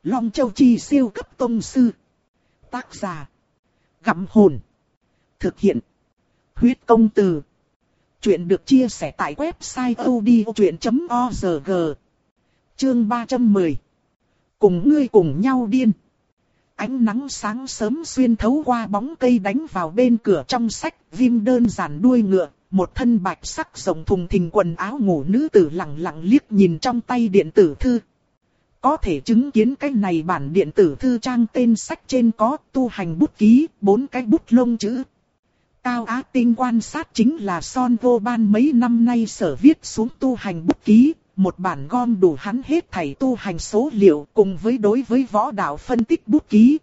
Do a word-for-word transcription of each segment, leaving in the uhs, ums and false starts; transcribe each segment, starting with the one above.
Long Châu Chi siêu cấp tông sư. Tác giả. Gặm hồn. Thực hiện. Huyết công từ. Chuyện được chia sẻ tại website audiochuyện chấm org. Chương ba trăm mười. Cùng ngươi cùng nhau điên. Ánh nắng sáng sớm xuyên thấu qua bóng cây đánh vào bên cửa trong sách, Vim đơn giản đuôi ngựa, một thân bạch sắc rộng thùng thình quần áo ngủ nữ tử lặng lặng liếc nhìn trong tay điện tử thư. Có thể chứng kiến cái này bản điện tử thư trang tên sách trên có tu hành bút ký, bốn cái bút lông chữ. Cao Á Tinh quan sát chính là Son Vô Ban mấy năm nay sở viết xuống tu hành bút ký, một bản gom đủ hắn hết thảy tu hành số liệu cùng với đối với võ đạo phân tích bút ký.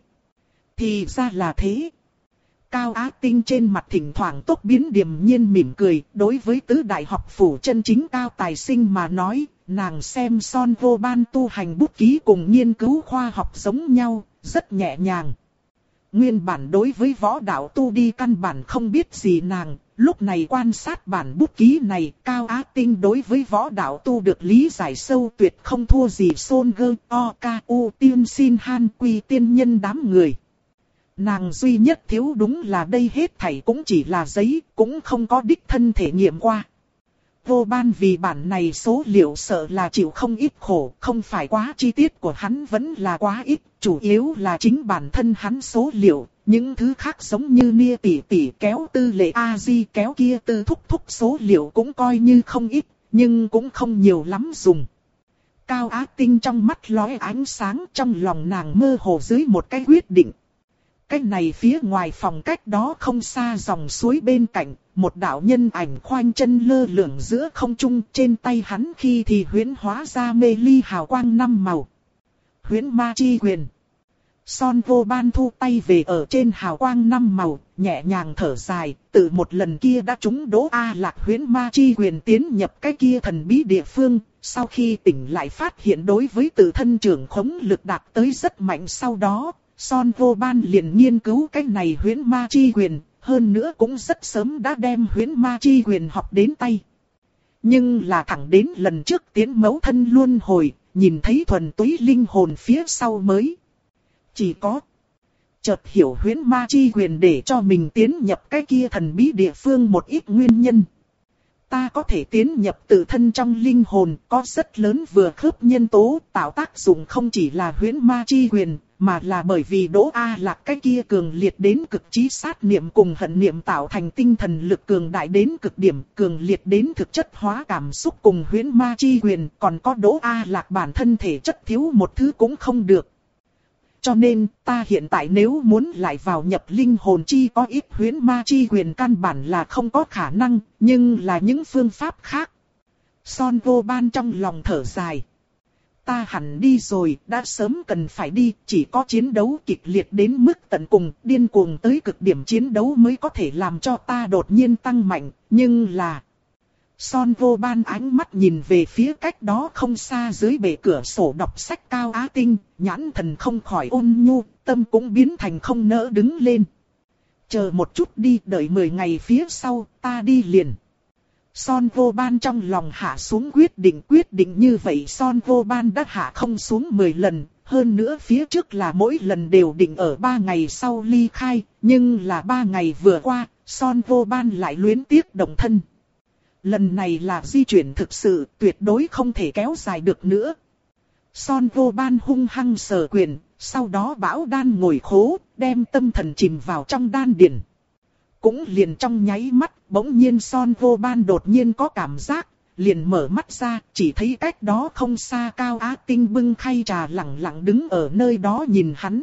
Thì ra là thế. Cao Á Tinh trên mặt thỉnh thoảng tốt biến điềm nhiên mỉm cười, đối với tứ đại học phủ chân chính cao tài sinh mà nói, nàng xem Son Vô Ban tu hành bút ký cùng nghiên cứu khoa học giống nhau, rất nhẹ nhàng. Nguyên bản đối với võ đạo tu đi căn bản không biết gì nàng, lúc này quan sát bản bút ký này, Cao Á Tinh đối với võ đạo tu được lý giải sâu tuyệt không thua gì Son Gơ, O, K, U, Tiên Xin Han Quy tiên nhân đám người. Nàng duy nhất thiếu đúng là đây hết thảy cũng chỉ là giấy, cũng không có đích thân thể nghiệm qua. Vô Ban vì bản này số liệu sợ là chịu không ít khổ, không phải quá chi tiết của hắn vẫn là quá ít, chủ yếu là chính bản thân hắn số liệu, những thứ khác giống như nia tỷ tỷ kéo tư lệ A-di kéo kia tư thúc thúc số liệu cũng coi như không ít, nhưng cũng không nhiều lắm dùng. Cao Á Tinh trong mắt lóe ánh sáng, trong lòng nàng mơ hồ dưới một cái quyết định. Cái này phía ngoài phòng cách đó không xa dòng suối bên cạnh, một đạo nhân ảnh khoanh chân lơ lửng giữa không trung, trên tay hắn khi thì huyễn hóa ra mê ly hào quang năm màu. Huyễn ma chi quyền. Son Vô Ban thu tay về ở trên hào quang năm màu, nhẹ nhàng thở dài, tự một lần kia đã trúng Đỗ A Lạc huyễn ma chi quyền tiến nhập cái kia thần bí địa phương, sau khi tỉnh lại phát hiện đối với tự thân trưởng khống lực đạt tới rất mạnh sau đó. Son Vô Ban liền nghiên cứu cái này huyễn ma chi quyền, hơn nữa cũng rất sớm đã đem huyễn ma chi quyền học đến tay. Nhưng là thẳng đến lần trước tiến mẫu thân luân hồi, nhìn thấy thuần túy linh hồn phía sau mới. Chỉ có chợt hiểu huyễn ma chi quyền để cho mình tiến nhập cái kia thần bí địa phương một ít nguyên nhân. Ta có thể tiến nhập tự thân trong linh hồn, có rất lớn vừa khớp nhân tố, tạo tác dụng không chỉ là huyễn ma chi quyền, mà là bởi vì Đỗ A Lạc cái kia cường liệt đến cực chí sát niệm cùng hận niệm tạo thành tinh thần lực cường đại đến cực điểm, cường liệt đến thực chất hóa cảm xúc cùng huyễn ma chi quyền, còn có Đỗ A Lạc bản thân thể chất thiếu một thứ cũng không được. Cho nên, ta hiện tại nếu muốn lại vào nhập linh hồn chi có ít huyễn ma chi quyền căn bản là không có khả năng, nhưng là những phương pháp khác. Son Vô Ban trong lòng thở dài. Ta hẳn đi rồi, đã sớm cần phải đi, chỉ có chiến đấu kịch liệt đến mức tận cùng, điên cuồng tới cực điểm chiến đấu mới có thể làm cho ta đột nhiên tăng mạnh, nhưng là... Son Vô Ban ánh mắt nhìn về phía cách đó không xa dưới bệ cửa sổ đọc sách Cao Á Tinh, nhãn thần không khỏi ôn nhu, tâm cũng biến thành không nỡ đứng lên. Chờ một chút đi, đợi mười ngày phía sau, ta đi liền. Son Vô Ban trong lòng hạ xuống quyết định, quyết định như vậy Son Vô Ban đã hạ không xuống mười lần, hơn nữa phía trước là mỗi lần đều định ở ba ngày sau ly khai, nhưng là ba ngày vừa qua, Son Vô Ban lại luyến tiếc động thân. Lần này là di chuyển thực sự, tuyệt đối không thể kéo dài được nữa. Son Vô Ban hung hăng sờ quyền, sau đó bão đan ngồi khố, đem tâm thần chìm vào trong đan điền. Cũng liền trong nháy mắt, bỗng nhiên Son Vô Ban đột nhiên có cảm giác, liền mở mắt ra, chỉ thấy cách đó không xa Cao Á Tinh bưng khay trà lặng lặng đứng ở nơi đó nhìn hắn.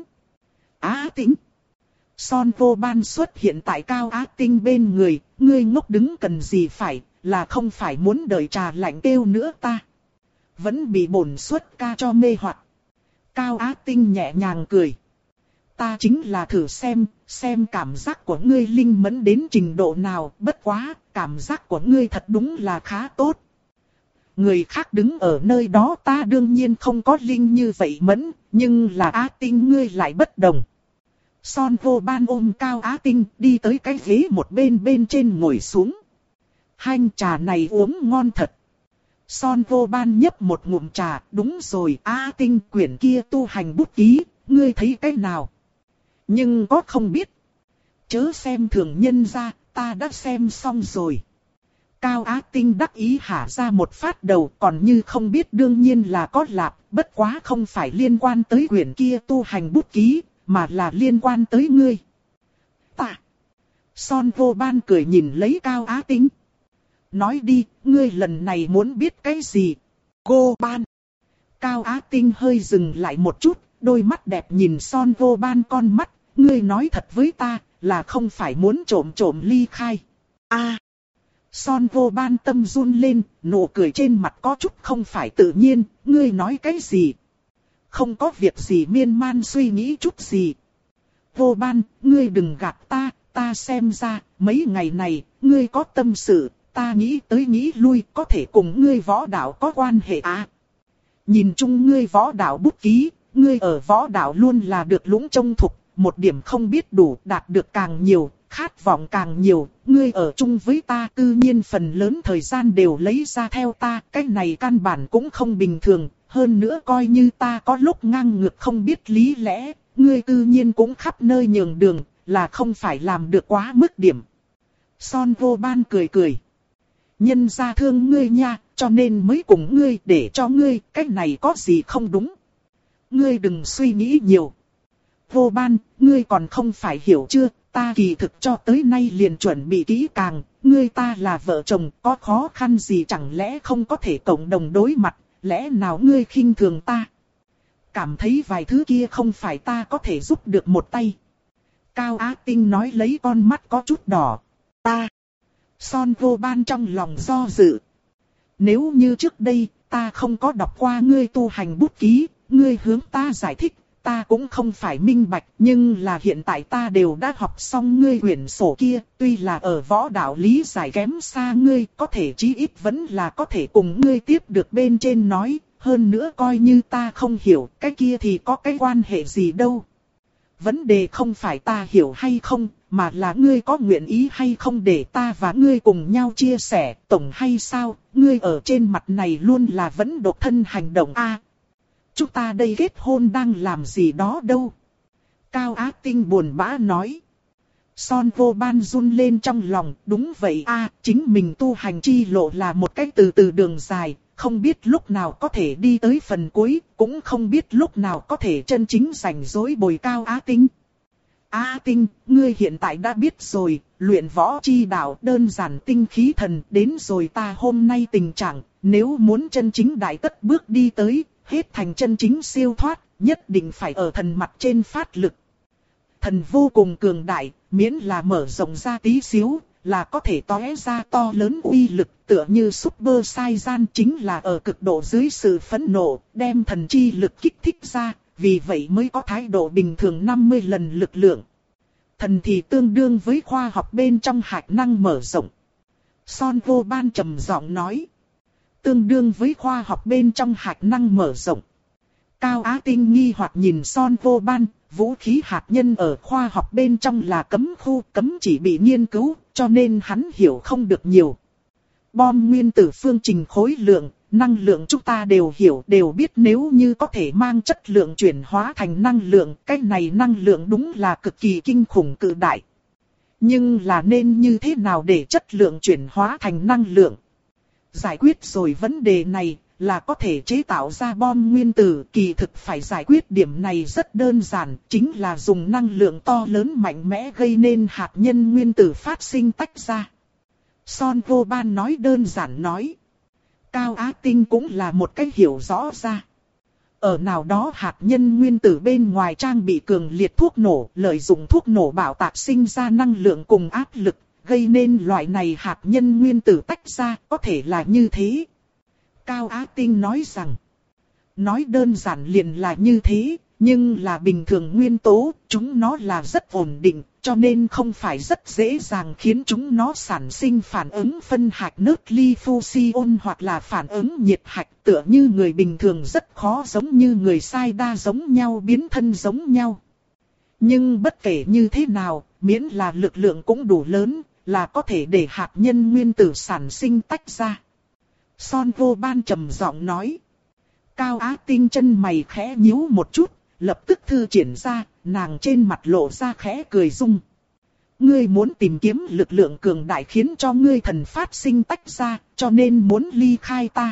Á Tinh. Son Vô Ban xuất hiện tại Cao Á Tinh bên người, ngươi ngốc đứng cần gì phải, là không phải muốn đợi trà lạnh kêu nữa ta. Vẫn bị bổn xuất ca cho mê hoặc. Cao Á Tinh nhẹ nhàng cười. Ta chính là thử xem, xem cảm giác của ngươi linh mẫn đến trình độ nào, bất quá, cảm giác của ngươi thật đúng là khá tốt. Người khác đứng ở nơi đó ta đương nhiên không có linh như vậy mẫn, nhưng là Á Tinh ngươi lại bất đồng. Son Vô Ban ôm Cao Á Tinh đi tới cái ghế một bên bên trên ngồi xuống. Hanh trà này uống ngon thật. Son vô ban nhấp một ngụm trà, đúng rồi, A Tinh quyển kia tu hành bút ký, ngươi thấy cái nào? Nhưng có không biết. Chớ xem thường nhân ra, ta đã xem xong rồi. Cao Á Tinh đắc ý hả ra một phát đầu, còn như không biết đương nhiên là có lạp, bất quá không phải liên quan tới quyển kia tu hành bút ký, mà là liên quan tới ngươi. Ta. Son vô ban cười nhìn lấy Cao Á Tinh. Nói đi, ngươi lần này muốn biết cái gì? Cô ban. Cao Á Tinh hơi dừng lại một chút, đôi mắt đẹp nhìn Son vô ban con mắt, ngươi nói thật với ta, là không phải muốn trộm trộm ly khai. A. À. Son vô ban tâm run lên, nụ cười trên mặt có chút không phải tự nhiên, ngươi nói cái gì? Không có việc gì miên man suy nghĩ chút gì. Vô ban, ngươi đừng gạt ta, ta xem ra, mấy ngày này, ngươi có tâm sự, ta nghĩ tới nghĩ lui, có thể cùng ngươi võ đạo có quan hệ à? Nhìn chung ngươi võ đạo bút ký, ngươi ở võ đạo luôn là được lũng trông thục, một điểm không biết đủ, đạt được càng nhiều, khát vọng càng nhiều, ngươi ở chung với ta tự nhiên phần lớn thời gian đều lấy ra theo ta, cái này căn bản cũng không bình thường, hơn nữa coi như ta có lúc ngang ngược không biết lý lẽ, ngươi tự nhiên cũng khắp nơi nhường đường, là không phải làm được quá mức điểm. Son vô ban cười cười. Nhân ra thương ngươi nha, cho nên mới cùng ngươi để cho ngươi, cái này có gì không đúng. Ngươi đừng suy nghĩ nhiều. Vô ban, ngươi còn không phải hiểu chưa, ta kỳ thực cho tới nay liền chuẩn bị kỹ càng, ngươi ta là vợ chồng, có khó khăn gì chẳng lẽ không có thể cộng đồng đối mặt, lẽ nào ngươi khinh thường ta? Cảm thấy vài thứ kia không phải ta có thể giúp được một tay. Cao Á Tinh nói lấy con mắt có chút đỏ. Ta. Son vô ban trong lòng do dự. Nếu như trước đây, ta không có đọc qua ngươi tu hành bút ký, ngươi hướng ta giải thích, ta cũng không phải minh bạch, nhưng là hiện tại ta đều đã học xong ngươi quyển sổ kia, tuy là ở võ đạo lý giải kém xa ngươi, có thể chí ít vẫn là có thể cùng ngươi tiếp được bên trên nói, hơn nữa coi như ta không hiểu, cái kia thì có cái quan hệ gì đâu. Vấn đề không phải ta hiểu hay không, mà là ngươi có nguyện ý hay không để ta và ngươi cùng nhau chia sẻ, tổng hay sao, ngươi ở trên mặt này luôn là vẫn độc thân hành động a. À, chúng ta đây kết hôn đang làm gì đó đâu. Cao Á Tinh buồn bã nói. Son vô ban run lên trong lòng, đúng vậy a, à, chính mình tu hành chi lộ là một cách từ từ đường dài. Không biết lúc nào có thể đi tới phần cuối, cũng không biết lúc nào có thể chân chính rảnh rỗi bồi Cao Á Tinh. Á Tinh, ngươi hiện tại đã biết rồi, luyện võ chi đạo đơn giản tinh khí thần, đến rồi ta hôm nay tình trạng, nếu muốn chân chính đại tất bước đi tới, hết thành chân chính siêu thoát, nhất định phải ở thần mặt trên phát lực. Thần vô cùng cường đại, miễn là mở rộng ra tí xíu, là có thể tóe ra to lớn uy lực, tựa như Super Saiyan chính là ở cực độ dưới sự phẫn nộ, đem thần chi lực kích thích ra, vì vậy mới có thái độ bình thường năm mươi lần lực lượng. Thần thì tương đương với khoa học bên trong hạt năng mở rộng. Son vô ban trầm giọng nói. Tương đương với khoa học bên trong hạt năng mở rộng. Cao Á Tinh nghi hoặc nhìn Son vô ban, vũ khí hạt nhân ở khoa học bên trong là cấm khu, cấm chỉ bị nghiên cứu, cho nên hắn hiểu không được nhiều. Bom nguyên tử phương trình khối lượng, năng lượng chúng ta đều hiểu, đều biết nếu như có thể mang chất lượng chuyển hóa thành năng lượng, cái này năng lượng đúng là cực kỳ kinh khủng cự đại. Nhưng là nên như thế nào để chất lượng chuyển hóa thành năng lượng? Giải quyết rồi vấn đề này, là có thể chế tạo ra bom nguyên tử, kỳ thực phải giải quyết điểm này rất đơn giản, chính là dùng năng lượng to lớn mạnh mẽ gây nên hạt nhân nguyên tử phát sinh tách ra. Son vô ban nói đơn giản nói. Cao Á Tinh cũng là một cách hiểu rõ ra. Ở nào đó hạt nhân nguyên tử bên ngoài trang bị cường liệt thuốc nổ, lợi dụng thuốc nổ bạo tạc sinh ra năng lượng cùng áp lực, gây nên loại này hạt nhân nguyên tử tách ra, có thể là như thế. Cao Á Tinh nói rằng, nói đơn giản liền là như thế, nhưng là bình thường nguyên tố, chúng nó là rất ổn định, cho nên không phải rất dễ dàng khiến chúng nó sản sinh phản ứng phân hạch nuclear fusion hoặc là phản ứng nhiệt hạch, tựa như người bình thường rất khó giống như người sai đa giống nhau biến thân giống nhau. Nhưng bất kể như thế nào, miễn là lực lượng cũng đủ lớn, là có thể để hạt nhân nguyên tử sản sinh tách ra. Son Vô Ban trầm giọng nói. Cao Á Tinh chân mày khẽ nhíu một chút, lập tức thư triển ra, nàng trên mặt lộ ra khẽ cười rung. Ngươi muốn tìm kiếm lực lượng cường đại khiến cho ngươi thần phát sinh tách ra, cho nên muốn ly khai ta.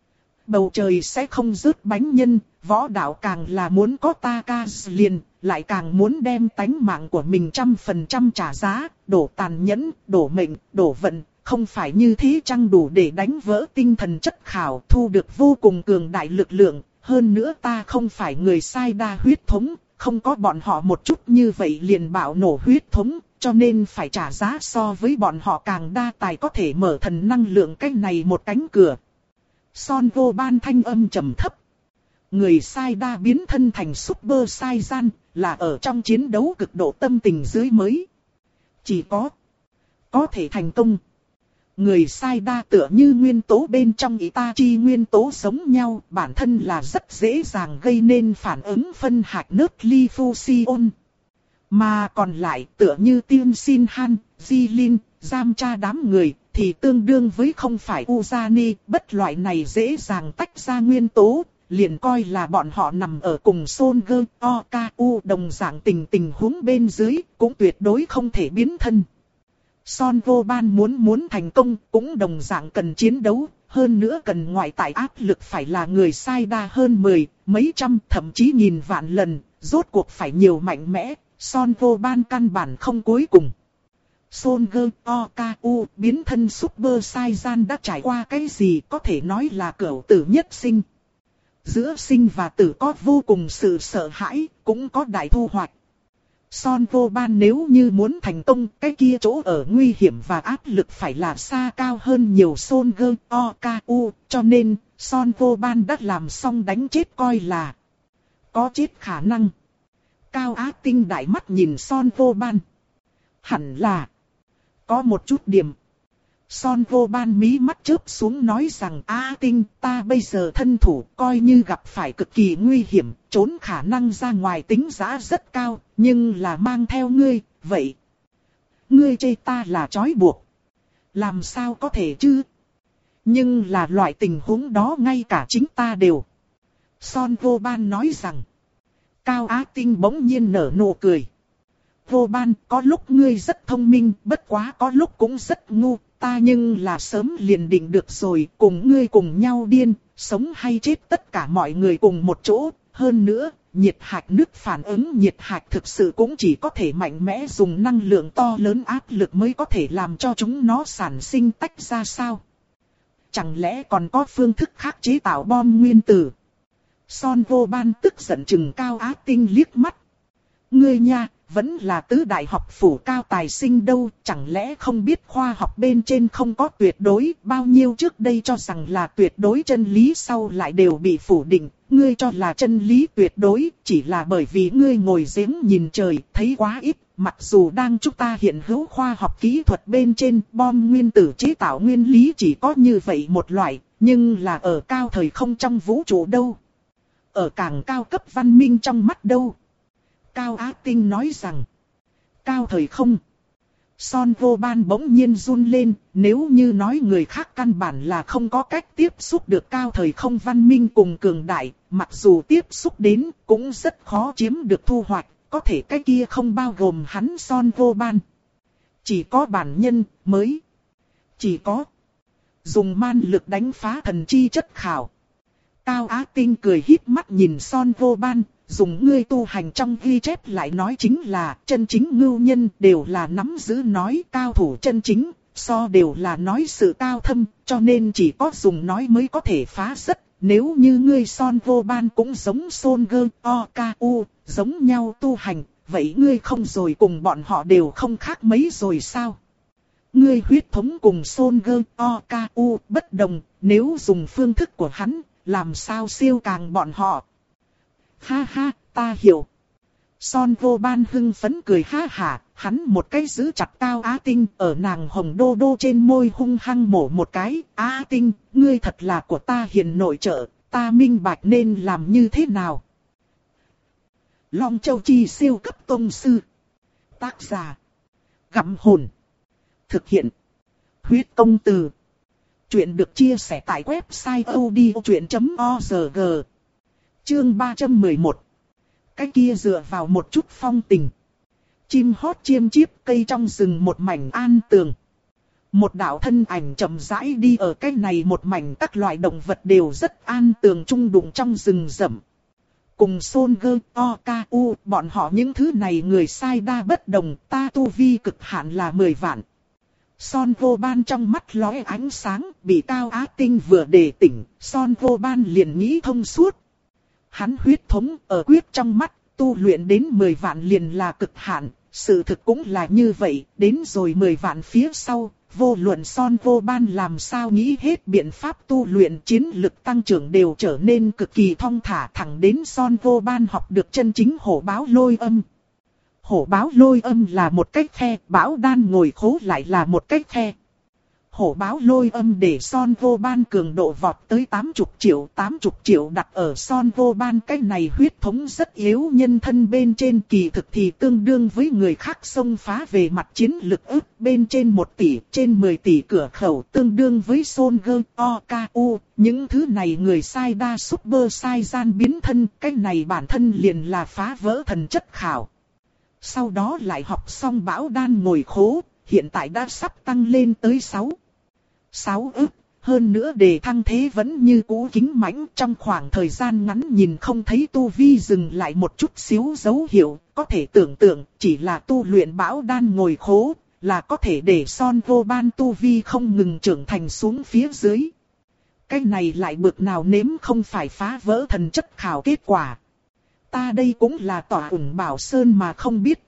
Bầu trời sẽ không rớt bánh nhân, võ đạo càng là muốn có ta ca liền, lại càng muốn đem tánh mạng của mình trăm phần trăm trả giá, đổ tàn nhẫn, đổ mệnh, đổ vận, không phải như thế chăng đủ để đánh vỡ tinh thần chất khảo, thu được vô cùng cường đại lực lượng, hơn nữa ta không phải người sai đa huyết thống, không có bọn họ một chút như vậy liền bạo nổ huyết thống, cho nên phải trả giá so với bọn họ càng đa tài có thể mở thần năng lượng cách này một cánh cửa. Son Vô Ban thanh âm trầm thấp. Người sai đa biến thân thành Super Saiyan là ở trong chiến đấu cực độ tâm tình dưới mới. Chỉ có có thể thành công. Người sai đa tựa như nguyên tố bên trong Itachi nguyên tố giống nhau, bản thân là rất dễ dàng gây nên phản ứng phân hạch nuclear fusion. Mà còn lại tựa như Tiên Sin Han, Jilin, Yamcha đám người, thì tương đương với không phải Uzani, bất loại này dễ dàng tách ra nguyên tố, liền coi là bọn họ nằm ở cùng Son Goku Okaku đồng dạng tình tình huống bên dưới, cũng tuyệt đối không thể biến thân. Son Vô Ban muốn muốn thành công cũng đồng dạng cần chiến đấu, hơn nữa cần ngoại tại áp lực phải là người sai đa hơn mười, mấy trăm, thậm chí nghìn vạn lần, rốt cuộc phải nhiều mạnh mẽ, Son Vô Ban căn bản không cuối cùng. Son Goku Okaku biến thân Super Saiyan đã trải qua cái gì có thể nói là cửu tử nhất sinh. Giữa sinh và tử có vô cùng sự sợ hãi, cũng có đại thu hoạch. Son Vô Ban nếu như muốn thành công, cái kia chỗ ở nguy hiểm và áp lực phải là xa cao hơn nhiều Son Goku Okaku, cho nên Son Vô Ban đã làm xong đánh chết coi là có chết khả năng. Cao Á Tinh đại mắt nhìn Son Vô Ban. Hẳn là có một chút điểm. Son Vô Ban mí mắt chớp xuống nói rằng Á Tinh, ta bây giờ thân thủ coi như gặp phải cực kỳ nguy hiểm, trốn khả năng ra ngoài tính giá rất cao, nhưng là mang theo ngươi, vậy. Ngươi chê ta là trói buộc. Làm sao có thể chứ? Nhưng là loại tình huống đó ngay cả chính ta đều. Son Vô Ban nói rằng. Cao Á Tinh bỗng nhiên nở nụ cười. Vô Ban, có lúc ngươi rất thông minh, bất quá có lúc cũng rất ngu, ta nhưng là sớm liền định được rồi, cùng ngươi cùng nhau điên, sống hay chết tất cả mọi người cùng một chỗ, hơn nữa, nhiệt hạch nước phản ứng nhiệt hạch thực sự cũng chỉ có thể mạnh mẽ dùng năng lượng to lớn áp lực mới có thể làm cho chúng nó sản sinh tách ra sao? Chẳng lẽ còn có phương thức khác chế tạo bom nguyên tử? Son Vô Ban tức giận chừng Cao Á Tinh liếc mắt. Ngươi nha, vẫn là tứ đại học phủ cao tài sinh đâu, chẳng lẽ không biết khoa học bên trên không có tuyệt đối, bao nhiêu trước đây cho rằng là tuyệt đối chân lý sau lại đều bị phủ định, ngươi cho là chân lý tuyệt đối, chỉ là bởi vì ngươi ngồi giếng nhìn trời, thấy quá ít, mặc dù đang chúng ta hiện hữu khoa học kỹ thuật bên trên, bom nguyên tử chế tạo nguyên lý chỉ có như vậy một loại, nhưng là ở cao thời không trong vũ trụ đâu. Ở càng cao cấp văn minh trong mắt đâu. Cao Á Tinh nói rằng. Cao thời không. Son Vô Ban bỗng nhiên run lên. Nếu như nói người khác căn bản là không có cách tiếp xúc được cao thời không văn minh cùng cường đại. Mặc dù tiếp xúc đến cũng rất khó chiếm được thu hoạch. Có thể cái kia không bao gồm hắn Son Vô Ban. Chỉ có bản nhân mới. Chỉ có. Dùng man lực đánh phá thần chi chất khảo. Cao Á Tinh cười híp mắt nhìn Son Vô Ban, dùng ngươi tu hành trong ghi chép lại nói chính là chân chính ngưu nhân đều là nắm giữ nói cao thủ chân chính, so đều là nói sự cao thâm, cho nên chỉ có dùng nói mới có thể phá rất. Nếu như ngươi Son Vô Ban cũng giống Son Goku Okaku, giống nhau tu hành, vậy ngươi không rồi cùng bọn họ đều không khác mấy rồi sao? Ngươi huyết thống cùng Son Goku Okaku bất đồng, nếu dùng phương thức của hắn, làm sao siêu càng bọn họ? Ha ha, ta hiểu. Son Vô Ban hưng phấn cười ha hả, hắn một cái giữ chặt Cao Á Tinh ở nàng hồng đô đô trên môi hung hăng mổ một cái. Á Tinh, ngươi thật là của ta hiền nội trợ, ta minh bạch nên làm như thế nào? Long Châu Chi siêu cấp tông sư. Tác giả. Gặm hồn. Thực hiện. Huyết công từ. Chuyện được chia sẻ tại website audiochuyện chấm org. Chương ba trăm mười một. Cái kia dựa vào một chút phong tình. Chim hót chiêm chiếp, cây trong rừng một mảnh an tường. Một đạo thân ảnh chậm rãi đi ở cái này một mảnh, các loại động vật đều rất an tường chung đụng trong rừng rậm. Cùng Son Gơ O Ca U, bọn họ những thứ này người sai đa bất đồng, ta tu vi cực hạn là mười vạn. Son Vô Ban trong mắt lóe ánh sáng, bị Cao Á Tinh vừa đề tỉnh, Son Vô Ban liền nghĩ thông suốt. Hắn huyết thống ở quyết trong mắt, tu luyện đến mười vạn liền là cực hạn, sự thực cũng là như vậy, đến rồi mười vạn phía sau, vô luận Son Vô Ban làm sao nghĩ hết biện pháp tu luyện, chiến lực tăng trưởng đều trở nên cực kỳ thong thả, thẳng đến Son Vô Ban học được chân chính hổ báo lôi âm. Hổ báo lôi âm là một cách khe, Bảo Đan ngồi khố lại là một cách khe. Hổ báo lôi âm để Son Vô Ban cường độ vọt tới tám mươi triệu, tám mươi triệu đặt ở Son Vô Ban cái này huyết thống rất yếu nhân thân bên trên, kỳ thực thì tương đương với người khác xông phá về mặt chiến lực ức bên trên một tỷ, trên mười tỷ cửa khẩu, tương đương với Son Gơ O Ca U, những thứ này người sai đa super sai gian biến thân, cái này bản thân liền là phá vỡ thần chất khảo. Sau đó lại học xong Bảo Đan ngồi khố, hiện tại đã sắp tăng lên tới sáu. sáu ức, hơn nữa đề thăng thế vẫn như cũ kính mãnh, trong khoảng thời gian ngắn nhìn không thấy tu vi dừng lại một chút xíu dấu hiệu, có thể tưởng tượng chỉ là tu luyện Bảo Đan ngồi khố, là có thể để Son Vô Ban tu vi không ngừng trưởng thành xuống phía dưới. Cái này lại bực nào nếm không phải phá vỡ thần chất khảo kết quả. Ta đây cũng là tỏa ủng bảo sơn mà không biết.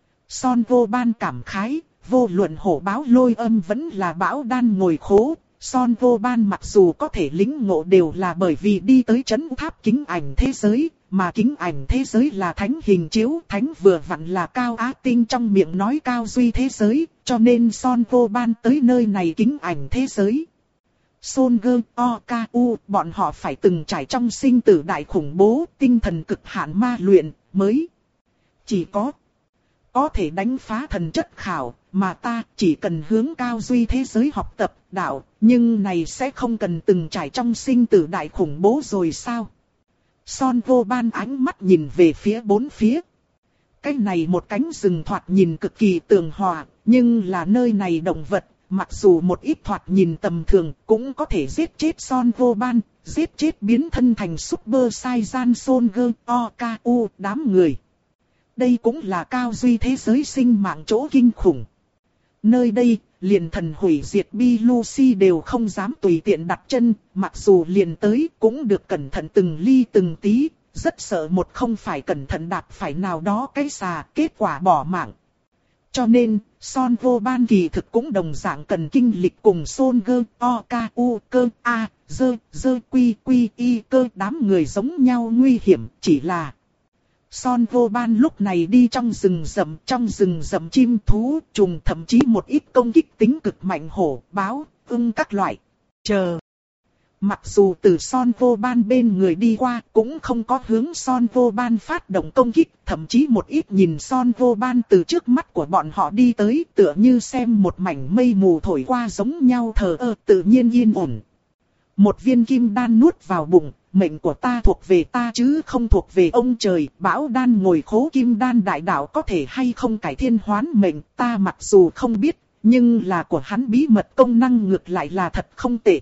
Son Vô Ban cảm khái, vô luận hổ báo lôi âm vẫn là Bảo Đan ngồi khố. Son Vô Ban mặc dù có thể lĩnh ngộ đều là bởi vì đi tới trấn tháp kính ảnh thế giới, mà kính ảnh thế giới là thánh hình chiếu, thánh vừa vặn là Cao Á Tinh trong miệng nói cao duy thế giới, cho nên Son Vô Ban tới nơi này kính ảnh thế giới. Son Gơ O Ca U, bọn họ phải từng trải trong sinh tử đại khủng bố, tinh thần cực hạn ma luyện, mới chỉ có có thể đánh phá thần chất khảo, mà ta chỉ cần hướng cao duy thế giới học tập đạo, nhưng này sẽ không cần từng trải trong sinh tử đại khủng bố rồi sao? Son Vô Ban ánh mắt nhìn về phía bốn phía. Cái này một cánh rừng thoạt nhìn cực kỳ tường hòa, nhưng là nơi này động vật. Mặc dù một ít thoạt nhìn tầm thường, cũng có thể giết chết Son Vô Ban, giết chết biến thân thành Super Saiyan Son Gơ O Ca U đám người. Đây cũng là cao duy thế giới sinh mạng chỗ kinh khủng. Nơi đây, liền thần hủy diệt Bi Lucy đều không dám tùy tiện đặt chân, mặc dù liền tới cũng được cẩn thận từng ly từng tí, rất sợ một không phải cẩn thận đạp phải nào đó cái xà, kết quả bỏ mạng. Cho nên, Son Vô Ban kỳ thực cũng đồng dạng cần kinh lịch cùng Son Gơ O Ca U cơ A, dơ, dơ quy quy y cơ đám người giống nhau nguy hiểm, chỉ là Son Vô Ban lúc này đi trong rừng rậm, trong rừng rậm chim thú, trùng thậm chí một ít công kích tính cực mạnh hổ, báo, ưng các loại. Chờ. Mặc dù từ Son Vô Ban bên người đi qua cũng không có hướng Son Vô Ban phát động công kích, thậm chí một ít nhìn Son Vô Ban từ trước mắt của bọn họ đi tới tựa như xem một mảnh mây mù thổi qua giống nhau thờ ơ tự nhiên yên ổn. Một viên kim đan nuốt vào bụng, mệnh của ta thuộc về ta chứ không thuộc về ông trời, Bảo Đan ngồi khố kim đan đại đạo có thể hay không cải thiên hoán mệnh, ta mặc dù không biết, nhưng là của hắn bí mật công năng ngược lại là thật không tệ.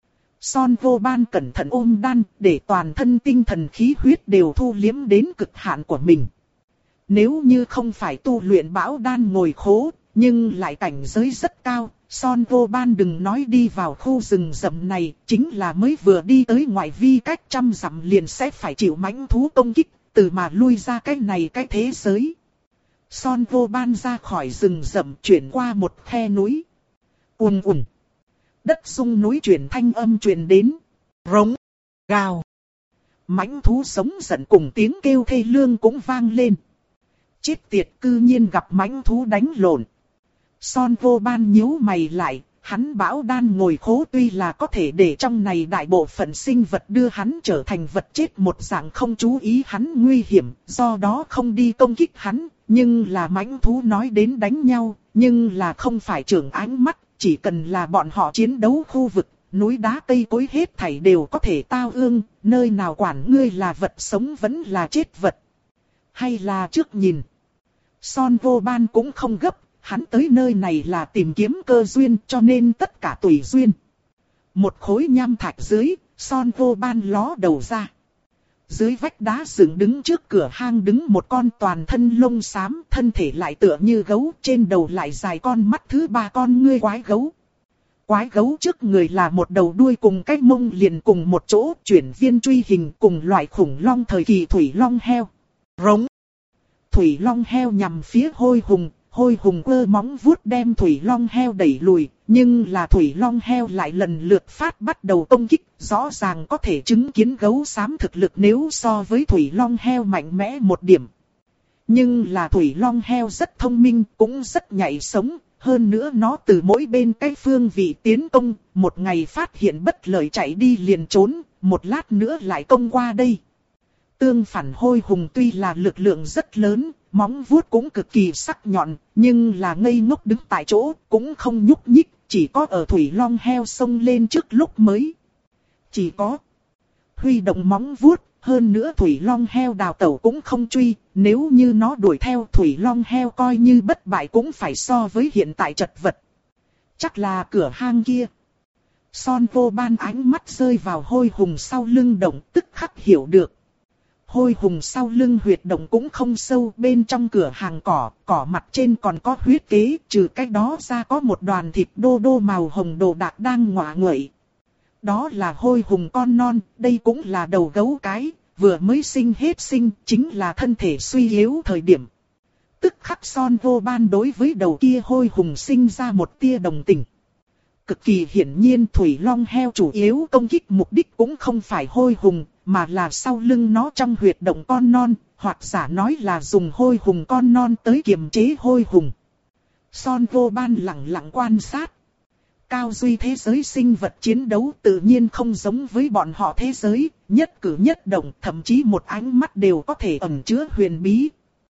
Son Vô Ban cẩn thận ôm đan, để toàn thân tinh thần khí huyết đều thu liếm đến cực hạn của mình. Nếu như không phải tu luyện Bảo Đan ngồi khố, nhưng lại cảnh giới rất cao, Son Vô Ban đừng nói đi vào khu rừng rậm này, chính là mới vừa đi tới ngoại vi cách trăm dặm liền sẽ phải chịu mãnh thú công kích, từ mà lui ra cái này cái thế giới. Son Vô Ban ra khỏi rừng rậm chuyển qua một khe núi. Ùn ùn. Đất rung núi chuyển thanh âm truyền đến. Rống. Gào. Mãnh thú sống giận cùng tiếng kêu thê lương cũng vang lên. Chết tiệt, cư nhiên gặp mãnh thú đánh lộn. Son Vô Ban nhíu mày lại, hắn Bảo Đan ngồi khố tuy là có thể để trong này đại bộ phận sinh vật đưa hắn trở thành vật chết một dạng không chú ý hắn nguy hiểm, do đó không đi công kích hắn, nhưng là mãnh thú nói đến đánh nhau, nhưng là không phải trưởng ánh mắt, chỉ cần là bọn họ chiến đấu khu vực, núi đá cây cối hết thảy đều có thể tao ương, nơi nào quản ngươi là vật sống vẫn là chết vật. Hay là trước nhìn. Son vô ban cũng không gấp, hắn tới nơi này là tìm kiếm cơ duyên cho nên tất cả tùy duyên. Một khối nham thạch dưới, Son vô ban ló đầu ra. Dưới vách đá dựng đứng trước cửa hang đứng một con toàn thân lông xám, thân thể lại tựa như gấu, trên đầu lại dài con mắt thứ ba con ngươi quái gấu. Quái gấu trước người là một đầu đuôi cùng cái mông liền cùng một chỗ, chuyển viên truy hình cùng loại khủng long thời kỳ thủy long heo. Rống. Thủy long heo nhằm phía hôi hùng, hôi hùng quơ móng vuốt đem thủy long heo đẩy lùi, nhưng là thủy long heo lại lần lượt phát bắt đầu công kích, rõ ràng có thể chứng kiến gấu xám thực lực nếu so với thủy long heo mạnh mẽ một điểm. Nhưng là thủy long heo rất thông minh, cũng rất nhạy sống, hơn nữa nó từ mỗi bên cái phương vị tiến công, một ngày phát hiện bất lợi chạy đi liền trốn, một lát nữa lại công qua đây. Tương phản hôi hùng tuy là lực lượng rất lớn, móng vuốt cũng cực kỳ sắc nhọn, nhưng là ngây ngốc đứng tại chỗ, cũng không nhúc nhích, chỉ có ở thủy long heo xông lên trước lúc mới. Chỉ có huy động móng vuốt, hơn nữa thủy long heo đào tẩu cũng không truy, nếu như nó đuổi theo thủy long heo coi như bất bại cũng phải so với hiện tại chật vật. Chắc là cửa hang kia. Son vô ban ánh mắt rơi vào hôi hùng sau lưng động, tức khắc hiểu được. Hôi hùng sau lưng huyệt động cũng không sâu, bên trong cửa hàng cỏ, cỏ mặt trên còn có huyết kế, trừ cái đó ra có một đoàn thịt đô đô màu hồng đồ đạc đang ngọa nguậy. Đó là hôi hùng con non, đây cũng là đầu gấu cái, vừa mới sinh hết sinh, chính là thân thể suy yếu thời điểm. Tức khắc Son vô ban đối với đầu kia hôi hùng sinh ra một tia đồng tình. Cực kỳ hiển nhiên thủy long heo chủ yếu công kích mục đích cũng không phải hôi hùng, mà là sau lưng nó trong huyệt động con non, hoặc giả nói là dùng hôi hùng con non tới kiềm chế hôi hùng. Son vô ban lặng lặng quan sát. Cao duy thế giới sinh vật chiến đấu tự nhiên không giống với bọn họ thế giới, nhất cử nhất động thậm chí một ánh mắt đều có thể ẩn chứa huyền bí.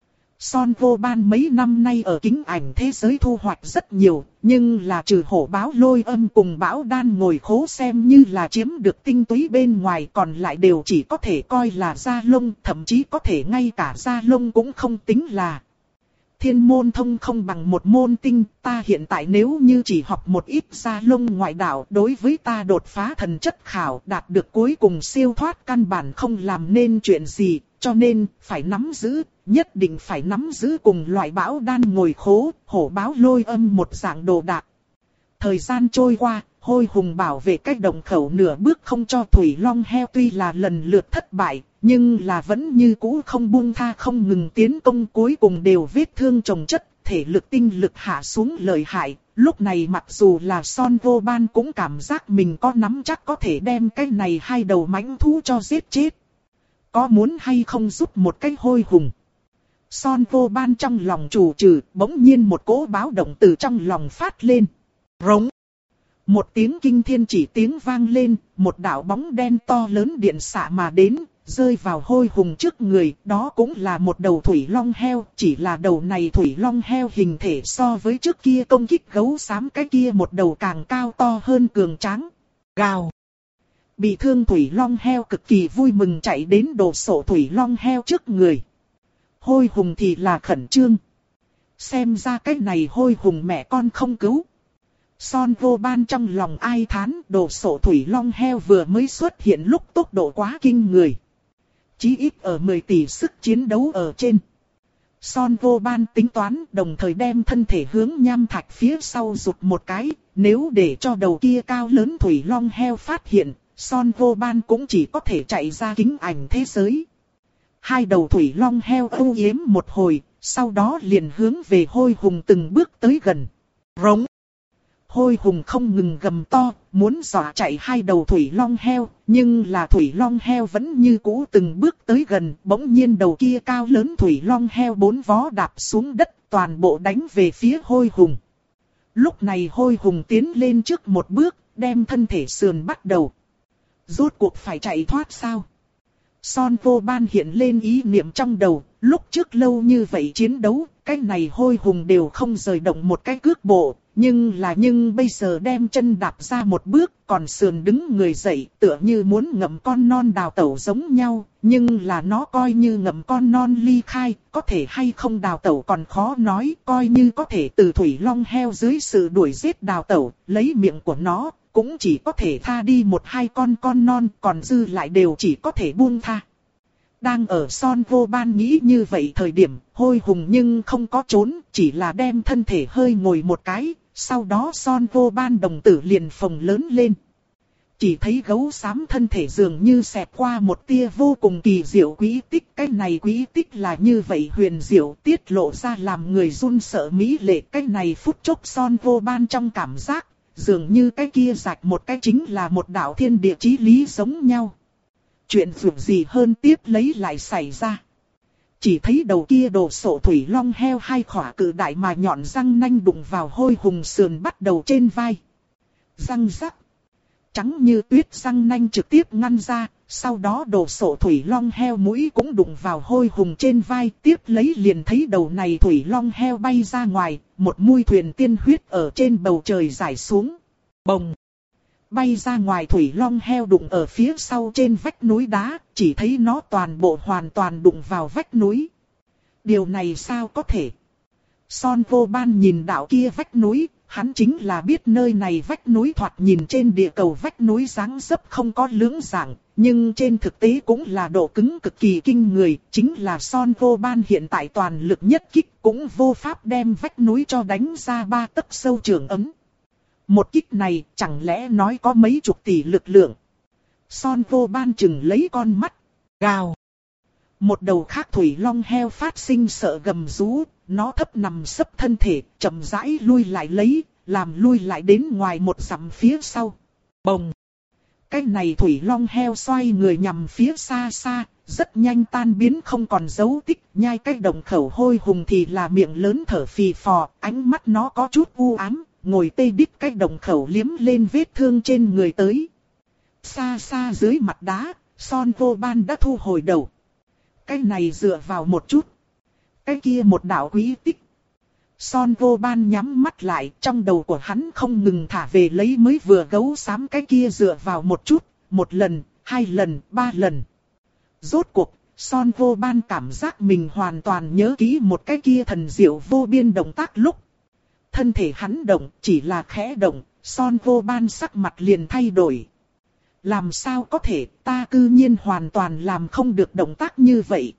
Son vô ban mấy năm nay ở kính ảnh thế giới thu hoạch rất nhiều, nhưng là trừ hổ báo lôi âm cùng bão đan ngồi khố xem như là chiếm được tinh túy bên ngoài, còn lại đều chỉ có thể coi là da lông, thậm chí có thể ngay cả da lông cũng không tính là. Thiên môn thông không bằng một môn tinh, ta hiện tại nếu như chỉ học một ít da lông ngoại đạo đối với ta đột phá thần chất khảo đạt được cuối cùng siêu thoát căn bản không làm nên chuyện gì, cho nên phải nắm giữ, nhất định phải nắm giữ cùng loại bão đan ngồi khố, hổ báo lôi âm một dạng đồ đạc. Thời gian trôi qua, hôi hùng bảo vệ cách động khẩu nửa bước không cho thủy long heo tuy là lần lượt thất bại, nhưng là vẫn như cũ không buông tha không ngừng tiến công, cuối cùng đều vết thương chồng chất, thể lực tinh lực hạ xuống lợi hại. Lúc này mặc dù là Son vô ban cũng cảm giác mình có nắm chắc có thể đem cái này hai đầu mãnh thú cho giết chết. Có muốn hay không giúp một cái hôi hùng? Son vô ban trong lòng chủ trừ, bỗng nhiên một cỗ báo động từ trong lòng phát lên. Rống. Một tiếng kinh thiên chỉ tiếng vang lên, một đạo bóng đen to lớn điện xạ mà đến, rơi vào hôi hùng trước người, đó cũng là một đầu thủy long heo, chỉ là đầu này thủy long heo hình thể so với trước kia công kích gấu xám cái kia một đầu càng cao to hơn cường tráng. Gào. Bị thương thủy long heo cực kỳ vui mừng chạy đến đồ sộ thủy long heo trước người. Hôi hùng thì là khẩn trương. Xem ra cái này hôi hùng mẹ con không cứu. Son vô ban trong lòng ai thán, đồ sộ thủy long heo vừa mới xuất hiện lúc tốc độ quá kinh người. Chí ít ở mười tỷ sức chiến đấu ở trên. Son vô ban tính toán đồng thời đem thân thể hướng nham thạch phía sau rụt một cái, nếu để cho đầu kia cao lớn thủy long heo phát hiện, Son vô ban cũng chỉ có thể chạy ra kính ảnh thế giới. Hai đầu thủy long heo âu yếm một hồi, sau đó liền hướng về hôi hùng từng bước tới gần. Rống. Hôi hùng không ngừng gầm to, muốn dọa chạy hai đầu thủy long heo, nhưng là thủy long heo vẫn như cũ từng bước tới gần, bỗng nhiên đầu kia cao lớn thủy long heo bốn vó đạp xuống đất, toàn bộ đánh về phía hôi hùng. Lúc này hôi hùng tiến lên trước một bước, đem thân thể sườn bắt đầu. Rốt cuộc phải chạy thoát sao? Son vô ban hiện lên ý niệm trong đầu, lúc trước lâu như vậy chiến đấu, cái này hôi hùng đều không rời động một cái cước bộ, nhưng là nhưng bây giờ đem chân đạp ra một bước, còn sườn đứng người dậy, tựa như muốn ngậm con non đào tẩu giống nhau, nhưng là nó coi như ngậm con non ly khai, có thể hay không đào tẩu còn khó nói, coi như có thể từ thủy long heo dưới sự đuổi giết đào tẩu, lấy miệng của nó, cũng chỉ có thể tha đi một hai con con non, còn dư lại đều chỉ có thể buông tha. Đang ở Son Vô Ban nghĩ như vậy thời điểm, Hôi Hùng nhưng không có trốn, chỉ là đem thân thể hơi ngồi một cái, sau đó Son Vô Ban đồng tử liền phồng lớn lên. Chỉ thấy gấu xám thân thể dường như xẹt qua một tia vô cùng kỳ diệu quý tích. Cái này quý tích là như vậy huyền diệu, tiết lộ ra làm người run sợ mỹ lệ. Cái này phút chốc Son Vô Ban trong cảm giác, dường như cái kia rạch một cái chính là một đạo thiên địa chí lý giống nhau. Chuyện dù gì hơn tiếp lấy lại xảy ra. Chỉ thấy đầu kia đồ sộ thủy long heo hai khỏa cự đại mà nhọn răng nanh đụng vào Hôi Hùng sườn bắt đầu trên vai. Răng rắc. Trắng như tuyết răng nanh trực tiếp ngăn ra, sau đó đồ sộ thủy long heo mũi cũng đụng vào Hôi Hùng trên vai, tiếp lấy liền thấy đầu này thủy long heo bay ra ngoài, một mui thuyền tiên huyết ở trên bầu trời rải xuống. Bồng! Bay ra ngoài thủy long heo đụng ở phía sau trên vách núi đá, chỉ thấy nó toàn bộ hoàn toàn đụng vào vách núi. Điều này sao có thể? Son Vô Ban nhìn đạo kia vách núi, hắn chính là biết nơi này vách núi thoạt nhìn trên địa cầu vách núi dáng dấp không có lưỡng dạng, nhưng trên thực tế cũng là độ cứng cực kỳ kinh người, chính là Son Vô Ban hiện tại toàn lực nhất kích cũng vô pháp đem vách núi cho đánh ra ba tấc sâu trường ấm. Một kích này chẳng lẽ nói có mấy chục tỷ lực lượng. Son Vô Ban chừng lấy con mắt, gào. Một đầu khác thủy long heo phát sinh sợ gầm rú, nó thấp nằm sấp thân thể, chậm rãi lui lại lấy, làm lui lại đến ngoài một dặm phía sau. Bồng! Cái này thủy long heo xoay người nhằm phía xa xa, rất nhanh tan biến không còn dấu tích, nhai cái đồng khẩu Hôi Hùng thì là miệng lớn thở phì phò, ánh mắt nó có chút u ám, ngồi tê đít cái đồng khẩu liếm lên vết thương trên người tới. Xa xa dưới mặt đá, Son Vô Ban đã thu hồi đầu. Cái này dựa vào một chút. Cái kia một đạo quý tích. Son Vô Ban nhắm mắt lại, trong đầu của hắn không ngừng thả về lấy mới vừa gấu xám cái kia dựa vào một chút, một lần, hai lần, ba lần. Rốt cuộc, Son Vô Ban cảm giác mình hoàn toàn nhớ kỹ một cái kia thần diệu vô biên động tác lúc. Thân thể hắn động, chỉ là khẽ động, Son Vô Ban sắc mặt liền thay đổi. Làm sao có thể, ta cư nhiên hoàn toàn làm không được động tác như vậy.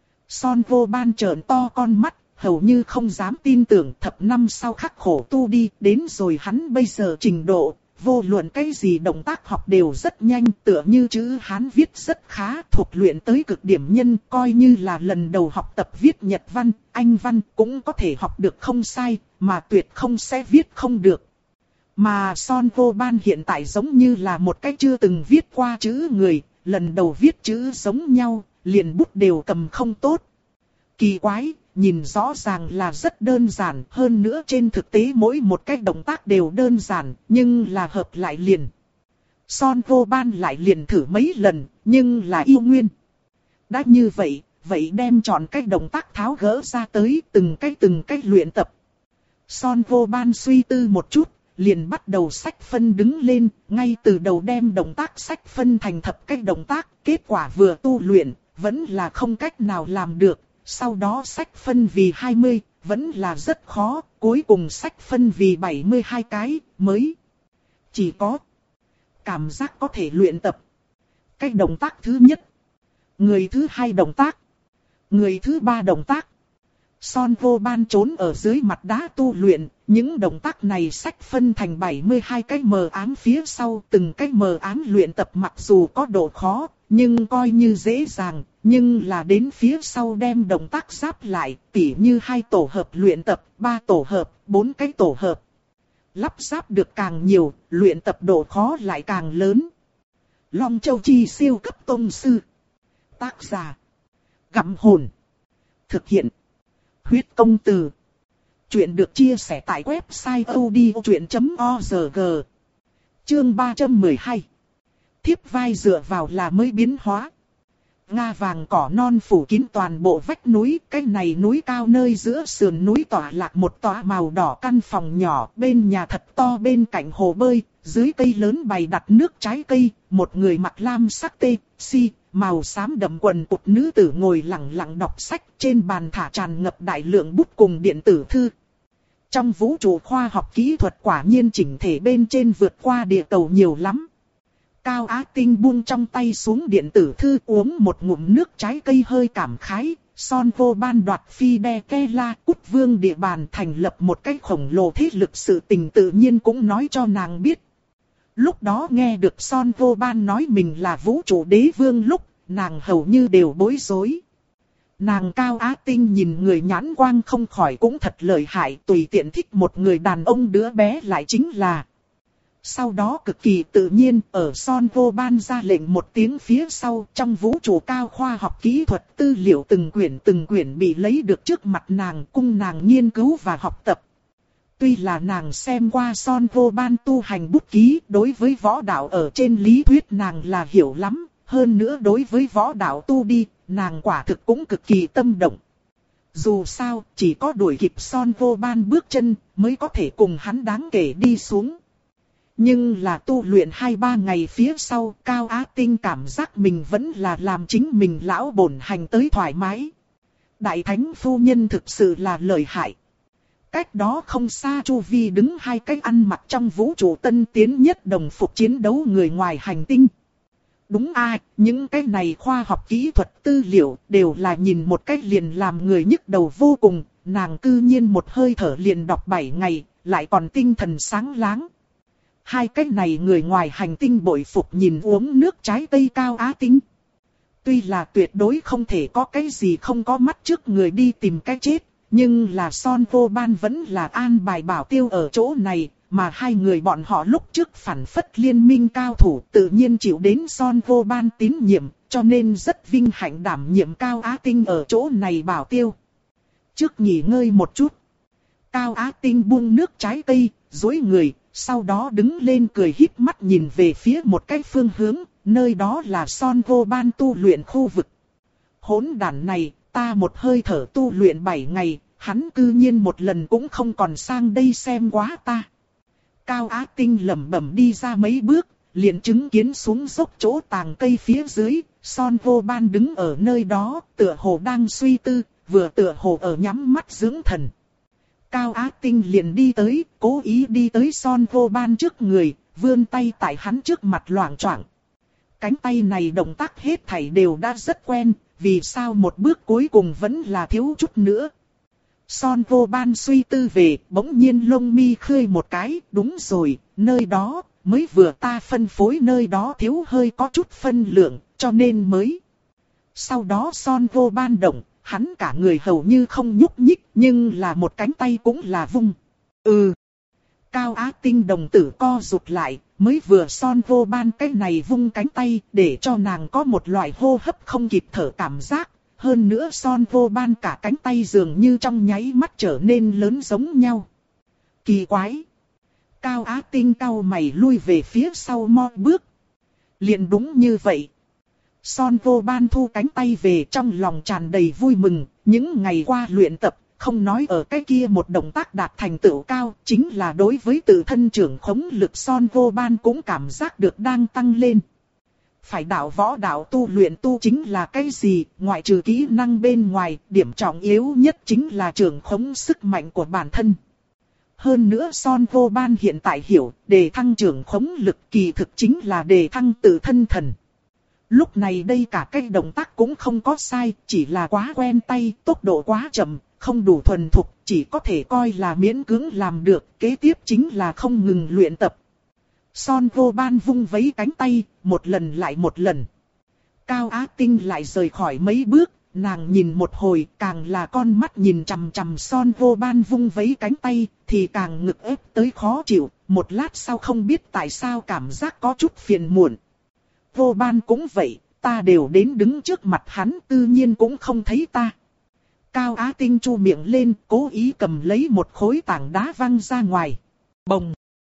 Son Vô Ban trợn to con mắt, hầu như không dám tin tưởng thập năm sau khắc khổ tu đi, đến rồi hắn bây giờ trình độ, vô luận cái gì động tác học đều rất nhanh, tựa như chữ Hán viết rất khá, thuộc luyện tới cực điểm nhân, coi như là lần đầu học tập viết Nhật văn, Anh văn cũng có thể học được không sai, mà tuyệt không sẽ viết không được. Mà Son Vô Ban hiện tại giống như là một cái chưa từng viết qua chữ người, lần đầu viết chữ giống nhau, liền bút đều cầm không tốt. Kỳ quái, nhìn rõ ràng là rất đơn giản, hơn nữa trên thực tế mỗi một cái động tác đều đơn giản, nhưng là hợp lại liền. Son Vô Ban lại liền thử mấy lần, nhưng là yêu nguyên. Đã như vậy, vậy đem chọn cái động tác tháo gỡ ra tới từng cái từng cái luyện tập. Son Vô Ban suy tư một chút, liền bắt đầu sách phân đứng lên, ngay từ đầu đem động tác sách phân thành thập cái động tác, kết quả vừa tu luyện, vẫn là không cách nào làm được, sau đó sách phân vì hai mươi, vẫn là rất khó, cuối cùng sách phân vì bảy mươi hai cái, mới chỉ có cảm giác có thể luyện tập. Cái động tác thứ nhất, người thứ hai động tác, người thứ ba động tác. Son Vô Ban trốn ở dưới mặt đá tu luyện, những động tác này sách phân thành bảy mươi hai cái mờ ám phía sau, từng cái mờ ám luyện tập mặc dù có độ khó, nhưng coi như dễ dàng, nhưng là đến phía sau đem động tác giáp lại, tỉ như hai tổ hợp luyện tập, ba tổ hợp, bốn cái tổ hợp. Lắp ráp được càng nhiều, luyện tập độ khó lại càng lớn. Long Châu Chi siêu cấp tông sư. Tác giả: Gặm Hồn. Thực hiện: Huyết Công Từ. Chuyện được chia sẻ tại website odchuyện chấm org. Chương ba trăm mười hai. Thiếp vai dựa vào là mới biến hóa. Nga vàng cỏ non phủ kín toàn bộ vách núi, cái này núi cao nơi giữa sườn núi tọa lạc một tòa màu đỏ căn phòng nhỏ, bên nhà thật to bên cạnh hồ bơi, dưới cây lớn bày đặt nước trái cây, một người mặc lam sắc tê, si, màu xám đậm quần cụt nữ tử ngồi lặng lặng đọc sách, trên bàn thả tràn ngập đại lượng bút cùng điện tử thư. Trong vũ trụ khoa học kỹ thuật quả nhiên chỉnh thể bên trên vượt qua địa cầu nhiều lắm. Cao Á Tinh buông trong tay xuống điện tử thư uống một ngụm nước trái cây hơi cảm khái. Son vô ban đoạt phi đe ke la cút vương địa bàn thành lập một cái khổng lồ thế lực, sự tình tự nhiên cũng nói cho nàng biết. Lúc đó nghe được Son vô ban nói mình là vũ trụ đế vương lúc, nàng hầu như đều bối rối. Nàng Cao Á Tinh nhìn người nhãn quang không khỏi cũng thật lợi hại, tùy tiện thích một người đàn ông đứa bé lại chính là. Sau đó cực kỳ tự nhiên, ở Son vô ban ra lệnh một tiếng phía sau, trong vũ trụ cao khoa học kỹ thuật tư liệu từng quyển từng quyển bị lấy được trước mặt nàng, cung nàng nghiên cứu và học tập. Tuy là nàng xem qua Son vô ban tu hành bút ký, đối với võ đạo ở trên lý thuyết nàng là hiểu lắm, hơn nữa đối với võ đạo tu đi, nàng quả thực cũng cực kỳ tâm động. Dù sao, chỉ có đuổi kịp Son vô ban bước chân, mới có thể cùng hắn đáng kể đi xuống. Nhưng là tu luyện hai ba ngày phía sau, Cao Á Tinh cảm giác mình vẫn là làm chính mình lão bổn hành tới thoải mái. Đại thánh phu nhân thực sự là lợi hại. Cách đó không xa chu vi đứng hai cái ăn mặc trong vũ trụ tân tiến nhất đồng phục chiến đấu người ngoài hành tinh. Đúng a, những cái này khoa học kỹ thuật tư liệu đều là nhìn một cách liền làm người nhức đầu vô cùng. Nàng cư nhiên một hơi thở liền đọc bảy ngày, lại còn tinh thần sáng láng. Hai cái này người ngoài hành tinh bội phục nhìn uống nước trái cây Cao Á Tinh. Tuy là tuyệt đối không thể có cái gì không có mắt trước người đi tìm cái chết, nhưng là Son vô ban vẫn là an bài bảo tiêu ở chỗ này, mà hai người bọn họ lúc trước phản phất liên minh cao thủ tự nhiên chịu đến Son vô ban tín nhiệm, cho nên rất vinh hạnh đảm nhiệm Cao Á Tinh ở chỗ này bảo tiêu. Trước nghỉ ngơi một chút, Cao Á Tinh buông nước trái cây, duỗi người. Sau đó đứng lên cười híp mắt nhìn về phía một cái phương hướng, nơi đó là Son vô ban tu luyện khu vực. Hỗn đản này, ta một hơi thở tu luyện bảy ngày, hắn cư nhiên một lần cũng không còn sang đây xem quá ta. Cao Á Tinh lẩm bẩm đi ra mấy bước, liền chứng kiến xuống dốc chỗ tàng cây phía dưới, Son vô ban đứng ở nơi đó, tựa hồ đang suy tư, vừa tựa hồ ở nhắm mắt dưỡng thần. Cao Á Tinh liền đi tới, cố ý đi tới Son vô ban trước người, vươn tay tại hắn trước mặt loạng choạng. Cánh tay này động tác hết thảy đều đã rất quen, vì sao một bước cuối cùng vẫn là thiếu chút nữa. Son vô ban suy tư về, bỗng nhiên lông mi khơi một cái, đúng rồi, nơi đó, mới vừa ta phân phối nơi đó thiếu hơi có chút phân lượng, cho nên mới. Sau đó Son vô ban động. Hắn cả người hầu như không nhúc nhích, nhưng là một cánh tay cũng là vung. Ừ. Cao Á Tinh đồng tử co rụt lại, mới vừa Son vô ban cái này vung cánh tay, để cho nàng có một loại hô hấp không kịp thở cảm giác. Hơn nữa Son vô ban cả cánh tay dường như trong nháy mắt trở nên lớn giống nhau. Kỳ quái. Cao Á Tinh cau mày lui về phía sau mo bước. Liền đúng như vậy. Son vô ban thu cánh tay về, trong lòng tràn đầy vui mừng, những ngày qua luyện tập, không nói ở cái kia một động tác đạt thành tựu cao, chính là đối với tự thân trưởng khống lực Son vô ban cũng cảm giác được đang tăng lên. Phải đạo võ đạo tu luyện tu chính là cái gì, ngoại trừ kỹ năng bên ngoài, điểm trọng yếu nhất chính là trưởng khống sức mạnh của bản thân. Hơn nữa Son vô ban hiện tại hiểu, đề thăng trưởng khống lực kỳ thực chính là đề thăng tự thân thần. Lúc này đây cả cái động tác cũng không có sai, chỉ là quá quen tay, tốc độ quá chậm, không đủ thuần thục, chỉ có thể coi là miễn cưỡng làm được, kế tiếp chính là không ngừng luyện tập. Son vô ban vung vấy cánh tay, một lần lại một lần. Cao Á Tinh lại rời khỏi mấy bước, nàng nhìn một hồi, càng là con mắt nhìn chằm chằm Son vô ban vung vấy cánh tay, thì càng ngực ép tới khó chịu, một lát sau không biết tại sao cảm giác có chút phiền muộn. Vô ban cũng vậy, ta đều đến đứng trước mặt hắn tự nhiên cũng không thấy ta. Cao Á Tinh chu miệng lên, cố ý cầm lấy một khối tảng đá văng ra ngoài. Bồng!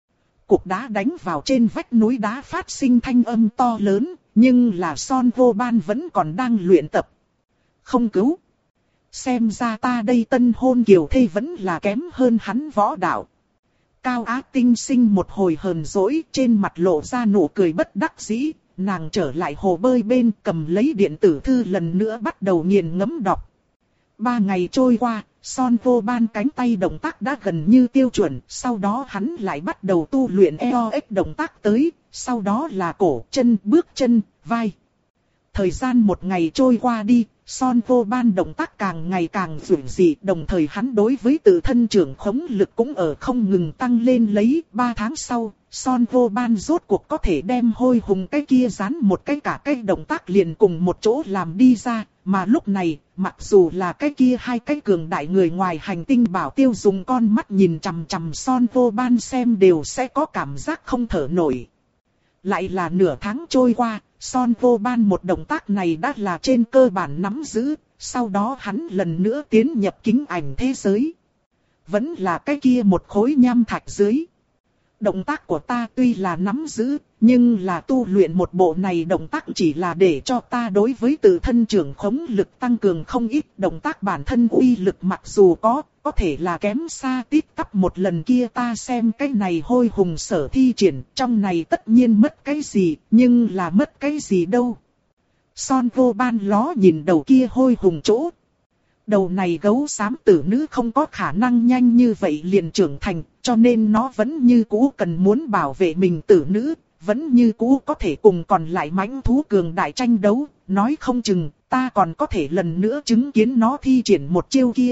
cục đá đánh vào trên vách núi đá phát sinh thanh âm to lớn, nhưng là Son Vô Ban vẫn còn đang luyện tập. Không cứu. Xem ra ta đây tân hôn kiều thê vẫn là kém hơn hắn võ đạo. Cao Á Tinh sinh một hồi hờn dỗi, trên mặt lộ ra nụ cười bất đắc dĩ, nàng trở lại hồ bơi bên, cầm lấy điện tử thư lần nữa bắt đầu nghiền ngẫm đọc. Ba ngày trôi qua, Son Vô Ban cánh tay động tác đã gần như tiêu chuẩn, sau đó hắn lại bắt đầu tu luyện e o ích động tác tới, sau đó là cổ, chân, bước chân, vai. Thời gian một ngày trôi qua đi, Son Vô Ban động tác càng ngày càng vượt dị, đồng thời hắn đối với tự thân trưởng khống lực cũng ở không ngừng tăng lên lấy. Ba tháng sau, Son Vô Ban rốt cuộc có thể đem hôi hùng cái kia dán một cái cả cái động tác liền cùng một chỗ làm đi ra. Mà lúc này, mặc dù là cái kia hai cái cường đại người ngoài hành tinh bảo tiêu dùng con mắt nhìn chằm chằm Son Vô Ban xem đều sẽ có cảm giác không thở nổi. Lại là nửa tháng trôi qua, Son Vô Ban một động tác này đã là trên cơ bản nắm giữ, sau đó hắn lần nữa tiến nhập kính ảnh thế giới. Vẫn là cái kia một khối nham thạch dưới. Động tác của ta tuy là nắm giữ, nhưng là tu luyện một bộ này động tác chỉ là để cho ta đối với tự thân trưởng khống lực tăng cường không ít. Động tác bản thân uy lực mặc dù có, có thể là kém xa tít tắp một lần kia ta xem cái này hôi hùng sở thi triển. Trong này tất nhiên mất cái gì, nhưng là mất cái gì đâu. Son Vô Ban ló nhìn đầu kia hôi hùng chỗ. Đầu này gấu xám tử nữ không có khả năng nhanh như vậy liền trưởng thành, cho nên nó vẫn như cũ cần muốn bảo vệ mình tử nữ, vẫn như cũ có thể cùng còn lại mãnh thú cường đại tranh đấu, nói không chừng ta còn có thể lần nữa chứng kiến nó thi triển một chiêu kia.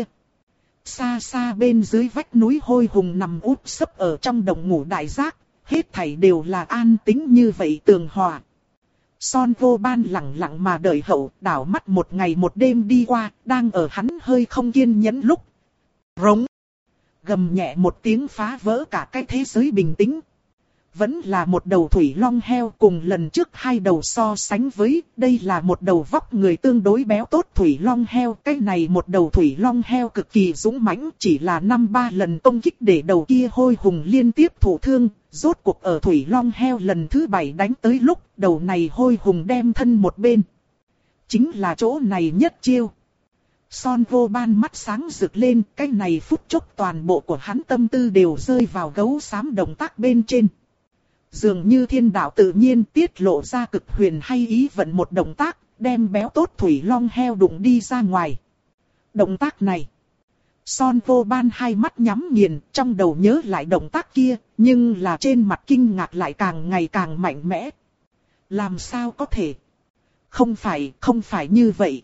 Xa xa bên dưới vách núi hôi hùng nằm úp sấp ở trong đồng ngủ đại giác, hết thảy đều là an tĩnh như vậy tường hòa. Son Vô Ban lặng lặng mà đợi hậu, đảo mắt một ngày một đêm đi qua, đang ở hắn hơi không kiên nhẫn lúc. Rống. Gầm nhẹ một tiếng phá vỡ cả cái thế giới bình tĩnh. Vẫn là một đầu thủy long heo cùng lần trước hai đầu so sánh với, đây là một đầu vóc người tương đối béo tốt thủy long heo. Cái này một đầu thủy long heo cực kỳ dũng mãnh, chỉ là năm ba lần công kích để đầu kia hôi hùng liên tiếp thụ thương. Rốt cuộc ở thủy long heo lần thứ bảy đánh tới lúc, đầu này hôi hùng đem thân một bên. Chính là chỗ này nhất chiêu. Son Vô Ban mắt sáng rực lên, cái này phút chốc toàn bộ của hắn tâm tư đều rơi vào gấu xám động tác bên trên. Dường như thiên đạo tự nhiên tiết lộ ra cực huyền hay ý vận một động tác, đem béo tốt thủy long heo đụng đi ra ngoài. Động tác này, Son Vô Ban hai mắt nhắm nghiền, trong đầu nhớ lại động tác kia, nhưng là trên mặt kinh ngạc lại càng ngày càng mạnh mẽ. Làm sao có thể? Không phải, không phải như vậy.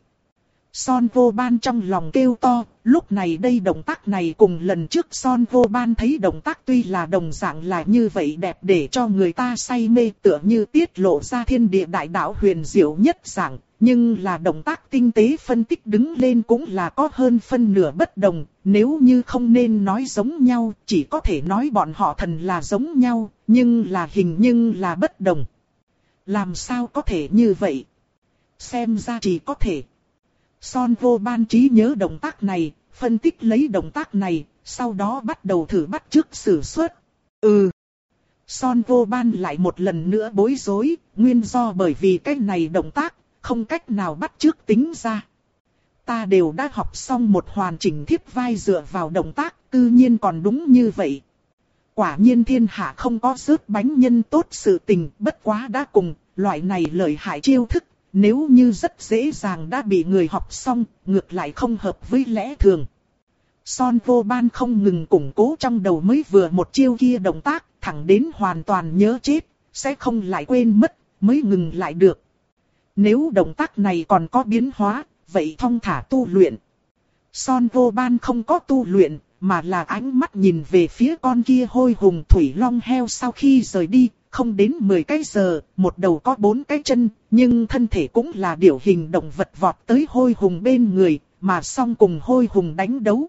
Son Vô Ban trong lòng kêu to, lúc này đây động tác này cùng lần trước Son Vô Ban thấy động tác tuy là đồng dạng là như vậy đẹp để cho người ta say mê tựa như tiết lộ ra thiên địa đại đạo huyền diệu nhất dạng, nhưng là động tác tinh tế phân tích đứng lên cũng là có hơn phân nửa bất đồng, nếu như không nên nói giống nhau, chỉ có thể nói bọn họ thần là giống nhau, nhưng là hình nhưng là bất đồng. Làm sao có thể như vậy? Xem ra chỉ có thể. Son Vô Ban trí nhớ động tác này, phân tích lấy động tác này, sau đó bắt đầu thử bắt chước sử xuất. Ừ. Son Vô Ban lại một lần nữa bối rối, nguyên do bởi vì cái này động tác, không cách nào bắt chước tính ra. Ta đều đã học xong một hoàn chỉnh thiếp vai dựa vào động tác, tự nhiên còn đúng như vậy. Quả nhiên thiên hạ không có rớt bánh nhân tốt sự tình, bất quá đã cùng, loại này lợi hại chiêu thức. Nếu như rất dễ dàng đã bị người học xong, ngược lại không hợp với lẽ thường. Son Vô Ban không ngừng củng cố trong đầu mới vừa một chiêu kia động tác, thẳng đến hoàn toàn nhớ chết, sẽ không lại quên mất, mới ngừng lại được. Nếu động tác này còn có biến hóa, vậy thong thả tu luyện. Son Vô Ban không có tu luyện, mà là ánh mắt nhìn về phía con kia hôi hùng thủy long heo sau khi rời đi. Không đến mười cái giờ, một đầu có bốn cái chân, nhưng thân thể cũng là điểu hình động vật vọt tới hôi hùng bên người, mà song cùng hôi hùng đánh đấu.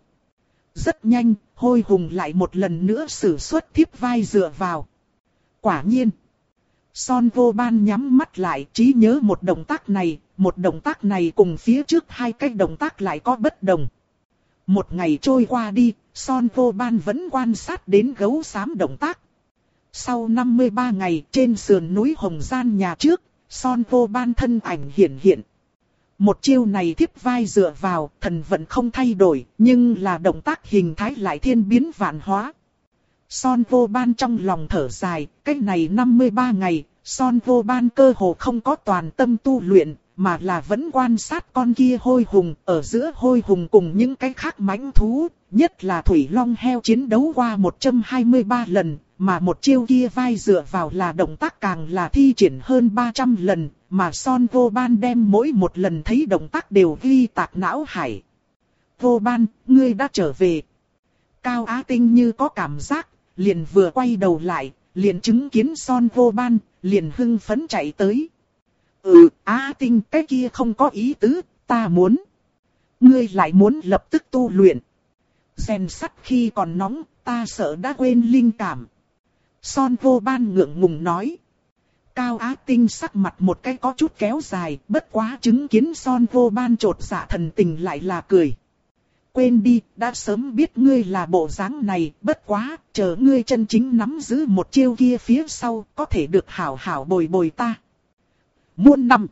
Rất nhanh, hôi hùng lại một lần nữa sử xuất thiếp vai dựa vào. Quả nhiên, Son Vô Ban nhắm mắt lại trí nhớ một động tác này, một động tác này cùng phía trước hai cái động tác lại có bất đồng. Một ngày trôi qua đi, Son Vô Ban vẫn quan sát đến gấu xám động tác. Sau năm mươi ba ngày trên sườn núi Hồng Gian nhà trước, Son Vô Ban thân ảnh hiển hiện. Một chiêu này thiếp vai dựa vào, thần vận không thay đổi, nhưng là động tác hình thái lại thiên biến vạn hóa. Son Vô Ban trong lòng thở dài, cách này năm mươi ba ngày, Son Vô Ban cơ hồ không có toàn tâm tu luyện, mà là vẫn quan sát con kia hôi hùng, ở giữa hôi hùng cùng những cái khác mãnh thú, nhất là Thủy Long heo chiến đấu qua một trăm hai mươi ba lần, mà một chiêu kia vai dựa vào là động tác càng là thi triển hơn ba trăm lần, mà Son Vô Ban đem mỗi một lần thấy động tác đều ghi tạc não hải. Vô Ban, ngươi đã trở về. Cao Á Tinh như có cảm giác, liền vừa quay đầu lại, liền chứng kiến Son Vô Ban, liền hưng phấn chạy tới. Ừ, Á Tinh, cái kia không có ý tứ, ta muốn. Ngươi lại muốn lập tức tu luyện. Rèn sắt khi còn nóng, ta sợ đã quên linh cảm. Son Vô Ban ngượng ngùng nói. Cao Á Tinh sắc mặt một cái có chút kéo dài, bất quá chứng kiến Son Vô Ban trột dạ thần tình lại là cười. Quên đi, đã sớm biết ngươi là bộ dáng này, bất quá, chờ ngươi chân chính nắm giữ một chiêu kia phía sau, có thể được hảo hảo bồi bồi ta. Muôn năm.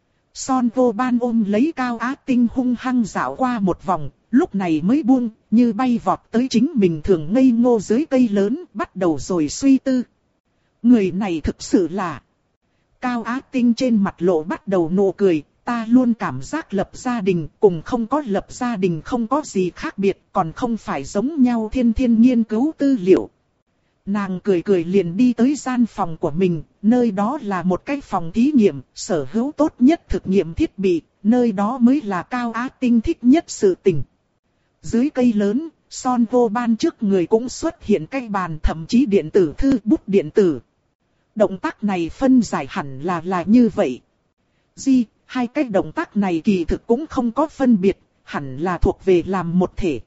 Son Vô Ban ôm lấy Cao Á Tinh hung hăng dạo qua một vòng, lúc này mới buông, như bay vọt tới chính mình thường ngây ngô dưới cây lớn, bắt đầu rồi suy tư. Người này thực sự là... Cao Á Tinh trên mặt lộ bắt đầu nụ cười, ta luôn cảm giác lập gia đình cùng không có lập gia đình không có gì khác biệt, còn không phải giống nhau thiên thiên nghiên cứu tư liệu. Nàng cười cười liền đi tới gian phòng của mình, nơi đó là một cái phòng thí nghiệm, sở hữu tốt nhất thực nghiệm thiết bị, nơi đó mới là Cao Á Tinh thích nhất sự tình. Dưới cây lớn, Son Vô Ban trước người cũng xuất hiện cái bàn thậm chí điện tử thư bút điện tử. Động tác này phân giải hẳn là là như vậy. Di, hai cái động tác này kỳ thực cũng không có phân biệt, hẳn là thuộc về làm một thể.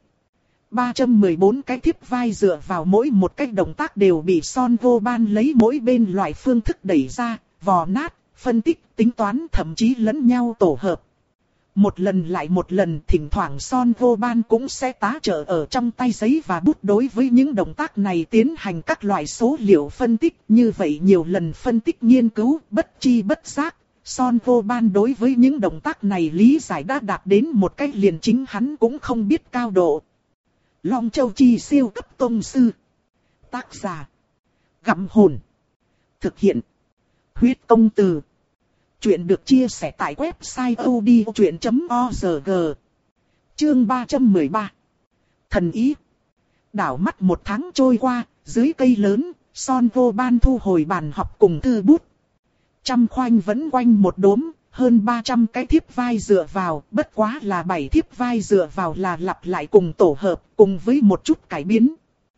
ba trăm mười bốn cái thiếp vai dựa vào mỗi một cái động tác đều bị Son Vô Ban lấy mỗi bên loại phương thức đẩy ra, vò nát, phân tích, tính toán thậm chí lẫn nhau tổ hợp. Một lần lại một lần thỉnh thoảng Son Vô Ban cũng sẽ tá trợ ở trong tay giấy và bút đối với những động tác này tiến hành các loại số liệu phân tích. Như vậy nhiều lần phân tích nghiên cứu bất chi bất giác, Son Vô Ban đối với những động tác này lý giải đã đạt đến một cách liền chính hắn cũng không biết cao độ. Long Châu Chi siêu cấp tông sư. Tác giả. Gặm hồn. Thực hiện. Huyết công từ. Chuyện được chia sẻ tại website o d o chuyện chấm org. Chương ba trăm mười ba. Thần ý. Đảo mắt một tháng trôi qua, dưới cây lớn, Son Vô Ban thu hồi bàn học cùng thư bút. Trăm khoanh vẫn quanh một đốm, hơn ba trăm cái thiếp vai dựa vào, bất quá là bảy thiếp vai dựa vào là lặp lại cùng tổ hợp, cùng với một chút cải biến.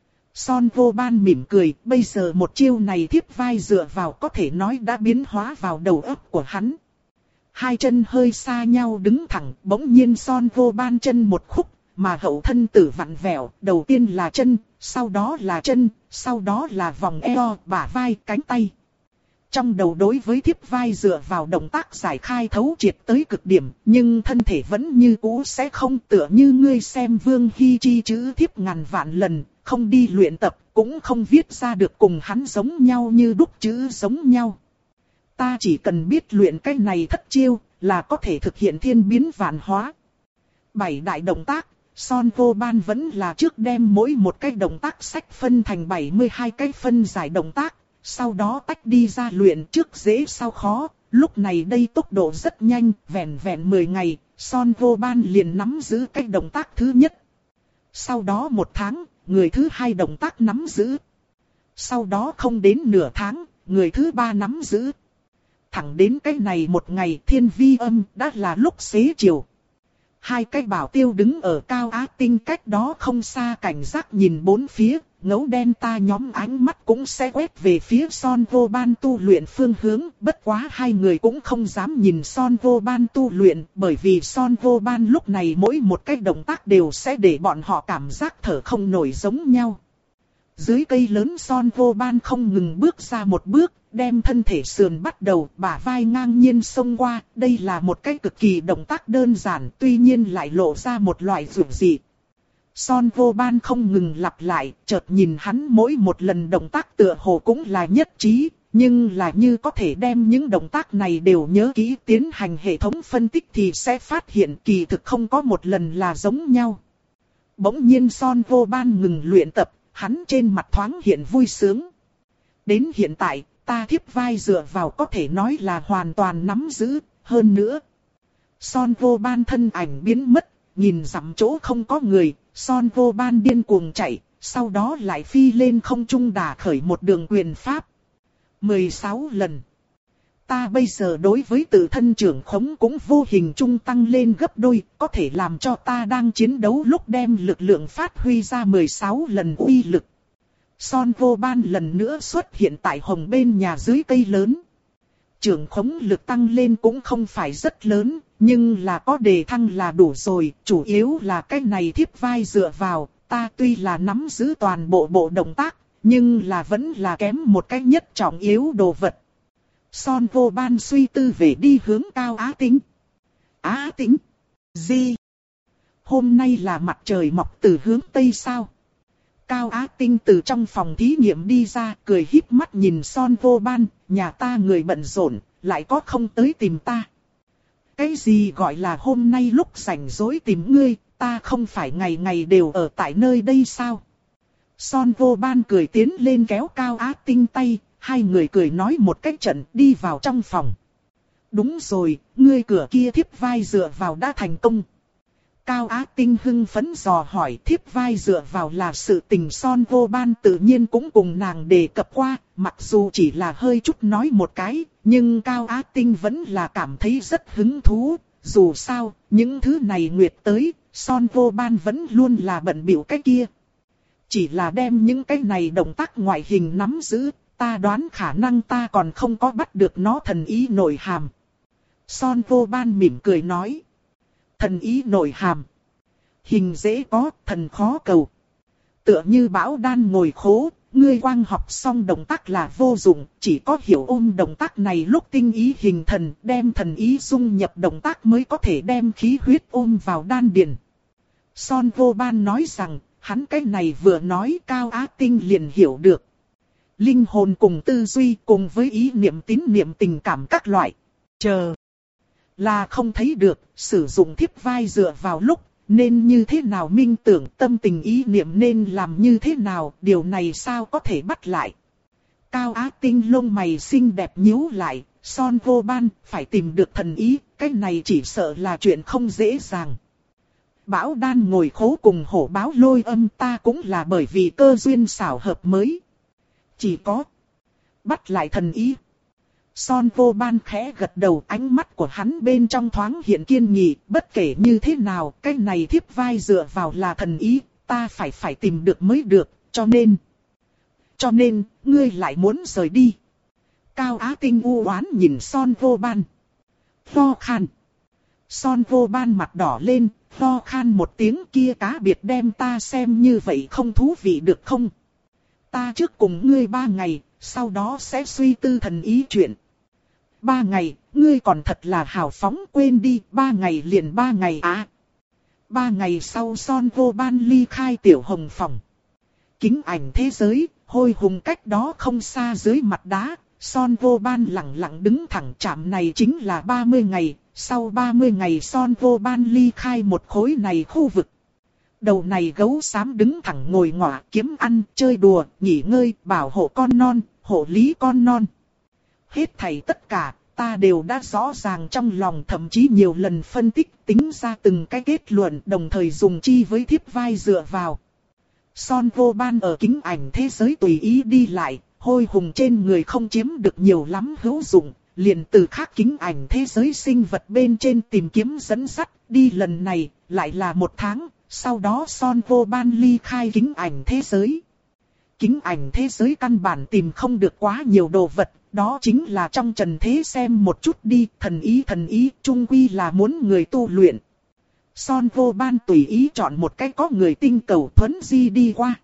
Son Vô Ban mỉm cười, bây giờ một chiêu này thiếp vai dựa vào có thể nói đã biến hóa vào đầu óc của hắn. Hai chân hơi xa nhau đứng thẳng, bỗng nhiên Son Vô Ban chân một khúc, mà hậu thân tử vặn vẹo, đầu tiên là chân, sau đó là chân, sau đó là vòng eo, bả vai, cánh tay. Trong đầu đối với thiếp vai dựa vào động tác giải khai thấu triệt tới cực điểm, nhưng thân thể vẫn như cũ sẽ không, tựa như ngươi xem Vương Hy Chi chữ thiếp ngàn vạn lần, không đi luyện tập, cũng không viết ra được cùng hắn giống nhau như đúc chữ giống nhau. Ta chỉ cần biết luyện cái này thất chiêu, là có thể thực hiện thiên biến vạn hóa. Bảy đại động tác, Son Vô Ban vẫn là trước đem mỗi một cái động tác sách phân thành bảy mươi hai cái phân giải động tác. Sau đó tách đi ra luyện, trước dễ sau khó, lúc này đây tốc độ rất nhanh, vẹn vẹn mười ngày, Son Vô Ban liền nắm giữ cái động tác thứ nhất. Sau đó một tháng, người thứ hai động tác nắm giữ. Sau đó không đến nửa tháng, người thứ ba nắm giữ. Thẳng đến cái này một ngày thiên vi âm đã là lúc xế chiều. Hai cái bảo tiêu đứng ở Cao Á Tinh cách đó không xa cảnh giác nhìn bốn phía. Ngấu đen ta nhóm ánh mắt cũng sẽ quét về phía Son Vô Ban tu luyện phương hướng, bất quá hai người cũng không dám nhìn Son Vô Ban tu luyện, bởi vì Son Vô Ban lúc này mỗi một cái động tác đều sẽ để bọn họ cảm giác thở không nổi giống nhau. Dưới cây lớn Son Vô Ban không ngừng bước ra một bước, đem thân thể sườn bắt đầu, bả vai ngang nhiên xông qua, đây là một cái cực kỳ động tác đơn giản, tuy nhiên lại lộ ra một loại dụ dị. Son Vô Ban không ngừng lặp lại, chợt nhìn hắn mỗi một lần động tác tựa hồ cũng là nhất trí, nhưng là như có thể đem những động tác này đều nhớ kỹ tiến hành hệ thống phân tích thì sẽ phát hiện kỳ thực không có một lần là giống nhau. Bỗng nhiên Son Vô Ban ngừng luyện tập, hắn trên mặt thoáng hiện vui sướng. Đến hiện tại, ta thiếp vai dựa vào có thể nói là hoàn toàn nắm giữ, hơn nữa. Son Vô Ban thân ảnh biến mất, nhìn dặm chỗ không có người, Son Vô Ban điên cuồng chạy, sau đó lại phi lên không trung đả khởi một đường quyền pháp. mười sáu lần. Ta bây giờ đối với tự thân trưởng khống cũng vô hình trung tăng lên gấp đôi, có thể làm cho ta đang chiến đấu lúc đem lực lượng phát huy ra mười sáu lần uy lực. Son Vô Ban lần nữa xuất hiện tại hồng bên nhà dưới cây lớn. Trưởng khống lực tăng lên cũng không phải rất lớn, nhưng là có đề thăng là đủ rồi, chủ yếu là cái này thiếp vai dựa vào, ta tuy là nắm giữ toàn bộ bộ động tác, nhưng là vẫn là kém một cái nhất trọng yếu đồ vật. Son Vô Ban suy tư về đi hướng Cao Á Tĩnh. Á Tĩnh? Gì? Hôm nay là mặt trời mọc từ hướng Tây sao? Cao Á Tĩnh từ trong phòng thí nghiệm đi ra, cười híp mắt nhìn Son Vô Ban, nhà ta người bận rộn, lại có không tới tìm ta. Cái gì gọi là hôm nay lúc rảnh rỗi tìm ngươi, ta không phải ngày ngày đều ở tại nơi đây sao? Son Vô Ban cười tiến lên kéo Cao Á Tĩnh tay, hai người cười nói một cách trận đi vào trong phòng. Đúng rồi, ngươi cửa kia thiếp vai dựa vào đã thành công. Cao Á Tĩnh hưng phấn dò hỏi thiếp vai dựa vào là sự tình Son Vô Ban tự nhiên cũng cùng nàng đề cập qua, mặc dù chỉ là hơi chút nói một cái, nhưng Cao Á Tĩnh vẫn là cảm thấy rất hứng thú, dù sao, những thứ này nguyệt tới, Son Vô Ban vẫn luôn là bận bịu cái kia. Chỉ là đem những cái này động tác ngoại hình nắm giữ, ta đoán khả năng ta còn không có bắt được nó thần ý nội hàm. Son Vô Ban mỉm cười nói. Thần ý nội hàm. Hình dễ có, thần khó cầu. Tựa như Bảo Đan ngồi khố, ngươi quang học xong động tác là vô dụng, chỉ có hiểu ôm động tác này lúc tinh ý hình thần, đem thần ý dung nhập động tác mới có thể đem khí huyết ôm vào đan điền. Son Vô Ban nói rằng, hắn cái này vừa nói Cao Á Tĩnh liền hiểu được. Linh hồn cùng tư duy cùng với ý niệm tín niệm tình cảm các loại. Chờ. Là không thấy được, sử dụng thiếp vai dựa vào lúc, nên như thế nào minh tưởng tâm tình ý niệm nên làm như thế nào, điều này sao có thể bắt lại. Cao Á Tĩnh lông mày xinh đẹp nhíu lại, Son Vô Ban phải tìm được thần ý, cái này chỉ sợ là chuyện không dễ dàng. Bảo Đan ngồi khố cùng hổ báo lôi âm ta cũng là bởi vì cơ duyên xảo hợp mới. Chỉ có bắt lại thần ý. Son Vô Ban khẽ gật đầu, ánh mắt của hắn bên trong thoáng hiện kiên nghị, bất kể như thế nào, cái này thiếp vai dựa vào là thần ý, ta phải phải tìm được mới được, cho nên... Cho nên, ngươi lại muốn rời đi. Cao Á Tĩnh u oán nhìn Son Vô Ban. Ho khan. Son Vô Ban mặt đỏ lên, ho khan một tiếng kia cá biệt đem ta xem như vậy không thú vị được không? Ta trước cùng ngươi ba ngày, sau đó sẽ suy tư thần ý chuyện. Ba ngày, ngươi còn thật là hào phóng, quên đi, ba ngày liền ba ngày à. Ba ngày sau Son Vô Ban ly khai tiểu hồng phòng. Kính ảnh thế giới, hôi hùng cách đó không xa dưới mặt đá, Son Vô Ban lặng lặng đứng thẳng, chạm này chính là ba mươi ngày, sau ba mươi ngày Son Vô Ban ly khai một khối này khu vực. Đầu này gấu xám đứng thẳng ngồi ngọa kiếm ăn, chơi đùa, nghỉ ngơi, bảo hộ con non, hộ lý con non. Hết thảy tất cả, ta đều đã rõ ràng trong lòng, thậm chí nhiều lần phân tích tính ra từng cái kết luận, đồng thời dùng chi với thiếp vai dựa vào. Son Vô Ban ở kính ảnh thế giới tùy ý đi lại, hôi hùng trên người không chiếm được nhiều lắm hữu dụng, liền từ khác kính ảnh thế giới sinh vật bên trên tìm kiếm dẫn dắt, đi lần này, lại là một tháng, sau đó Son Vô Ban ly khai kính ảnh thế giới. Kính ảnh thế giới căn bản tìm không được quá nhiều đồ vật, đó chính là trong trần thế xem một chút đi, thần ý thần ý, chung quy là muốn người tu luyện. Son Vô Ban tùy ý chọn một cái có người tinh cầu thuấn di đi qua.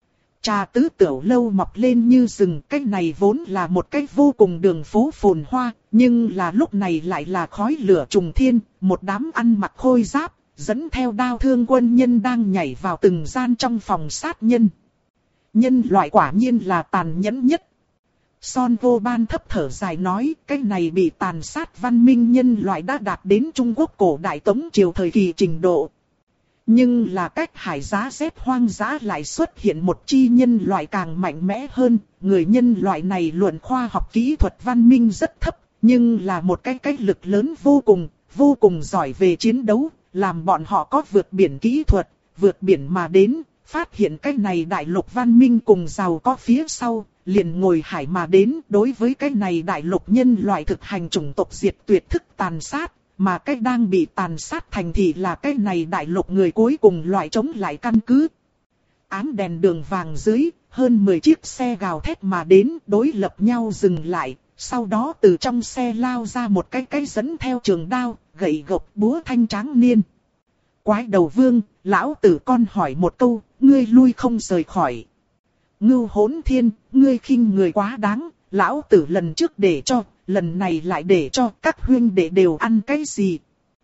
Trà tứ tiểu lâu mọc lên như rừng, cái này vốn là một cái vô cùng đường phố phồn hoa, nhưng là lúc này lại là khói lửa trùng thiên, một đám ăn mặc khôi giáp, dẫn theo đao thương quân nhân đang nhảy vào từng gian trong phòng sát nhân. Nhân loại quả nhiên là tàn nhẫn nhất. Son Vô Ban thấp thở dài nói, cái này bị tàn sát văn minh nhân loại đã đạt đến Trung Quốc cổ đại Tống triều thời kỳ trình độ. Nhưng là cách hải giá rét hoang dã lại xuất hiện một chi nhân loại càng mạnh mẽ hơn. Người nhân loại này luận khoa học kỹ thuật văn minh rất thấp, nhưng là một cái cách lực lớn vô cùng, vô cùng giỏi về chiến đấu, làm bọn họ có vượt biển kỹ thuật, vượt biển mà đến, phát hiện cái này đại lục văn minh cùng giàu có phía sau, liền ngồi hải mà đến. Đối với cái này đại lục nhân loại thực hành chủng tộc diệt tuyệt thức tàn sát, mà cái đang bị tàn sát thành thì là cái này đại lục người cuối cùng loại chống lại căn cứ. Ám đèn đường vàng dưới, hơn mười chiếc xe gào thét mà đến, đối lập nhau dừng lại, sau đó từ trong xe lao ra một cái cái dẫn theo trường đao, gậy gộc búa thanh tráng niên. Quái đầu vương, lão tử con hỏi một câu, ngươi lui không rời khỏi. Ngưu Hỗn Thiên, ngươi khinh người quá đáng, lão tử lần trước để cho, lần này lại để cho các huynh đệ đều ăn cái gì.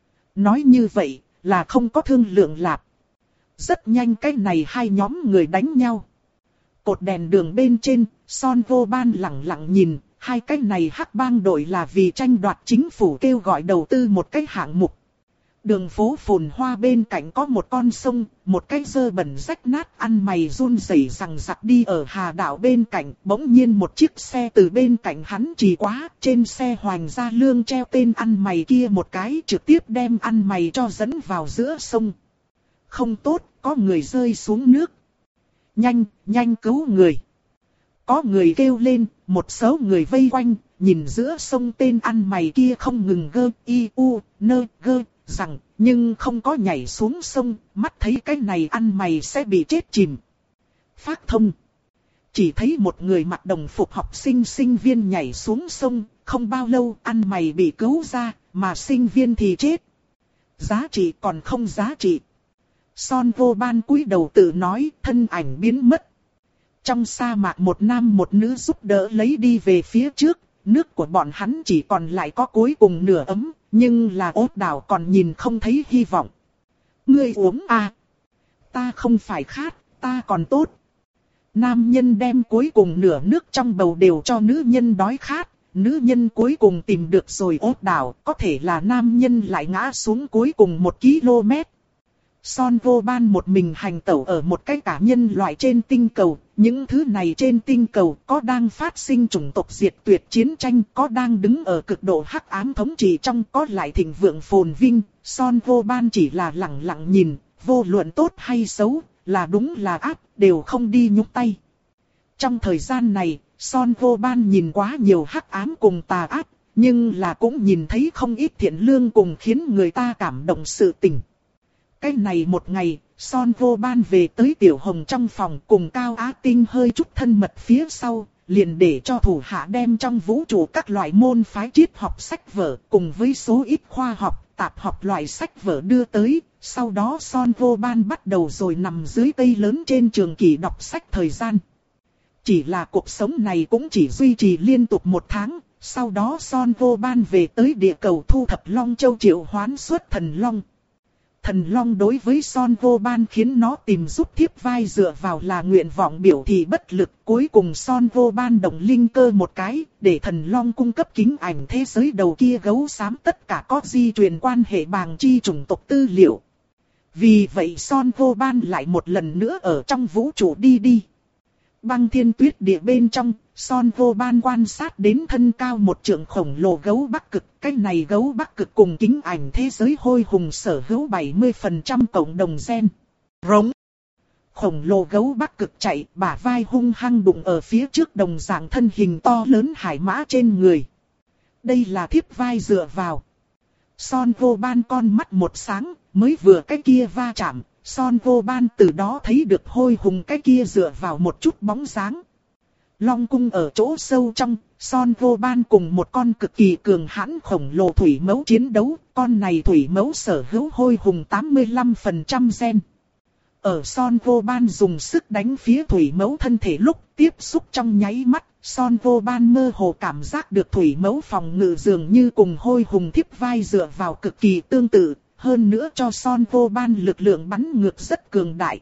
Nói như vậy, là không có thương lượng lạp. Rất nhanh cái này hai nhóm người đánh nhau. Cột đèn đường bên trên, Son Vô Ban lặng lặng nhìn, hai cái này hắc bang đội là vì tranh đoạt chính phủ kêu gọi đầu tư một cái hạng mục. Đường phố phồn hoa bên cạnh có một con sông, một cái dơ bẩn rách nát ăn mày run rẩy rằng rặc đi ở hà đảo bên cạnh. Bỗng nhiên một chiếc xe từ bên cạnh hắn trì quá, trên xe Hoành Gia Lương treo tên ăn mày kia một cái, trực tiếp đem ăn mày cho dẫn vào giữa sông. Không tốt, có người rơi xuống nước. Nhanh, nhanh cứu người. Có người kêu lên, một số người vây quanh, nhìn giữa sông tên ăn mày kia không ngừng gơ, y, u, nơ, gơ, rằng, nhưng không có nhảy xuống sông, mắt thấy cái này ăn mày sẽ bị chết chìm. Phát thông. Chỉ thấy một người mặc đồng phục học sinh sinh viên nhảy xuống sông, không bao lâu ăn mày bị cứu ra, mà sinh viên thì chết. Giá trị còn không giá trị. Son Vô Ban cúi đầu tự nói, thân ảnh biến mất. Trong sa mạc một nam một nữ giúp đỡ lấy đi về phía trước, nước của bọn hắn chỉ còn lại có cuối cùng nửa ấm, nhưng là ốt đảo còn nhìn không thấy hy vọng. Ngươi uống à? Ta không phải khát, ta còn tốt. Nam nhân đem cuối cùng nửa nước trong bầu đều cho nữ nhân đói khát, nữ nhân cuối cùng tìm được rồi ốt đảo, có thể là nam nhân lại ngã xuống cuối cùng một ki lô mét. Son Vô Ban một mình hành tẩu ở một cái cả nhân loại trên tinh cầu, những thứ này trên tinh cầu có đang phát sinh chủng tộc diệt tuyệt chiến tranh, có đang đứng ở cực độ hắc ám thống trị trong, có lại thịnh vượng phồn vinh. Son Vô Ban chỉ là lặng lặng nhìn, vô luận tốt hay xấu, là đúng là ác, đều không đi nhúc tay. Trong thời gian này, Son Vô Ban nhìn quá nhiều hắc ám cùng tà ác, nhưng là cũng nhìn thấy không ít thiện lương cùng khiến người ta cảm động sự tình. Cái này một ngày, Son Vô Ban về tới Tiểu Hồng trong phòng cùng Cao Á Tinh hơi chút thân mật phía sau, liền để cho thủ hạ đem trong vũ trụ các loại môn phái triết học sách vở cùng với số ít khoa học, tạp học loại sách vở đưa tới. Sau đó Son Vô Ban bắt đầu rồi nằm dưới cây lớn trên trường kỷ đọc sách thời gian. Chỉ là cuộc sống này cũng chỉ duy trì liên tục một tháng, sau đó Son Vô Ban về tới địa cầu thu thập Long Châu triệu hoán xuất thần Long. Thần Long đối với Son Vô Ban khiến nó tìm giúp thiếp vai dựa vào là nguyện vọng biểu thị bất lực. Cuối cùng Son Vô Ban động linh cơ một cái, để Thần Long cung cấp kính ảnh thế giới đầu kia gấu xám tất cả có di truyền quan hệ bàng chi chủng tộc tư liệu. Vì vậy Son Vô Ban lại một lần nữa ở trong vũ trụ đi đi. Băng Thiên Tuyết Địa bên trong, Son Vô Ban quan sát đến thân cao một trượng khổng lồ gấu Bắc Cực. Cái này gấu Bắc Cực cùng kính ảnh thế giới hôi hùng sở hữu bảy mươi phần trăm cộng đồng gen. Rống. Khổng lồ gấu Bắc Cực chạy, bả vai hung hăng đụng ở phía trước đồng dạng thân hình to lớn hải mã trên người. Đây là thiếp vai dựa vào. Son Vô Ban con mắt một sáng, mới vừa cái kia va chạm. Son Vô Ban từ đó thấy được hôi hùng cái kia dựa vào một chút bóng dáng. Long cung ở chỗ sâu trong, Son Vô Ban cùng một con cực kỳ cường hãn khổng lồ thủy mẫu chiến đấu. Con này thủy mẫu sở hữu hôi hùng tám mươi lăm phần trăm gen. Ở Son Vô Ban dùng sức đánh phía thủy mẫu thân thể lúc tiếp xúc trong nháy mắt, Son Vô Ban mơ hồ cảm giác được thủy mẫu phòng ngự dường như cùng hôi hùng thiếp vai dựa vào cực kỳ tương tự. hơn nữa cho Son Vô Ban lực lượng bắn ngược rất cường đại.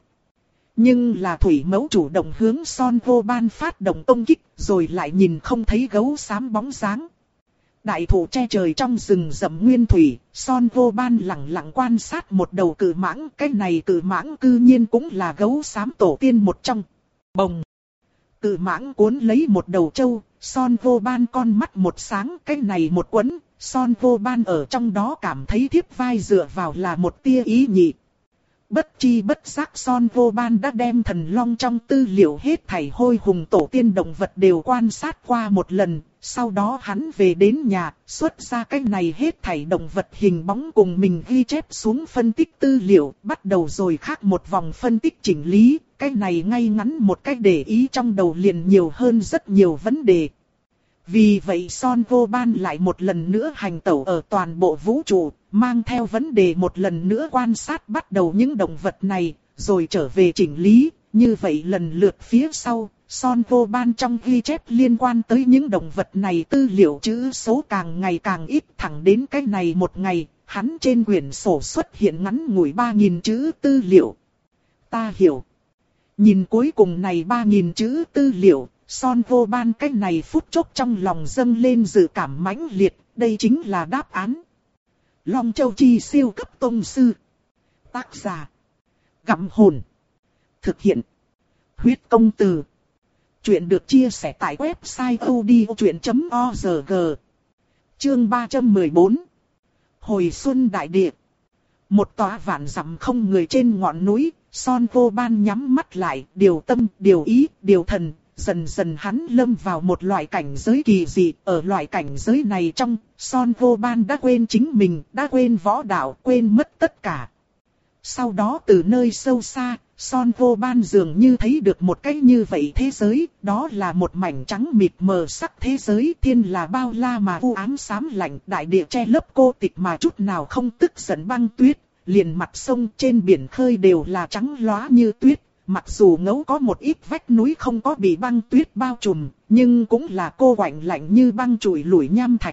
Nhưng là thủy mẫu chủ động hướng Son Vô Ban phát động công kích, rồi lại nhìn không thấy gấu xám bóng dáng. Đại thụ che trời trong rừng rậm nguyên thủy, Son Vô Ban lặng lặng quan sát một đầu cự mãng, cái này cự mãng cư nhiên cũng là gấu xám tổ tiên một trong. Bồng! Cự mãng cuốn lấy một đầu trâu, Son Vô Ban con mắt một sáng, cái này một quấn, Son Vô Ban ở trong đó cảm thấy thiếp vai dựa vào là một tia ý nhị. Bất chi bất giác Son Vô Ban đã đem thần long trong tư liệu hết thảy hôi hùng tổ tiên động vật đều quan sát qua một lần. Sau đó hắn về đến nhà, xuất ra cái này hết thảy động vật hình bóng cùng mình ghi chép xuống phân tích tư liệu, bắt đầu rồi khác một vòng phân tích chỉnh lý. Cái này ngay ngắn một cách để ý trong đầu liền nhiều hơn rất nhiều vấn đề. Vì vậy Son Vô Ban lại một lần nữa hành tẩu ở toàn bộ vũ trụ, mang theo vấn đề một lần nữa quan sát bắt đầu những động vật này, rồi trở về chỉnh lý. Như vậy lần lượt phía sau, Son Vô Ban trong ghi chép liên quan tới những động vật này tư liệu chữ số càng ngày càng ít, thẳng đến cái này một ngày, hắn trên quyển sổ xuất hiện ngắn ngủi ba nghìn chữ tư liệu. Ta hiểu. Nhìn cuối cùng này ba nghìn chữ tư liệu, Son Vô Ban cái này phút chốc trong lòng dâng lên dự cảm mãnh liệt, đây chính là đáp án. Long Châu Chi siêu cấp tông sư. Tác giả: Gặm Hồn. Thực hiện: Huyết Công Từ. Chuyện được chia sẻ tại website odchuyện chấm org. Chương ba trăm mười bốn. Hồi xuân đại địa. Một tòa vạn dặm không người trên ngọn núi, Son Vô Ban nhắm mắt lại, điều tâm, điều ý, điều thần. Dần dần hắn lâm vào một loại cảnh giới kỳ dị, ở loại cảnh giới này trong, Son Vô Ban đã quên chính mình, đã quên võ đạo, quên mất tất cả. Sau đó từ nơi sâu xa, Son Vô Ban dường như thấy được một cái như vậy thế giới, đó là một mảnh trắng mịt mờ sắc thế giới, thiên là bao la mà u ám xám lạnh, đại địa che lấp cô tịch mà chút nào không tức giận băng tuyết, liền mặt sông trên biển khơi đều là trắng lóa như tuyết. Mặc dù ngẫu có một ít vách núi không có bị băng tuyết bao trùm, nhưng cũng là cô quạnh lạnh như băng trụi lủi nham thạch.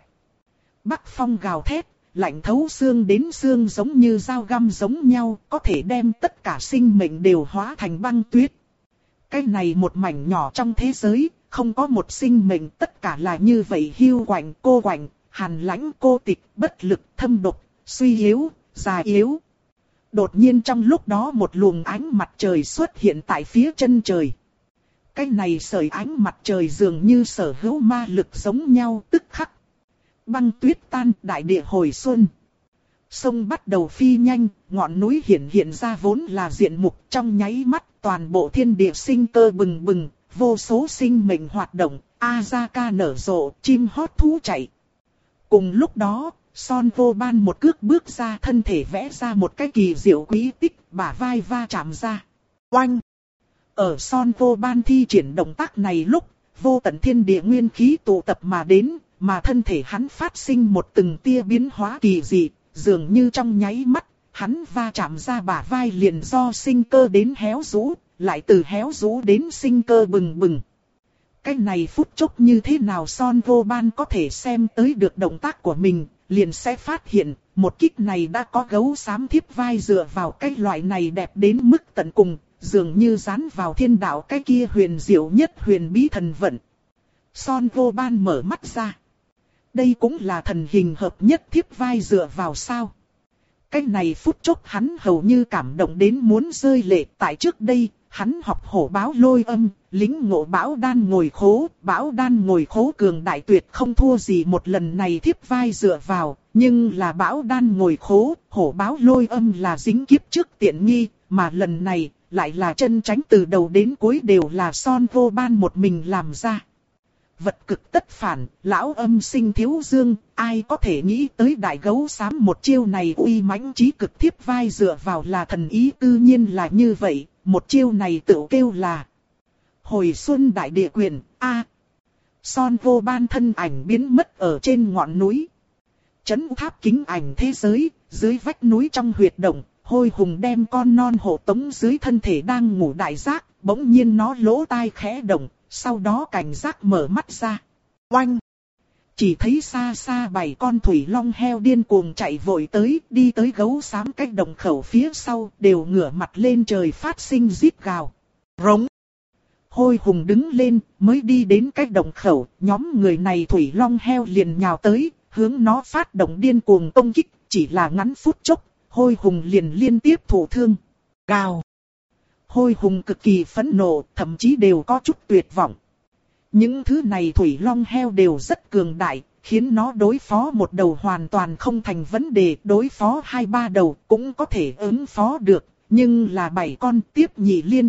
Bắc phong gào thét, lạnh thấu xương đến xương giống như dao găm giống nhau, có thể đem tất cả sinh mệnh đều hóa thành băng tuyết. Cái này một mảnh nhỏ trong thế giới, không có một sinh mệnh, tất cả là như vậy hiu quạnh, cô quạnh, hàn lãnh, cô tịch, bất lực, thâm độc, suy yếu, già yếu. Đột nhiên trong lúc đó một luồng ánh mặt trời xuất hiện tại phía chân trời. Cái này sợi ánh mặt trời dường như sở hữu ma lực giống nhau, tức khắc. Băng tuyết tan, đại địa hồi xuân. Sông bắt đầu phi nhanh, ngọn núi hiện hiện ra vốn là diện mục, trong nháy mắt toàn bộ thiên địa sinh cơ bừng bừng, vô số sinh mệnh hoạt động, Azaka nở rộ, chim hót thú chạy. Cùng lúc đó, Son Vô Ban một cước bước ra, thân thể vẽ ra một cái kỳ diệu quý tích, bả vai va chạm ra. Oanh! Ở Son Vô Ban thi triển động tác này lúc, vô tận thiên địa nguyên khí tụ tập mà đến, mà thân thể hắn phát sinh một từng tia biến hóa kỳ dị, dường như trong nháy mắt, hắn va chạm ra bả vai liền do sinh cơ đến héo rũ, lại từ héo rũ đến sinh cơ bừng bừng. Cái này phút chốc như thế nào Son Vô Ban có thể xem tới được động tác của mình, liền sẽ phát hiện, một kích này đã có gấu xám thiếp vai dựa vào cái loại này đẹp đến mức tận cùng, dường như dán vào thiên đạo cái kia huyền diệu nhất huyền bí thần vận. Son Vô Ban mở mắt ra. Đây cũng là thần hình hợp nhất thiếp vai dựa vào sao. Cái này phút chốc hắn hầu như cảm động đến muốn rơi lệ. Tại trước đây, hắn học hổ báo lôi âm, lính ngộ bão đan ngồi khố, bão đan ngồi khố cường đại tuyệt không thua gì một lần này thiếp vai dựa vào. Nhưng là bão đan ngồi khố, hổ báo lôi âm là dính kiếp trước tiện nghi, mà lần này lại là chân tránh từ đầu đến cuối đều là Son Vô Ban một mình làm ra. Vật cực tất phản, lão âm sinh thiếu dương, ai có thể nghĩ tới đại gấu xám một chiêu này uy mãnh chí cực thiếp vai dựa vào là thần ý, tự nhiên là như vậy, một chiêu này tự kêu là hồi xuân đại địa quyền, a. Son Vô Ban thân ảnh biến mất ở trên ngọn núi. Chấn tháp kính ảnh thế giới, dưới vách núi trong huyệt động, hôi hùng đem con non hộ tống dưới thân thể đang ngủ đại giác, bỗng nhiên nó lỗ tai khẽ động. Sau đó cảnh giác mở mắt ra. Oanh! Chỉ thấy xa xa bảy con thủy long heo điên cuồng chạy vội tới, đi tới gấu xám cách đồng khẩu phía sau, đều ngửa mặt lên trời phát sinh rít gào. Rống. Hôi hùng đứng lên, mới đi đến cách đồng khẩu, nhóm người này thủy long heo liền nhào tới, hướng nó phát động điên cuồng công kích, chỉ là ngắn phút chốc, hôi hùng liền liên tiếp thụ thương. Gào. Hôi hùng cực kỳ phẫn nộ, thậm chí đều có chút tuyệt vọng. Những thứ này thủy long heo đều rất cường đại, khiến nó đối phó một đầu hoàn toàn không thành vấn đề, đối phó hai ba đầu cũng có thể ứng phó được, nhưng là bảy con tiếp nhị liên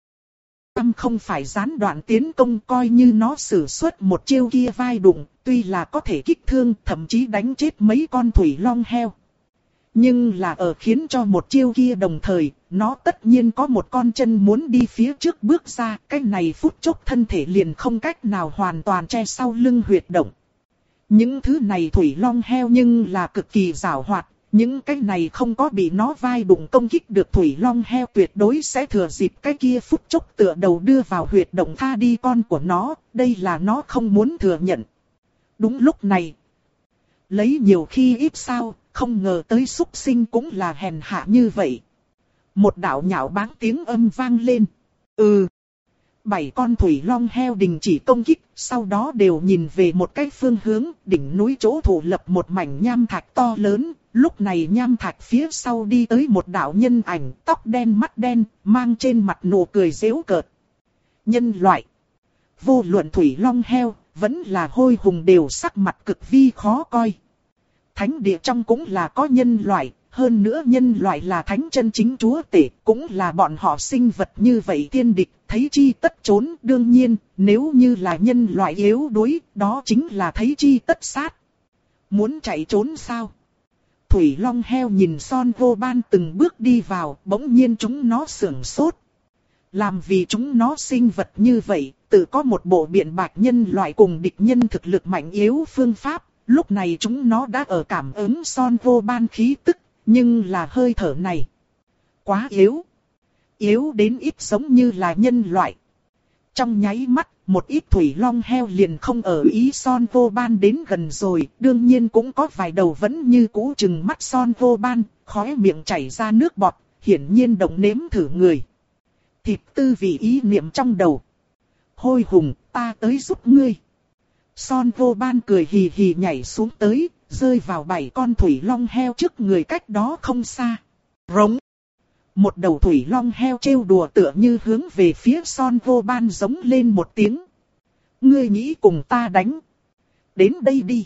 tâm không phải gián đoạn tiến công, coi như nó sử xuất một chiêu kia vai đụng, tuy là có thể kích thương, thậm chí đánh chết mấy con thủy long heo. Nhưng là ở khiến cho một chiêu kia đồng thời, nó tất nhiên có một con chân muốn đi phía trước bước ra, cái này phút chốc thân thể liền không cách nào hoàn toàn che sau lưng huyệt động. Những thứ này thủy long heo nhưng là cực kỳ giàu hoạt, những cái này không có bị nó vai đụng công kích được thủy long heo tuyệt đối sẽ thừa dịp cái kia phút chốc tựa đầu đưa vào huyệt động tha đi con của nó, đây là nó không muốn thừa nhận. Đúng lúc này, lấy nhiều khi ít sao, không ngờ tới súc sinh cũng là hèn hạ như vậy. Một đạo nhạo báng tiếng âm vang lên. Ừ. Bảy con thủy long heo đình chỉ công kích, sau đó đều nhìn về một cái phương hướng, đỉnh núi chỗ thủ lập một mảnh nham thạch to lớn. Lúc này nham thạch phía sau đi tới một đạo nhân ảnh, tóc đen mắt đen, mang trên mặt nụ cười giễu cợt. Nhân loại. Vô luận thủy long heo, vẫn là hôi hùng đều sắc mặt cực vi khó coi. Thánh địa trong cũng là có nhân loại, hơn nữa nhân loại là thánh chân chính chúa tể, cũng là bọn họ sinh vật như vậy thiên địch, thấy chi tất trốn. Đương nhiên, nếu như là nhân loại yếu đuối, đó chính là thấy chi tất sát. Muốn chạy trốn sao? Thủy long heo nhìn Son Gohan từng bước đi vào, bỗng nhiên chúng nó sửng sốt. Làm vì chúng nó sinh vật như vậy, tự có một bộ biện bạch nhân loại cùng địch nhân thực lực mạnh yếu phương pháp. Lúc này chúng nó đã ở cảm ứng Son Gohan khí tức, nhưng là hơi thở này quá yếu. Yếu đến ít giống như là nhân loại. Trong nháy mắt, một ít thủy long heo liền không ở ý Son Gohan đến gần rồi. Đương nhiên cũng có vài đầu vẫn như cũ chừng mắt Son Gohan, khóe miệng chảy ra nước bọt, hiển nhiên động nếm thử người. Thịt tư vị ý niệm trong đầu. Hôi hùng, ta tới giúp ngươi. Son Gohan cười hì hì nhảy xuống tới, rơi vào bảy con thủy long heo trước người cách đó không xa. Rống. Một đầu thủy long heo trêu đùa tựa như hướng về phía Son Gohan giống lên một tiếng. Ngươi nghĩ cùng ta đánh? Đến đây đi.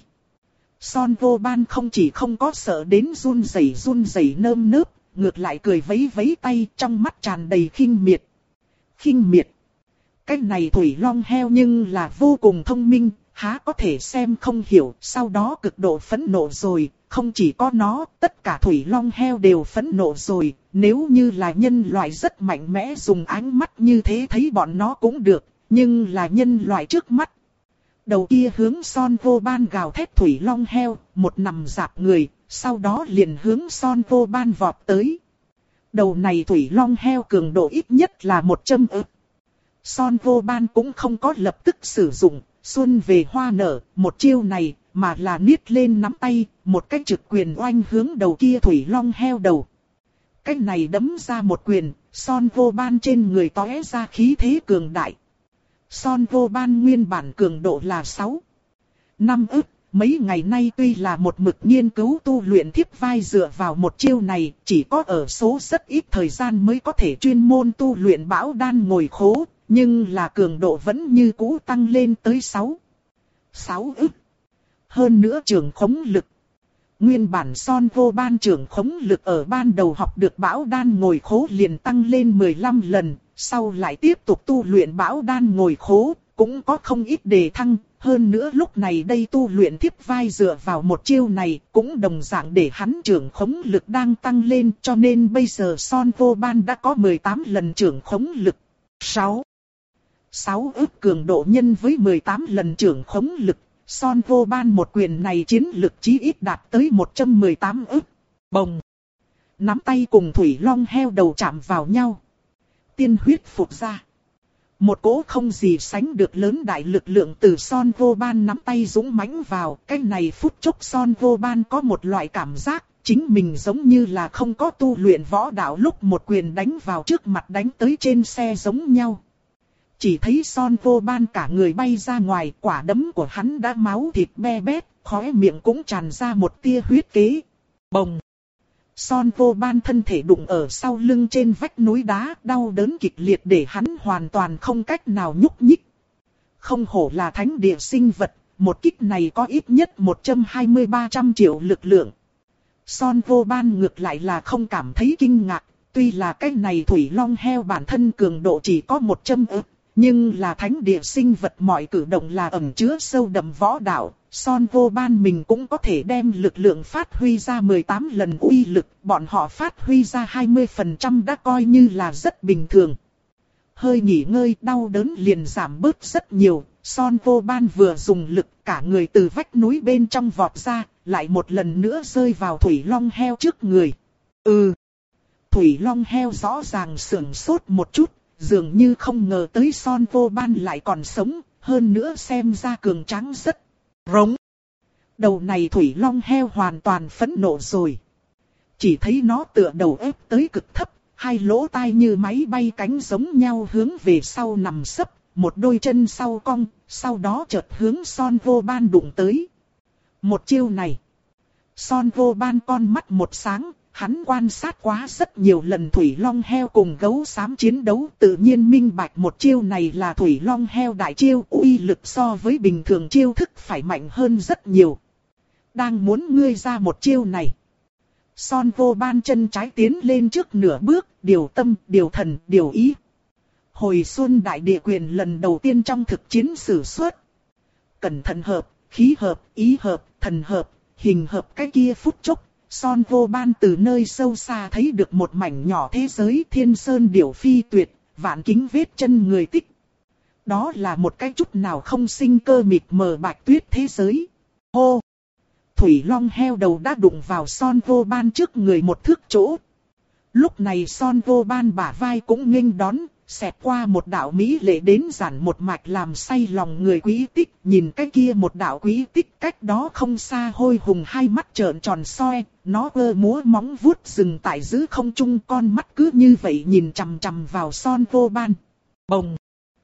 Son Gohan không chỉ không có sợ đến run rẩy run rẩy nơm nớp, ngược lại cười vẫy vẫy tay, trong mắt tràn đầy khinh miệt. Khinh miệt. Cái này thủy long heo nhưng là vô cùng thông minh, há có thể xem không hiểu, sau đó cực độ phẫn nộ rồi. Không chỉ có nó, tất cả thủy long heo đều phẫn nộ rồi. Nếu như là nhân loại rất mạnh mẽ dùng ánh mắt như thế thấy bọn nó cũng được, nhưng là nhân loại trước mắt. Đầu kia hướng Son Gohan gào thét thủy long heo, một nằm dạp người, sau đó liền hướng Son Gohan vọt tới. Đầu này thủy long heo cường độ ít nhất là một trăm ức. Son Gohan cũng không có lập tức sử dụng xuân về hoa nở một chiêu này, mà là niết lên nắm tay, một cái trực quyền oanh hướng đầu kia thủy long heo đầu. Cái này đấm ra một quyền, Son Gohan trên người tóe ra khí thế cường đại. Son Gohan nguyên bản cường độ là sáu, năm ức, mấy ngày nay tuy là một mực nghiên cứu tu luyện thiếp vai dựa vào một chiêu này, chỉ có ở số rất ít thời gian mới có thể chuyên môn tu luyện bão đan ngồi khố, nhưng là cường độ vẫn như cũ tăng lên tới sáu, sáu ức. Hơn nữa trường khống lực. Nguyên bản Son Gohan trường khống lực ở ban đầu học được bão đan ngồi khố liền tăng lên mười lăm lần, sau lại tiếp tục tu luyện bão đan ngồi khố, cũng có không ít đề thăng. Hơn nữa lúc này đây tu luyện thiếp vai dựa vào một chiêu này, cũng đồng dạng để hắn trường khống lực đang tăng lên, cho nên bây giờ Son Gohan đã có mười tám lần trường khống lực. sáu, sáu ức cường độ nhân với mười tám lần trường khống lực. Son Gohan một quyền này chiến lực chí ít đạt tới một trăm mười tám ức. Bồng. Nắm tay cùng thủy long heo đầu chạm vào nhau. Tiên huyết phụt ra. Một cỗ không gì sánh được lớn đại lực lượng từ Son Vô Ban nắm tay dũng mãnh vào. Cái này phút chốc Son Vô Ban có một loại cảm giác, chính mình giống như là không có tu luyện võ đạo lúc một quyền đánh vào trước mặt đánh tới trên xe giống nhau. Chỉ thấy Son Vô Ban cả người bay ra ngoài, quả đấm của hắn đã máu thịt be bét, khóe miệng cũng tràn ra một tia huyết kế. Bồng! Son Vô Ban thân thể đụng ở sau lưng trên vách núi đá, đau đớn kịch liệt để hắn hoàn toàn không cách nào nhúc nhích. Không hổ là thánh địa sinh vật, một kích này có ít nhất một trăm hai mươi ba trăm triệu lực lượng. Son Vô Ban ngược lại là không cảm thấy kinh ngạc, tuy là cái này thủy long heo bản thân cường độ chỉ có một trăm ức, nhưng là thánh địa sinh vật mọi cử động là ẩn chứa sâu đậm võ đạo. Son Vô Ban mình cũng có thể đem lực lượng phát huy ra mười tám lần uy lực, bọn họ phát huy ra hai mươi phần trăm đã coi như là rất bình thường. Hơi nghỉ ngơi, đau đớn liền giảm bớt rất nhiều. Son Vô Ban vừa dùng lực, cả người từ vách núi bên trong vọt ra, lại một lần nữa rơi vào thủy long heo trước người. Ừ, thủy long heo rõ ràng sửng sốt một chút, dường như không ngờ tới Son Vô Ban lại còn sống, hơn nữa xem ra cường tráng rất. Rống. Đầu này thủy long heo hoàn toàn phẫn nộ rồi. Chỉ thấy nó tựa đầu ép tới cực thấp, hai lỗ tai như máy bay cánh giống nhau hướng về sau nằm sấp, một đôi chân sau cong, sau đó chợt hướng Son Vô Ban đụng tới. Một chiêu này, Son Vô Ban con mắt một sáng, hắn quan sát quá rất nhiều lần thủy long heo cùng gấu xám chiến đấu, tự nhiên minh bạch một chiêu này là thủy long heo đại chiêu, uy lực so với bình thường chiêu thức phải mạnh hơn rất nhiều. Đang muốn ngươi ra một chiêu này. Son Vô Ban chân trái tiến lên trước nửa bước, điều tâm, điều thần, điều ý. Hồi xuân đại địa quyền lần đầu tiên trong thực chiến sử xuất. Cẩn thận hợp, khí hợp, ý hợp, thần hợp, hình hợp, cái kia phút chốc. Son Vô Ban từ nơi sâu xa thấy được một mảnh nhỏ thế giới thiên sơn điểu phi tuyệt, vạn kính vết chân người tích. Đó là một cái chút nào không sinh cơ mịt mờ bạch tuyết thế giới. Hô! Thủy long heo đầu đã đụng vào Son Vô Ban trước người một thước chỗ. Lúc này Son Vô Ban bả vai cũng nghênh đón, xẹt qua một đạo mỹ lệ đến giản một mạch làm say lòng người quý tích. Nhìn cái kia một đạo quý tích cách đó không xa Hôi Hùng hai mắt trợn tròn soi, nó ơ múa móng vuốt dừng tại giữa không trung, con mắt cứ như vậy nhìn chằm chằm vào Son Vô Ban. Bồng!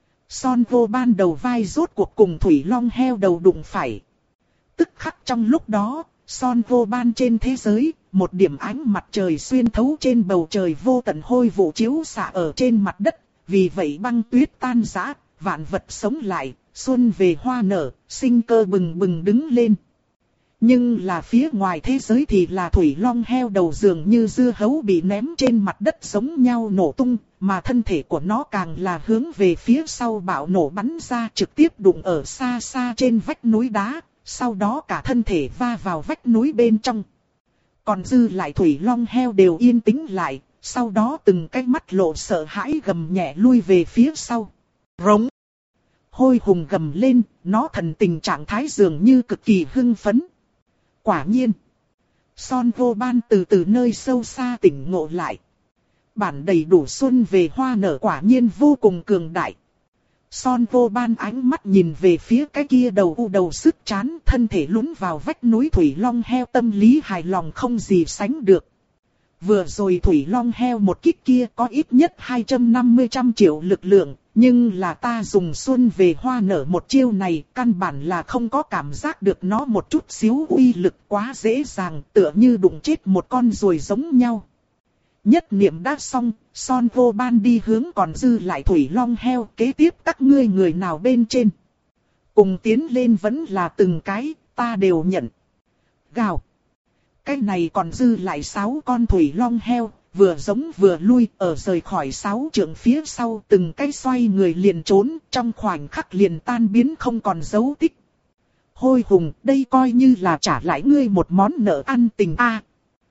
Son Vô Ban đầu vai rốt cuộc cùng thủy long heo đầu đụng phải. Tức khắc trong lúc đó, Son Vô Ban trên thế giới, một điểm ánh mặt trời xuyên thấu trên bầu trời vô tận hôi vụ chiếu xạ ở trên mặt đất. Vì vậy băng tuyết tan rã, vạn vật sống lại, xuân về hoa nở, sinh cơ bừng bừng đứng lên. Nhưng là phía ngoài thế giới thì là thủy long heo đầu dường như dưa hấu bị ném trên mặt đất giống nhau nổ tung, mà thân thể của nó càng là hướng về phía sau bạo nổ bắn ra, trực tiếp đụng ở xa xa trên vách núi đá, sau đó cả thân thể va vào vách núi bên trong. Còn dư lại thủy long heo đều yên tĩnh lại, sau đó từng cái mắt lộ sợ hãi gầm nhẹ lui về phía sau. Rống! Hôi Hùng gầm lên, nó thần tình trạng thái dường như cực kỳ hưng phấn. Quả nhiên, Son Vô Ban từ từ nơi sâu xa tỉnh ngộ lại. Bản đầy đủ xuân về hoa nở quả nhiên vô cùng cường đại. Son Vô Ban ánh mắt nhìn về phía cái kia đầu u đầu sức chán, thân thể lún vào vách núi thủy long heo, tâm lý hài lòng không gì sánh được. Vừa rồi thủy long heo một kích kia có ít nhất hai trăm năm mươi trăm triệu lực lượng, nhưng là ta dùng xuân về hoa nở một chiêu này, căn bản là không có cảm giác được nó một chút xíu uy lực, quá dễ dàng, tựa như đụng chết một con ruồi giống nhau. Nhất niệm đã xong, Son Vô Ban đi hướng còn dư lại thủy long heo, kế tiếp các ngươi người nào bên trên. Cùng tiến lên vẫn là từng cái, ta đều nhận. Gào. Cái này còn dư lại sáu con thủy long heo, vừa giống vừa lui, ở rời khỏi sáu trượng phía sau, từng cái xoay người liền trốn, trong khoảnh khắc liền tan biến không còn dấu tích. Hôi Hùng, đây coi như là trả lại ngươi một món nợ ăn tình a.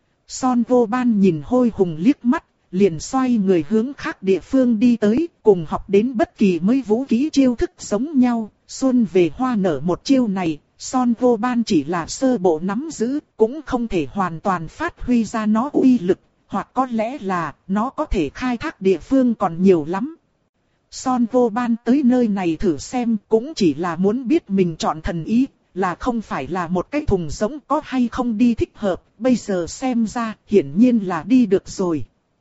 Son Vô Ban nhìn Hôi Hùng liếc mắt, liền xoay người hướng khác địa phương đi tới, cùng học đến bất kỳ mấy vũ khí chiêu thức giống nhau. Xuân về hoa nở một chiêu này, Son Vô Ban chỉ là sơ bộ nắm giữ, cũng không thể hoàn toàn phát huy ra nó uy lực, hoặc có lẽ là nó có thể khai thác địa phương còn nhiều lắm. Son Vô Ban tới nơi này thử xem cũng chỉ là muốn biết mình chọn thần ý, là không phải là một cái thùng giống có hay không đi thích hợp, bây giờ xem ra hiển nhiên là đi được rồi.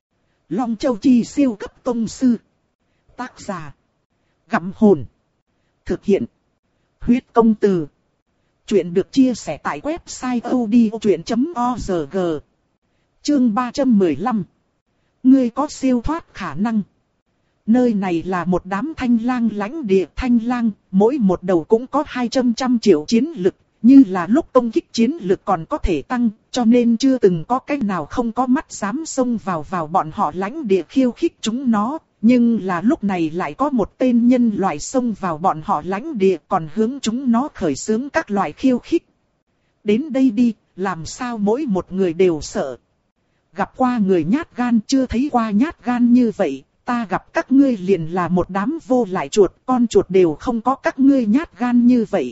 Long Châu Chi siêu cấp tông sư. Tác giả. Gặm hồn. Thực hiện. Huyết công từ. Chuyện được chia sẻ tại website odchuyện chấm org. Chương ba trăm mười lăm. Ngươi có siêu thoát khả năng. Nơi này là một đám thanh lang lãnh địa thanh lang, mỗi một đầu cũng có hai trăm trăm triệu chiến lực, như là lúc công kích chiến lực còn có thể tăng, cho nên chưa từng có cách nào không có mắt dám xông vào vào bọn họ lãnh địa khiêu khích chúng nó, nhưng là lúc này lại có một tên nhân loại xông vào bọn họ lãnh địa còn hướng chúng nó khởi xướng các loại khiêu khích. Đến đây đi, làm sao mỗi một người đều sợ. Gặp qua người nhát gan chưa thấy qua nhát gan như vậy. Ta gặp các ngươi liền là một đám vô lại chuột, con chuột đều không có các ngươi nhát gan như vậy.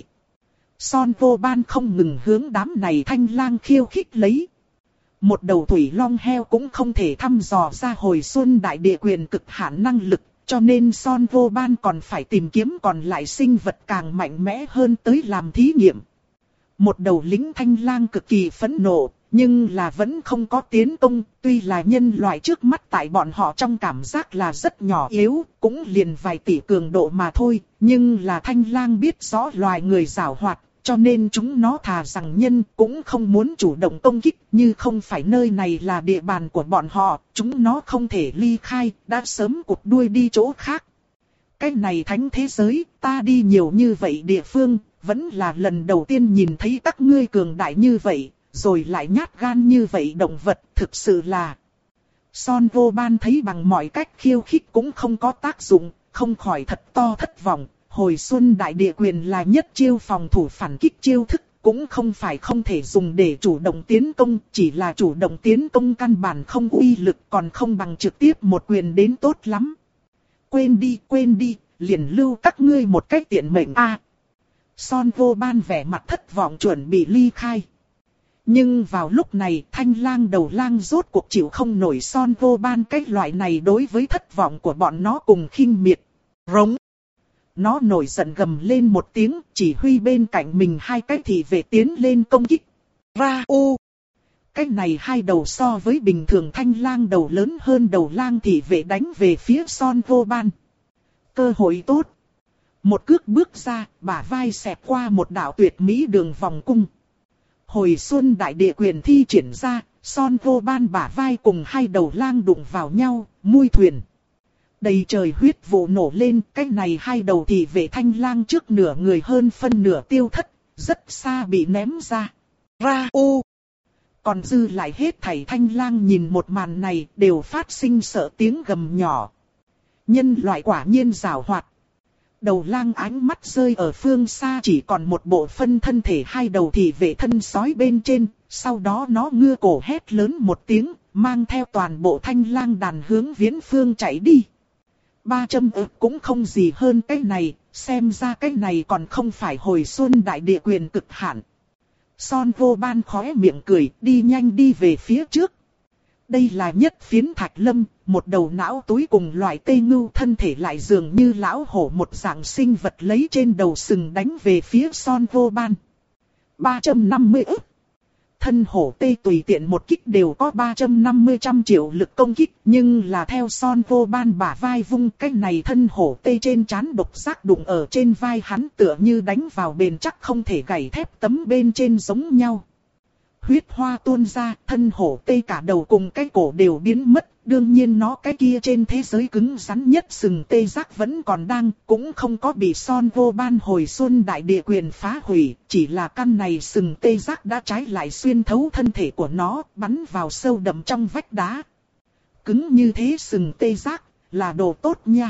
Son Vô Ban không ngừng hướng đám này thanh lang khiêu khích lấy. Một đầu thủy long heo cũng không thể thăm dò ra hồi xuân đại địa quyền cực hạn năng lực, cho nên Son Vô Ban còn phải tìm kiếm còn lại sinh vật càng mạnh mẽ hơn tới làm thí nghiệm. Một đầu lính thanh lang cực kỳ phẫn nộ. Nhưng là vẫn không có tiến công, tuy là nhân loại trước mắt tại bọn họ trong cảm giác là rất nhỏ yếu, cũng liền vài tỷ cường độ mà thôi, nhưng là thanh lang biết rõ loài người giảo hoạt, cho nên chúng nó thà rằng nhân cũng không muốn chủ động công kích, như không phải nơi này là địa bàn của bọn họ, chúng nó không thể ly khai, đã sớm cụt đuôi đi chỗ khác. Cái này thánh thế giới, ta đi nhiều như vậy địa phương, vẫn là lần đầu tiên nhìn thấy các ngươi cường đại như vậy. Rồi lại nhát gan như vậy động vật, thực sự là. Son Vô Ban thấy bằng mọi cách khiêu khích cũng không có tác dụng, không khỏi thật to thất vọng. Hồi xuân đại địa quyền là nhất chiêu phòng thủ phản kích chiêu thức, cũng không phải không thể dùng để chủ động tiến công, chỉ là chủ động tiến công căn bản không uy lực còn không bằng trực tiếp một quyền đến tốt lắm. Quên đi, quên đi, liền lưu các ngươi một cách tiện mệnh a. Son Vô Ban vẻ mặt thất vọng chuẩn bị ly khai. Nhưng vào lúc này thanh lang đầu lang rốt cuộc chịu không nổi Son Vô Ban cái loại này đối với thất vọng của bọn nó cùng khinh miệt. Rống. Nó nổi giận gầm lên một tiếng chỉ huy bên cạnh mình hai cái thị vệ tiến lên công kích. Ra u. Cái này hai đầu so với bình thường thanh lang đầu lớn hơn đầu lang thị vệ đánh về phía Son Vô Ban. Cơ hội tốt. Một cước bước ra, bả vai xẹt qua một đạo tuyệt mỹ đường vòng cung. Hồi xuân đại địa quyền thi triển ra, Son Vô Ban bả vai cùng hai đầu lang đụng vào nhau, mui thuyền. Đầy trời huyết vụ nổ lên, cái này hai đầu thì vệ thanh lang trước nửa người hơn phân nửa tiêu thất, rất xa bị ném ra. Ra u. Còn dư lại hết thảy thanh lang nhìn một màn này đều phát sinh sợ tiếng gầm nhỏ. Nhân loại quả nhiên giảo hoạt. Đầu lang ánh mắt rơi ở phương xa chỉ còn một bộ phân thân thể hai đầu thì vệ thân sói bên trên, sau đó nó ngưa cổ hét lớn một tiếng, mang theo toàn bộ thanh lang đàn hướng viễn phương chạy đi. Ba trăm ức cũng không gì hơn cái này, xem ra cái này còn không phải hồi xuân đại địa quyền cực hạn. Son Vô Ban khóe miệng cười, đi nhanh đi về phía trước. Đây là nhất phiến thạch lâm, một đầu não túi cùng loại tê ngưu thân thể lại dường như lão hổ một dạng sinh vật lấy trên đầu sừng đánh về phía Son Vô Ban. ba trăm năm mươi ức. Thân hổ tê tùy tiện một kích đều có ba trăm năm mươi trăm triệu lực công kích, nhưng là theo Son Vô Ban bả vai vung cái này thân hổ tê trên trán độc giác đụng ở trên vai hắn tựa như đánh vào bền chắc không thể gãy thép tấm bên trên giống nhau. Huyết hoa tuôn ra, thân hổ tê cả đầu cùng cái cổ đều biến mất, đương nhiên nó cái kia trên thế giới cứng rắn nhất sừng tê giác vẫn còn đang, cũng không có bị Son Vô Ban hồi xuân đại địa quyền phá hủy, chỉ là căn này sừng tê giác đã trái lại xuyên thấu thân thể của nó, bắn vào sâu đậm trong vách đá. Cứng như thế sừng tê giác, là đồ tốt nha.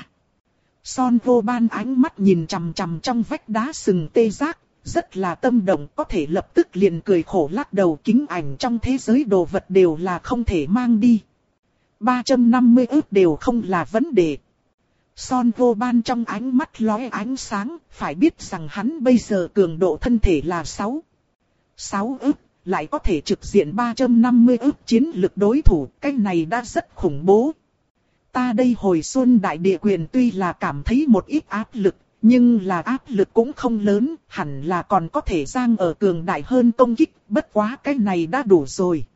Son Vô Ban ánh mắt nhìn chằm chằm trong vách đá sừng tê giác. Rất là tâm động, có thể lập tức liền cười khổ lắc đầu, kính ảnh trong thế giới đồ vật đều là không thể mang đi. ba trăm năm mươi ức đều không là vấn đề. Son Vô Ban trong ánh mắt lóe ánh sáng, phải biết rằng hắn bây giờ cường độ thân thể là sáu. sáu ức, lại có thể trực diện ba trăm năm mươi ức chiến lực đối thủ, cái này đã rất khủng bố. ta đây hồi xuân đại địa quyền tuy là cảm thấy một ít áp lực, nhưng là áp lực cũng không lớn, hẳn là còn có thể giang ở cường đại hơn công kích, bất quá cái này đã đủ rồi.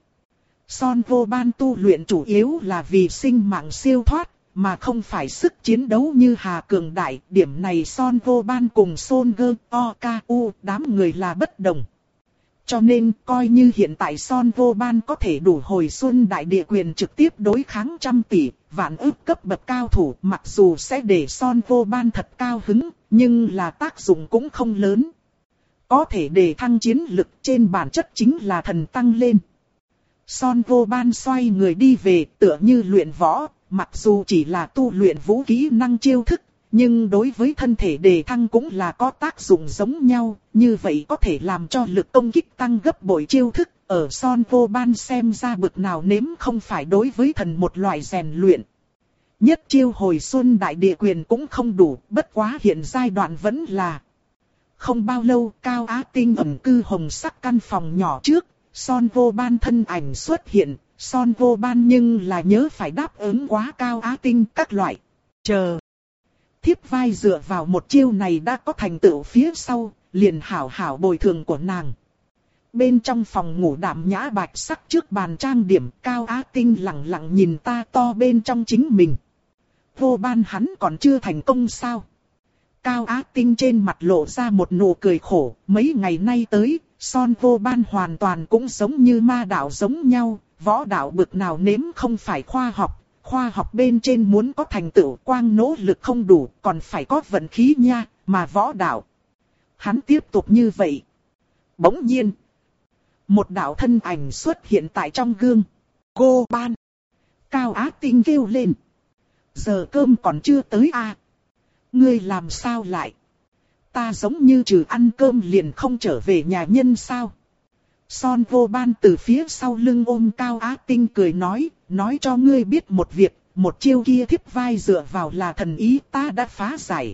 Son Vô Ban tu luyện chủ yếu là vì sinh mạng siêu thoát, mà không phải sức chiến đấu như Hà cường đại. Điểm này Son Vô Ban cùng Son Gơ, O, K, U đám người là bất đồng. Cho nên coi như hiện tại Son Vô Ban có thể đủ hồi xuân đại địa quyền trực tiếp đối kháng trăm tỷ, vạn ức cấp bậc cao thủ, mặc dù sẽ để Son Vô Ban thật cao hứng, nhưng là tác dụng cũng không lớn. Có thể để thăng chiến lực trên bản chất chính là thần tăng lên. Son Vô Ban xoay người đi về tựa như luyện võ, mặc dù chỉ là tu luyện vũ kỹ năng chiêu thức, nhưng đối với thân thể đề thăng cũng là có tác dụng giống nhau, như vậy có thể làm cho lực công kích tăng gấp bội chiêu thức, ở Son Vô Ban xem ra bực nào nếm không phải đối với thần một loại rèn luyện. Nhất chiêu hồi xuân đại địa quyền cũng không đủ, bất quá hiện giai đoạn vẫn là. Không bao lâu Cao Á Tinh ẩn cư hồng sắc căn phòng nhỏ trước, Son Vô Ban thân ảnh xuất hiện, Son Vô Ban nhưng là nhớ phải đáp ứng quá Cao Á Tinh các loại. Chờ. Thiếp vai dựa vào một chiêu này đã có thành tựu phía sau, liền hảo hảo bồi thường của nàng. Bên trong phòng ngủ đạm nhã bạch sắc trước bàn trang điểm, Cao Á Tinh lặng lặng nhìn ta to bên trong chính mình. Vô Ban hắn còn chưa thành công sao? Cao Á Tinh trên mặt lộ ra một nụ cười khổ, mấy ngày nay tới, Son Vô Ban hoàn toàn cũng giống như ma đạo giống nhau, võ đạo bực nào nếm không phải khoa học, khoa học bên trên muốn có thành tựu quang nỗ lực không đủ, còn phải có vận khí nha, mà võ đạo. Hắn tiếp tục như vậy. Bỗng nhiên, một đạo thân ảnh xuất hiện tại trong gương. Cô Ban. Cao Á Tinh kêu lên. Giờ cơm còn chưa tới à? Ngươi làm sao lại? Ta giống như trừ ăn cơm liền không trở về nhà nhân sao? Son Vô Ban từ phía sau lưng ôm Cao Á Tinh cười nói, nói cho ngươi biết một việc, một chiêu kia thiếp vai dựa vào là thần ý ta đã phá giải.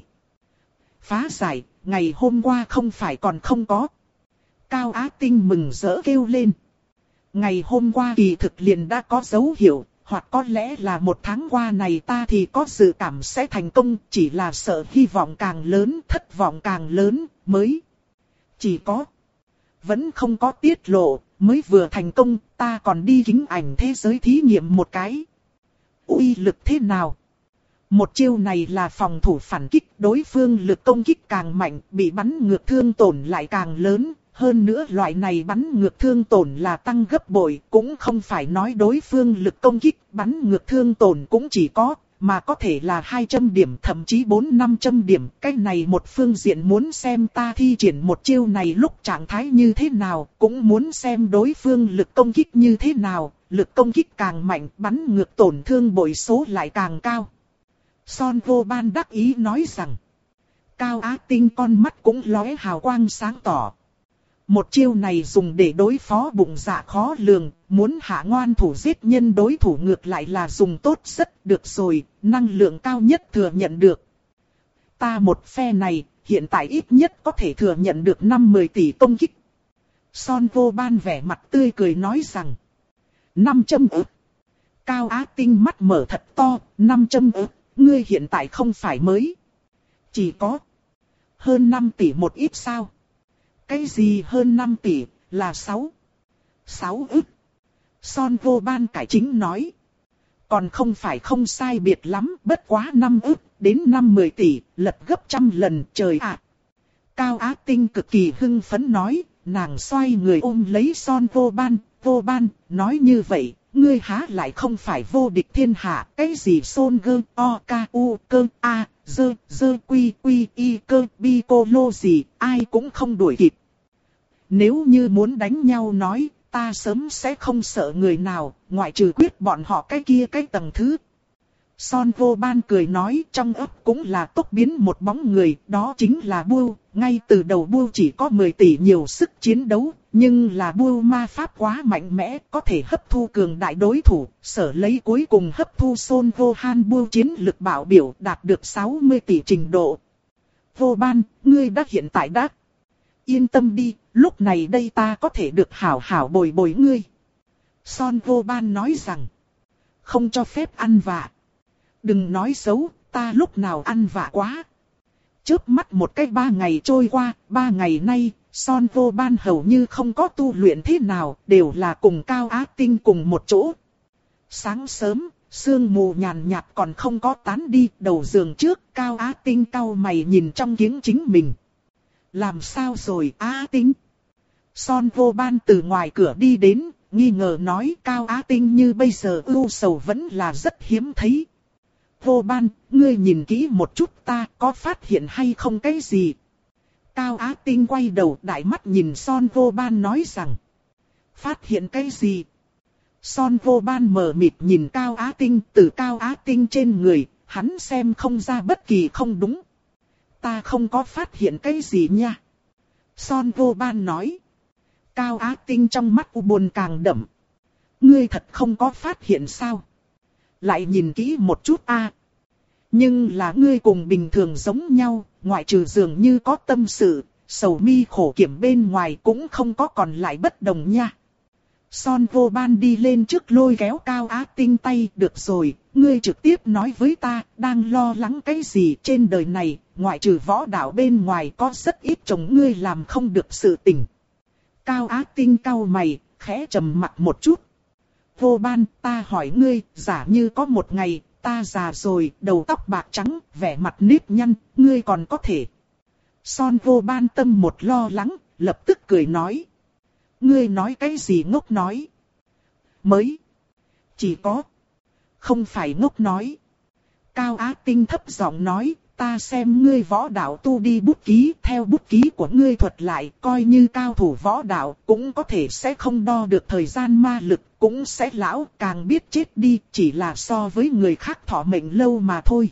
Phá giải, ngày hôm qua không phải còn không có. Cao Á Tinh mừng rỡ kêu lên. Ngày hôm qua kỳ thực liền đã có dấu hiệu, hoặc có lẽ là một tháng qua này ta thì có dự cảm sẽ thành công, chỉ là sợ hy vọng càng lớn, thất vọng càng lớn, mới. Chỉ có. Vẫn không có tiết lộ, mới vừa thành công, ta còn đi kính ảnh thế giới thí nghiệm một cái. Uy lực thế nào? Một chiêu này là phòng thủ phản kích, đối phương lực công kích càng mạnh, bị bắn ngược thương tổn lại càng lớn. Hơn nữa loại này bắn ngược thương tổn là tăng gấp bội, cũng không phải nói đối phương lực công kích, bắn ngược thương tổn cũng chỉ có, mà có thể là hai trăm điểm thậm chí bốn năm trăm điểm. Cái này một phương diện muốn xem ta thi triển một chiêu này lúc trạng thái như thế nào, cũng muốn xem đối phương lực công kích như thế nào, lực công kích càng mạnh, bắn ngược tổn thương bội số lại càng cao. Son Vô Ban đắc ý nói rằng, Cao Á Tinh con mắt cũng lóe hào quang sáng tỏ. Một chiêu này dùng để đối phó bụng dạ khó lường, muốn hạ ngoan thủ giết nhân đối thủ ngược lại là dùng tốt rất được rồi, năng lượng cao nhất thừa nhận được. Ta một phe này, hiện tại ít nhất có thể thừa nhận được năm mươi tỷ công kích. Son Vô Ban vẻ mặt tươi cười nói rằng, năm trăm ức. Cao Á Tinh mắt mở thật to, năm trăm ức, ngươi hiện tại không phải mới. Chỉ có hơn năm tỷ một ít sao? Cái gì hơn năm tỷ, là sáu. sáu ức. Son Vô Ban cải chính nói. Còn không phải không sai biệt lắm, bất quá năm ức, đến năm mươi tỷ, lật gấp trăm lần, trời ạ. Cao Á Tinh cực kỳ hưng phấn nói, nàng xoay người ôm lấy Son Vô Ban, Vô Ban, nói như vậy, ngươi há lại không phải vô địch thiên hạ, cái gì Son Gơ, O, K, U, Cơ, A, Dơ, Dơ, Quy, Quy, Y, Cơ, Bi, Cô, Lô gì, ai cũng không đuổi kịp. Nếu như muốn đánh nhau nói, ta sớm sẽ không sợ người nào, ngoại trừ quyết bọn họ cái kia cái tầng thứ. Son Vô Ban cười nói trong ấp cũng là tốc biến một bóng người, đó chính là Bưu, ngay từ đầu Bưu chỉ có mười tỷ nhiều sức chiến đấu, nhưng là Bưu ma pháp quá mạnh mẽ, có thể hấp thu cường đại đối thủ, sở lấy cuối cùng hấp thu Son Vô Han Bưu chiến lực bảo biểu đạt được sáu mươi tỷ trình độ. Vô Ban, ngươi đã hiện tại đã. Yên tâm đi, lúc này đây ta có thể được hảo hảo bồi bồi ngươi. Son Vô Ban nói rằng, không cho phép ăn vạ. Đừng nói xấu, ta lúc nào ăn vạ quá. Chớp mắt một cái ba ngày trôi qua, ba ngày nay, Son Vô Ban hầu như không có tu luyện thế nào, đều là cùng Cao Á Tinh cùng một chỗ. Sáng sớm, sương mù nhàn nhạt còn không có tán đi, đầu giường trước, Cao Á Tinh cau mày nhìn trong kiếng chính mình. Làm sao rồi Á Tinh? Son Vô Ban từ ngoài cửa đi đến, nghi ngờ nói Cao Á Tinh như bây giờ ưu sầu vẫn là rất hiếm thấy. Vô Ban, ngươi nhìn kỹ một chút ta có phát hiện hay không cái gì? Cao Á Tinh quay đầu đại mắt nhìn Son Vô Ban nói rằng. Phát hiện cái gì? Son Vô Ban mờ mịt nhìn Cao Á Tinh, từ Cao Á Tinh trên người, hắn xem không ra bất kỳ không đúng. Ta không có phát hiện cái gì nha. Son Vô Ban nói. Cao Á Tinh trong mắt u buồn càng đậm. Ngươi thật không có phát hiện sao? Lại nhìn kỹ một chút a. Nhưng là ngươi cùng bình thường giống nhau, ngoại trừ dường như có tâm sự, sầu mi khổ kiểm bên ngoài cũng không có còn lại bất đồng nha. Son Vô Ban đi lên trước lôi kéo Cao Á Tinh tay, được rồi, ngươi trực tiếp nói với ta, đang lo lắng cái gì trên đời này, ngoại trừ võ đạo bên ngoài có rất ít chồng ngươi làm không được sự tình. Cao Á Tinh cau mày, khẽ trầm mặt một chút. Vô Ban, ta hỏi ngươi, giả như có một ngày, ta già rồi, đầu tóc bạc trắng, vẻ mặt nếp nhăn, ngươi còn có thể. Son Vô Ban tâm một lo lắng, lập tức cười nói. Ngươi nói cái gì ngốc nói? Mới. Chỉ có. Không phải ngốc nói. Cao Á Tinh thấp giọng nói, ta xem ngươi võ đạo tu đi bút ký, theo bút ký của ngươi thuật lại, coi như cao thủ võ đạo, cũng có thể sẽ không đo được thời gian ma lực, cũng sẽ lão, càng biết chết đi, chỉ là so với người khác thọ mệnh lâu mà thôi.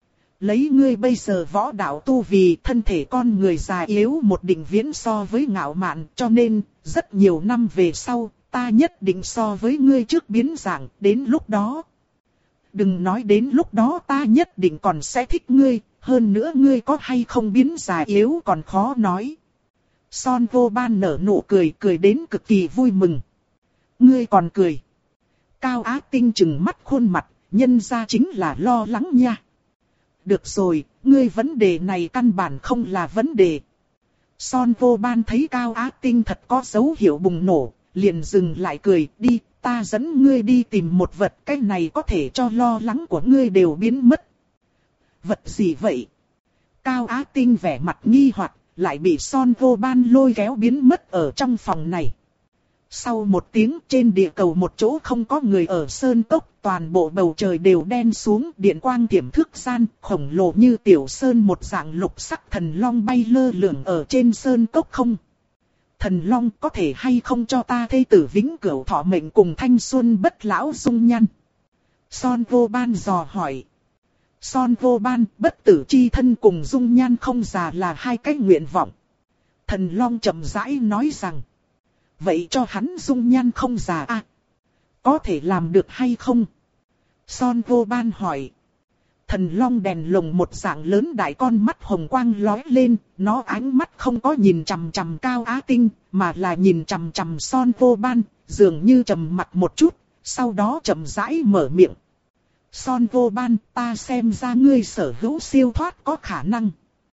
Lấy ngươi bây giờ võ đạo tu vì thân thể con người già yếu một định viễn so với ngạo mạn, cho nên, rất nhiều năm về sau, ta nhất định so với ngươi trước biến dạng, đến lúc đó. Đừng nói đến lúc đó ta nhất định còn sẽ thích ngươi, hơn nữa ngươi có hay không biến già yếu còn khó nói. Son Vô Ban nở nụ cười, cười đến cực kỳ vui mừng. Ngươi còn cười. Cao Á Tinh trừng mắt khuôn mặt, nhân ra chính là lo lắng nha. Được rồi, ngươi vấn đề này căn bản không là vấn đề. Son Vô Ban thấy Cao Á Tinh thật có dấu hiệu bùng nổ, liền dừng lại cười, đi, ta dẫn ngươi đi tìm một vật, cái này có thể cho lo lắng của ngươi đều biến mất. Vật gì vậy? Cao Á Tinh vẻ mặt nghi hoặc, lại bị Son Vô Ban lôi kéo biến mất ở trong phòng này. Sau một tiếng trên địa cầu một chỗ không có người ở sơn cốc, toàn bộ bầu trời đều đen xuống, điện quang tiềm thức gian, khổng lồ như tiểu sơn một dạng lục sắc thần long bay lơ lửng ở trên sơn cốc không. Thần long có thể hay không cho ta thê tử vĩnh cửu thọ mệnh cùng thanh xuân bất lão dung nhan? Son Vô Ban dò hỏi. Son Vô Ban, bất tử chi thân cùng dung nhan không già là hai cái nguyện vọng. Thần long chậm rãi nói rằng. Vậy cho hắn dung nhan không già à? Có thể làm được hay không? Son Vô Ban hỏi. Thần long đèn lồng một dạng lớn đại con mắt hồng quang lóe lên, nó ánh mắt không có nhìn chằm chằm Cao Á Tinh, mà là nhìn chằm chằm Son Vô Ban, dường như trầm mặt một chút, sau đó chậm rãi mở miệng. Son Vô Ban, ta xem ra ngươi sở hữu siêu thoát có khả năng.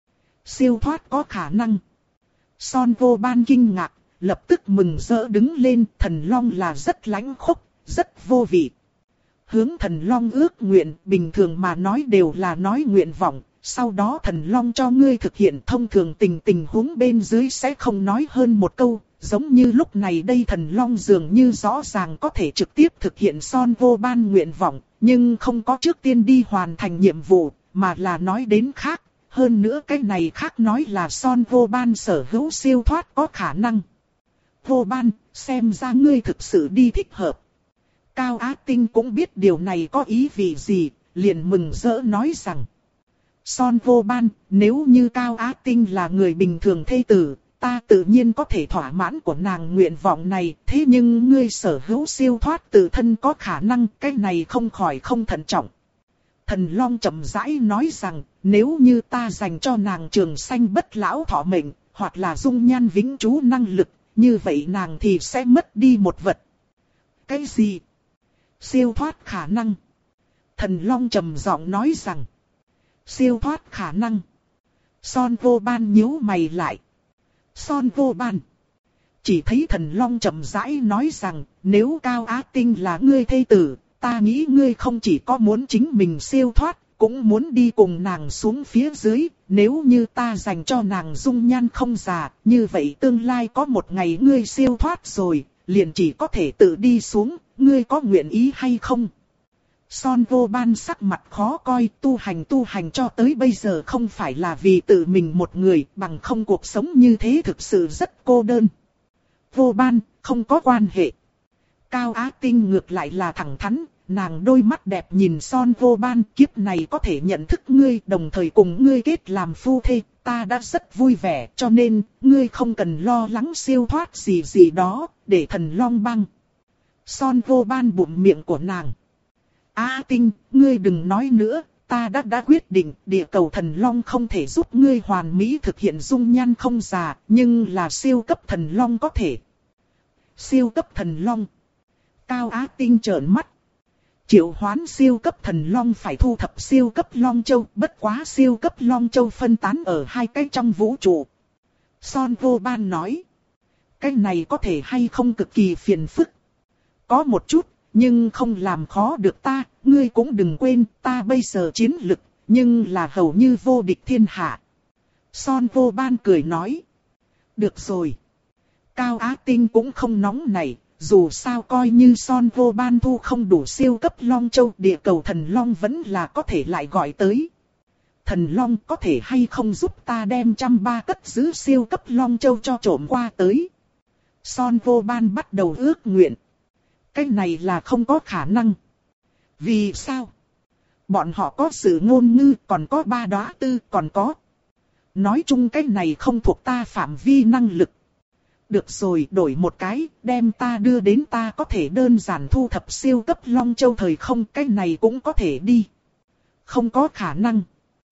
Siêu thoát có khả năng. Son Vô Ban kinh ngạc, lập tức mừng rỡ đứng lên, thần long là rất lãnh khốc, rất vô vị. Hướng thần long ước nguyện, bình thường mà nói đều là nói nguyện vọng, sau đó thần long cho ngươi thực hiện, thông thường tình tình huống bên dưới sẽ không nói hơn một câu, giống như lúc này đây thần long dường như rõ ràng có thể trực tiếp thực hiện Son Vô Ban nguyện vọng, nhưng không có trước tiên đi hoàn thành nhiệm vụ, mà là nói đến khác, hơn nữa cái này khác nói là Son Vô Ban sở hữu siêu thoát có khả năng. Vô Ban, xem ra ngươi thực sự đi thích hợp. Cao Á Tinh cũng biết điều này có ý vị gì, liền mừng rỡ nói rằng. Son Vô Ban, nếu như Cao Á Tinh là người bình thường thê tử, ta tự nhiên có thể thỏa mãn của nàng nguyện vọng này, thế nhưng ngươi sở hữu siêu thoát tự thân có khả năng, cái này không khỏi không thận trọng. Thần Long chậm rãi nói rằng, nếu như ta dành cho nàng trường sanh bất lão thọ mệnh, hoặc là dung nhan vĩnh trú năng lực, như vậy nàng thì sẽ mất đi một vật. Cái gì? Siêu thoát khả năng. Thần Long trầm giọng nói rằng. Siêu thoát khả năng. Son Vô Ban nhíu mày lại. Son Vô Ban. Chỉ thấy Thần Long chậm rãi nói rằng, nếu Cao Á Tinh là ngươi thê tử, ta nghĩ ngươi không chỉ có muốn chính mình siêu thoát, cũng muốn đi cùng nàng xuống phía dưới. Nếu như ta dành cho nàng dung nhan không già, như vậy tương lai có một ngày ngươi siêu thoát rồi, liền chỉ có thể tự đi xuống, ngươi có nguyện ý hay không? Son Vô Ban sắc mặt khó coi, tu hành tu hành cho tới bây giờ không phải là vì tự mình một người, bằng không cuộc sống như thế thực sự rất cô đơn. Vô Ban, không có quan hệ. Cao Á Tinh ngược lại là thẳng thắn, nàng đôi mắt đẹp nhìn Son Vô Ban, kiếp này có thể nhận thức ngươi, đồng thời cùng ngươi kết làm phu thê, ta đã rất vui vẻ, cho nên, ngươi không cần lo lắng siêu thoát gì gì đó, để Thần Long băng. Son Vô Ban bụm miệng của nàng. Á Tinh, ngươi đừng nói nữa, ta đã đã quyết định, địa cầu Thần Long không thể giúp ngươi hoàn mỹ thực hiện dung nhan không già, nhưng là siêu cấp Thần Long có thể. Siêu cấp Thần Long. Cao Á Tinh trợn mắt. Triệu hoán siêu cấp Thần Long phải thu thập siêu cấp Long Châu, bất quá siêu cấp Long Châu phân tán ở hai cái trong vũ trụ. Son Vô Ban nói. Cái này có thể hay không cực kỳ phiền phức. Có một chút, nhưng không làm khó được ta, ngươi cũng đừng quên, ta bây giờ chiến lực, nhưng là hầu như vô địch thiên hạ. Son Vô Ban cười nói. Được rồi. Cao Á Tinh cũng không nóng nảy, dù sao coi như Son Vô Ban thu không đủ siêu cấp Long Châu, địa cầu Thần Long vẫn là có thể lại gọi tới. Thần Long có thể hay không giúp ta đem trăm ba cất giữ siêu cấp Long Châu cho trộm qua tới. Son Vô Ban bắt đầu ước nguyện. Cái này là không có khả năng. Vì sao? Bọn họ có sự ngôn ngữ, còn có ba đóa tư, còn có. Nói chung cái này không thuộc ta phạm vi năng lực. Được rồi, đổi một cái, đem ta đưa đến ta có thể đơn giản thu thập siêu cấp Long Châu thời không, cái này cũng có thể đi. Không có khả năng.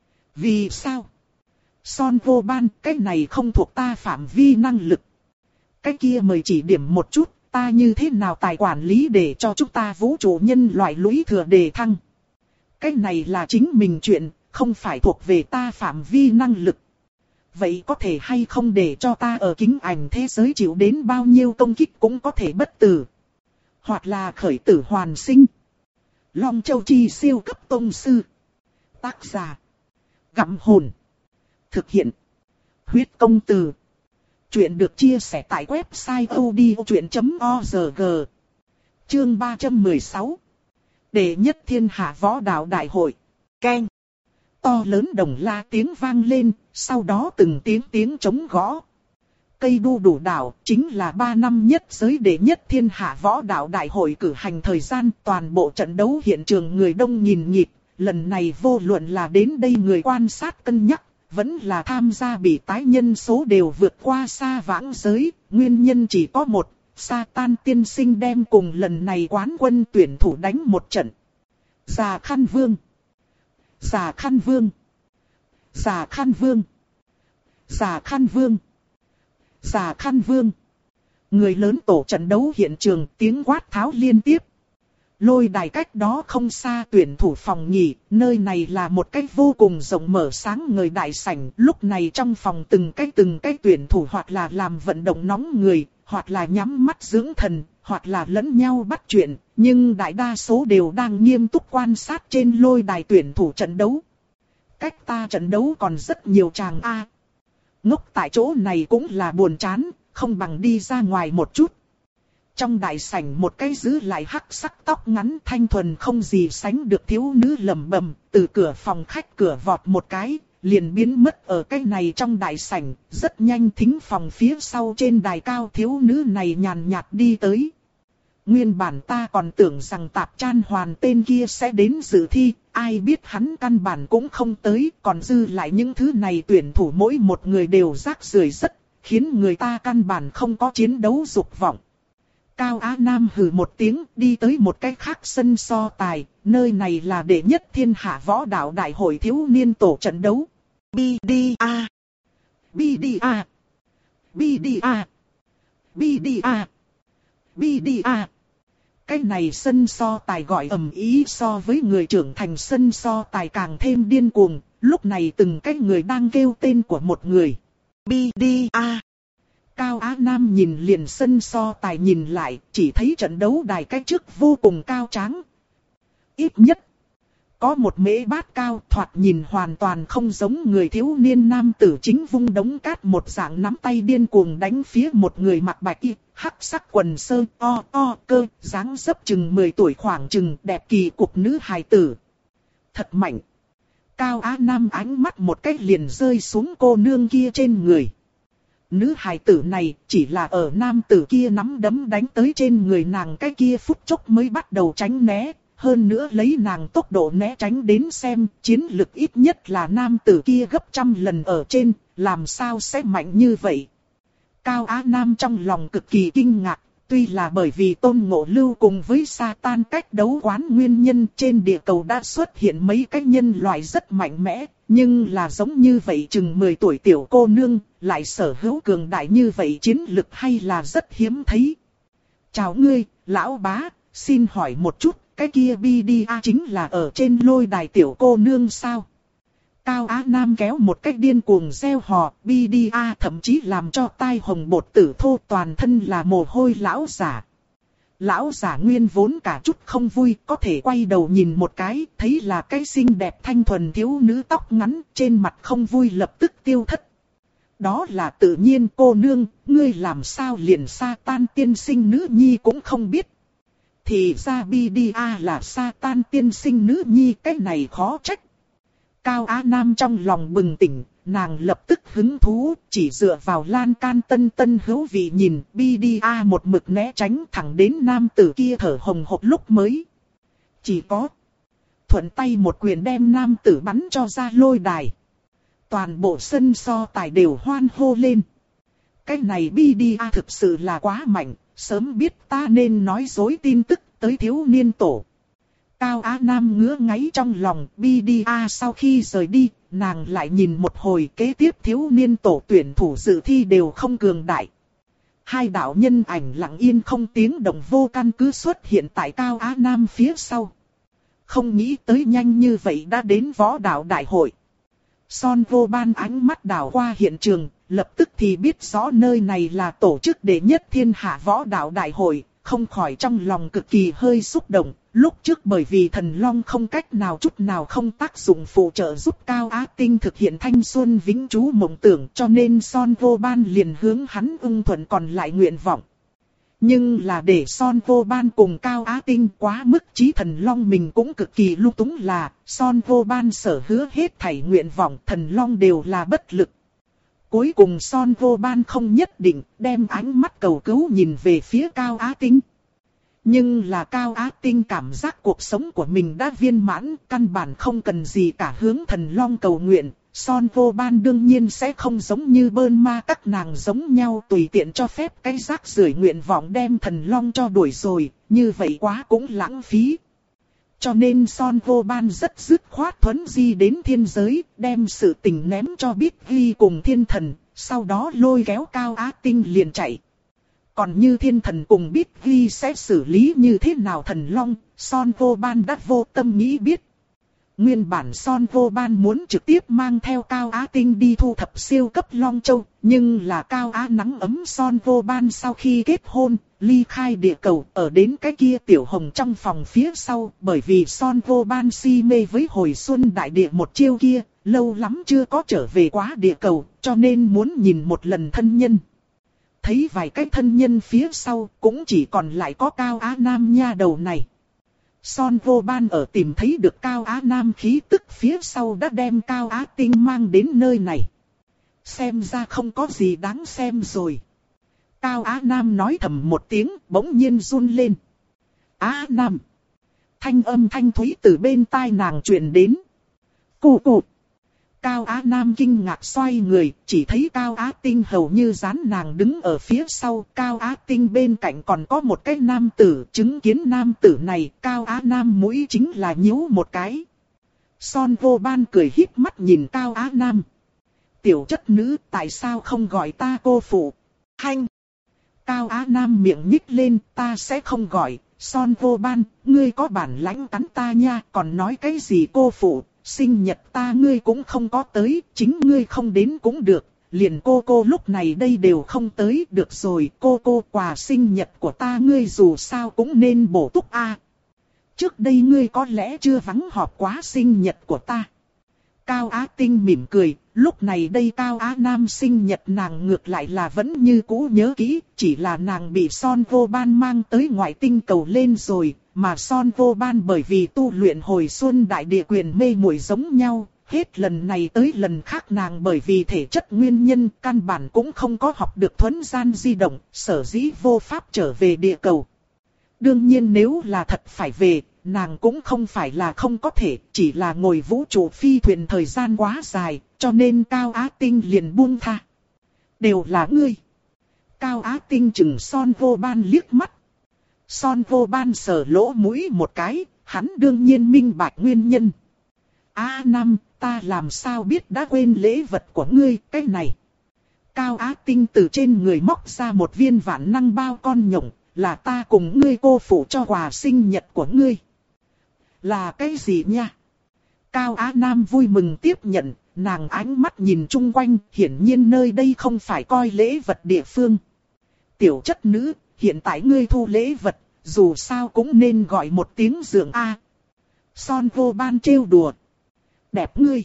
Vì sao? Son Vô Ban, cái này không thuộc ta phạm vi năng lực. Cái kia mời chỉ điểm một chút, ta như thế nào tài quản lý để cho chúng ta vũ trụ nhân loại lũy thừa đề thăng. Cái này là chính mình chuyện, không phải thuộc về ta phạm vi năng lực. Vậy có thể hay không để cho ta ở kính ảnh thế giới chịu đến bao nhiêu công kích cũng có thể bất tử. Hoặc là khởi tử hoàn sinh. Long Châu Chi siêu cấp tông sư. Tác giả. Gặm hồn. Thực hiện. Huyết công từ. Chuyện được chia sẻ tại website odchuyện chấm org. Chương ba trăm mười sáu. Đệ nhất thiên hạ võ đạo đại hội. Keng. To lớn đồng la tiếng vang lên, sau đó từng tiếng tiếng trống gõ. Cây đu đủ đảo chính là ba năm nhất giới đệ nhất thiên hạ võ đạo đại hội cử hành thời gian, toàn bộ trận đấu hiện trường người đông nghìn nghịt. Lần này vô luận là đến đây người quan sát cân nhắc, vẫn là tham gia bị tái nhân số đều vượt qua xa vãng giới, nguyên nhân chỉ có một, Satan tiên sinh đem cùng lần này quán quân tuyển thủ đánh một trận. Già Khăn Vương. Già Khăn Vương. Già Khăn Vương. Già Khăn Vương. Già Khăn Vương. Người lớn tổ trận đấu hiện trường tiếng quát tháo liên tiếp. Lôi đài cách đó không xa tuyển thủ phòng nghỉ, nơi này là một cách vô cùng rộng mở sáng ngời đại sảnh. Lúc này trong phòng từng cái từng cái tuyển thủ hoặc là làm vận động nóng người, hoặc là nhắm mắt dưỡng thần, hoặc là lẫn nhau bắt chuyện. Nhưng đại đa số đều đang nghiêm túc quan sát trên lôi đài tuyển thủ trận đấu. Cách ta trận đấu còn rất nhiều chàng A. Ngốc tại chỗ này cũng là buồn chán, không bằng đi ra ngoài một chút. Trong đại sảnh một cái giữ lại hắc sắc tóc ngắn thanh thuần không gì sánh được thiếu nữ lẩm bẩm, từ cửa phòng khách cửa vọt một cái, liền biến mất ở cái này trong đại sảnh, rất nhanh thính phòng phía sau trên đài cao thiếu nữ này nhàn nhạt đi tới. Nguyên bản ta còn tưởng rằng Tạp Chan Hoàn tên kia sẽ đến dự thi, ai biết hắn căn bản cũng không tới, còn dư lại những thứ này tuyển thủ mỗi một người đều rác rưởi rất, khiến người ta căn bản không có chiến đấu dục vọng. Cao Á Nam hừ một tiếng đi tới một cái khác sân so tài, nơi này là đệ nhất thiên hạ võ đạo đại hội thiếu niên tổ trận đấu. bê đê a, bê đê a, bê đê a, bê đê a, bê đê a. Cái này sân so tài gọi ầm ĩ so với người trưởng thành sân so tài càng thêm điên cuồng, lúc này từng cái người đang kêu tên của một người. bê đê a. Cao Á Nam nhìn liền sân so tài nhìn lại, chỉ thấy trận đấu đài cách trước vô cùng cao tráng. Ít nhất có một mễ bát cao, thoạt nhìn hoàn toàn không giống người thiếu niên nam tử chính vung đống cát một dạng nắm tay điên cuồng đánh phía một người mặc bạch y, hắc sắc quần sơ, o o cơ, dáng dấp chừng mười tuổi khoảng chừng đẹp kỳ cục nữ hài tử. Thật mạnh. Cao Á Nam ánh mắt một cách liền rơi xuống cô nương kia trên người. Nữ hài tử này chỉ là ở nam tử kia nắm đấm đánh tới trên người nàng cái kia phút chốc mới bắt đầu tránh né. Hơn nữa lấy nàng tốc độ né tránh đến xem, chiến lực ít nhất là nam tử kia gấp trăm lần ở trên, làm sao sẽ mạnh như vậy. Cao Á Nam trong lòng cực kỳ kinh ngạc, tuy là bởi vì Tôn Ngộ Lưu cùng với Satan cách đấu quán nguyên nhân trên địa cầu đã xuất hiện mấy cái nhân loại rất mạnh mẽ, nhưng là giống như vậy chừng mười tuổi tiểu cô nương, lại sở hữu cường đại như vậy chiến lực hay là rất hiếm thấy. Chào ngươi, lão bá, xin hỏi một chút. Cái kia bê đê a chính là ở trên lôi đài tiểu cô nương sao? Cao Á Nam kéo một cách điên cuồng reo hò, bê đê a thậm chí làm cho tai hồng bột tử thô toàn thân là mồ hôi lão giả. Lão giả nguyên vốn cả chút không vui, có thể quay đầu nhìn một cái, thấy là cái xinh đẹp thanh thuần thiếu nữ tóc ngắn, trên mặt không vui lập tức tiêu thất. Đó là tự nhiên cô nương, ngươi làm sao liền Satan tiên sinh nữ nhi cũng không biết. Thì ra bê đê a là Satan tiên sinh nữ nhi, cái này khó trách. Cao Á Nam trong lòng bừng tỉnh, nàng lập tức hứng thú, chỉ dựa vào lan can tân tân hữu vị nhìn bê đê a một mực né tránh thẳng đến nam tử kia thở hồng hộc lúc mới. Chỉ có thuận tay một quyền đem nam tử bắn cho ra lôi đài. Toàn bộ sân so tài đều hoan hô lên. Cái này bê đê a thực sự là quá mạnh. Sớm biết ta nên nói dối tin tức tới thiếu niên tổ. Cao Á Nam ngứa ngáy trong lòng, bê đê a sau khi rời đi, nàng lại nhìn một hồi kế tiếp thiếu niên tổ tuyển thủ dự thi đều không cường đại. Hai đạo nhân ảnh lặng yên không tiếng động vô căn cứ xuất hiện tại Cao Á Nam phía sau. Không nghĩ tới nhanh như vậy đã đến võ đạo đại hội. Son Vô Ban ánh mắt đảo qua hiện trường, lập tức thì biết rõ nơi này là tổ chức đệ nhất thiên hạ võ đạo đại hội, không khỏi trong lòng cực kỳ hơi xúc động. Lúc trước bởi vì thần long không cách nào chút nào không tác dụng phụ trợ giúp Cao Á Tinh thực hiện thanh xuân vĩnh trú mộng tưởng, cho nên Son Vô Ban liền hướng hắn ưng thuận còn lại nguyện vọng. Nhưng là để Son Vô Ban cùng Cao Á Tinh quá mức chí thần long mình cũng cực kỳ lung túng là, Son Vô Ban sở hứa hết thảy nguyện vọng thần long đều là bất lực. Cuối cùng Son Vô Ban không nhất định đem ánh mắt cầu cứu nhìn về phía Cao Á Tinh. Nhưng là Cao Á Tinh cảm giác cuộc sống của mình đã viên mãn, căn bản không cần gì cả hướng thần long cầu nguyện. Son Vô Ban đương nhiên sẽ không giống như bơn ma các nàng giống nhau tùy tiện cho phép cái rác rưởi nguyện vọng đem thần long cho đuổi rồi, như vậy quá cũng lãng phí. Cho nên Son Vô Ban rất dứt khoát thuấn di đến thiên giới, đem sự tình ném cho Bích Ghi cùng thiên thần, sau đó lôi kéo Cao Á Tinh liền chạy. Còn như thiên thần cùng Bích Ghi sẽ xử lý như thế nào thần long, Son Vô Ban đã vô tâm nghĩ biết. Nguyên bản Son Vô Ban muốn trực tiếp mang theo Cao Á Tinh đi thu thập siêu cấp Long Châu, nhưng là Cao Á nắng ấm Son Vô Ban sau khi kết hôn, ly khai địa cầu, ở đến cái kia tiểu hồng trong phòng phía sau, bởi vì Son Vô Ban si mê với hồi xuân đại địa một chiêu kia, lâu lắm chưa có trở về quá địa cầu, cho nên muốn nhìn một lần thân nhân. Thấy vài cái thân nhân phía sau, cũng chỉ còn lại có Cao Á Nam nha đầu này. Son Vô Ban ở tìm thấy được Cao Á Nam khí tức phía sau đã đem Cao Á Tinh mang đến nơi này. Xem ra không có gì đáng xem rồi. Cao Á Nam nói thầm một tiếng, bỗng nhiên run lên. Á Nam. Thanh âm thanh thúy từ bên tai nàng truyền đến. Cụ cụ. Cao Á Nam kinh ngạc xoay người, chỉ thấy Cao Á Tinh hầu như dán nàng đứng ở phía sau. Cao Á Tinh bên cạnh còn có một cái nam tử, chứng kiến nam tử này, Cao Á Nam mũi chính là nhíu một cái. Son Vô Ban cười híp mắt nhìn Cao Á Nam. Tiểu chất nữ, tại sao không gọi ta cô phụ? Hanh! Cao Á Nam miệng nhích lên, ta sẽ không gọi, Son Vô Ban, ngươi có bản lãnh cắn ta nha, còn nói cái gì cô phụ, sinh nhật ta ngươi cũng không có tới, chính ngươi không đến cũng được, liền cô cô lúc này đây đều không tới, được rồi, cô cô quà sinh nhật của ta ngươi dù sao cũng nên bổ túc a. Trước đây ngươi có lẽ chưa vắng họp quá sinh nhật của ta. Cao Á Tinh mỉm cười, lúc này đây Cao Á Nam sinh nhật nàng ngược lại là vẫn như cũ nhớ kỹ, chỉ là nàng bị Son Vô Ban mang tới ngoại tinh cầu lên rồi, mà Son Vô Ban bởi vì tu luyện hồi xuân đại địa quyền mê muội giống nhau, hết lần này tới lần khác nàng bởi vì thể chất nguyên nhân căn bản cũng không có học được thuấn gian di động, sở dĩ vô pháp trở về địa cầu. Đương nhiên nếu là thật phải về, nàng cũng không phải là không có thể, chỉ là ngồi vũ trụ phi thuyền thời gian quá dài, cho nên Cao Á Tinh liền buông tha. Đều là ngươi. Cao Á Tinh chừng Son Vô Ban liếc mắt. Son Vô Ban sờ lỗ mũi một cái, hắn đương nhiên minh bạch nguyên nhân. Á Nam, ta làm sao biết đã quên lễ vật của ngươi, cái này. Cao Á Tinh từ trên người móc ra một viên vạn năng bao con nhộng, là ta cùng ngươi cô phụ cho quà sinh nhật của ngươi. Là cái gì nha? Cao Á Nam vui mừng tiếp nhận, nàng ánh mắt nhìn chung quanh, hiển nhiên nơi đây không phải coi lễ vật địa phương. Tiểu chất nữ, hiện tại ngươi thu lễ vật, dù sao cũng nên gọi một tiếng dượng a. Son Vô Ban trêu đùa. Đẹp ngươi.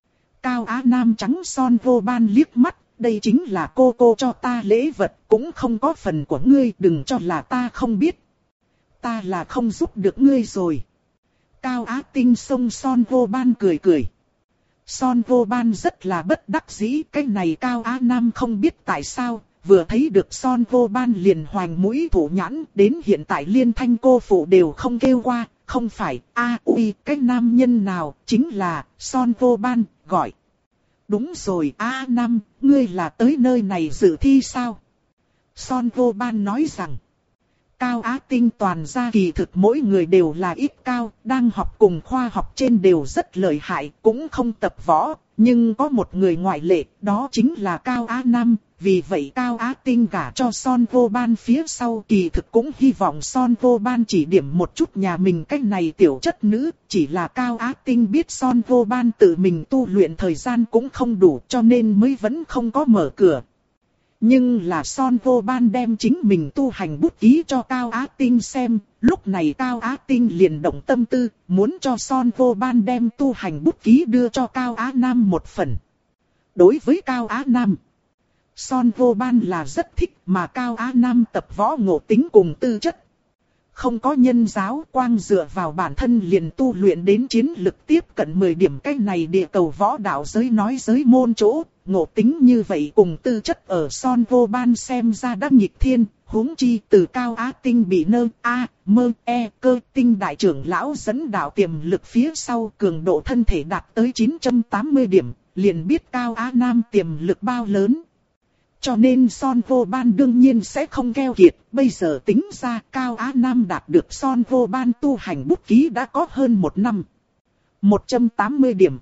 Cao Á Nam trắng Son Vô Ban liếc mắt, đây chính là cô cô cho ta lễ vật, cũng không có phần của ngươi, đừng cho là ta không biết. Ta là không giúp được ngươi rồi. Cao Á Tinh xông Son Vô Ban cười cười. Son Vô Ban rất là bất đắc dĩ, cái này Cao Á Nam không biết tại sao, vừa thấy được Son Vô Ban liền hoành mũi thủ nhãn, đến hiện tại liên thanh cô phụ đều không kêu qua, không phải, a ui, cái nam nhân nào, chính là, Son Vô Ban, gọi. Đúng rồi, a Nam, ngươi là tới nơi này dự thi sao? Son Vô Ban nói rằng, Cao Á Tinh toàn ra kỳ thực mỗi người đều là ít cao, đang học cùng khoa học trên đều rất lợi hại, cũng không tập võ, nhưng có một người ngoại lệ, đó chính là Cao Á Nam, vì vậy Cao Á Tinh gả cho Son Vô Ban phía sau kỳ thực cũng hy vọng Son Vô Ban chỉ điểm một chút nhà mình cách này tiểu chất nữ, chỉ là Cao Á Tinh biết Son Vô Ban tự mình tu luyện thời gian cũng không đủ cho nên mới vẫn không có mở cửa. Nhưng là Son Vô Ban đem chính mình tu hành bút ký cho Cao Á Tinh xem, lúc này Cao Á Tinh liền động tâm tư, muốn cho Son Vô Ban đem tu hành bút ký đưa cho Cao Á Nam một phần. Đối với Cao Á Nam, Son Vô Ban là rất thích mà Cao Á Nam tập võ ngộ tính cùng tư chất. Không có nhân giáo quang dựa vào bản thân liền tu luyện đến chiến lực tiếp cận mười điểm, cách này địa cầu võ đạo giới nói giới môn chỗ, ngộ tính như vậy cùng tư chất ở Son Vô Ban xem ra đã nghịch thiên, huống chi từ Cao Á Tinh bị nơ a mơ e cơ tinh đại trưởng lão dẫn đạo tiềm lực phía sau cường độ thân thể đạt tới chín trăm tám mươi điểm, liền biết Cao Á Nam tiềm lực bao lớn. Cho nên Son Vô Ban đương nhiên sẽ không keo kiệt, bây giờ tính ra Cao Á Nam đạt được Son Vô Ban tu hành bút ký đã có hơn một năm. một trăm tám mươi điểm.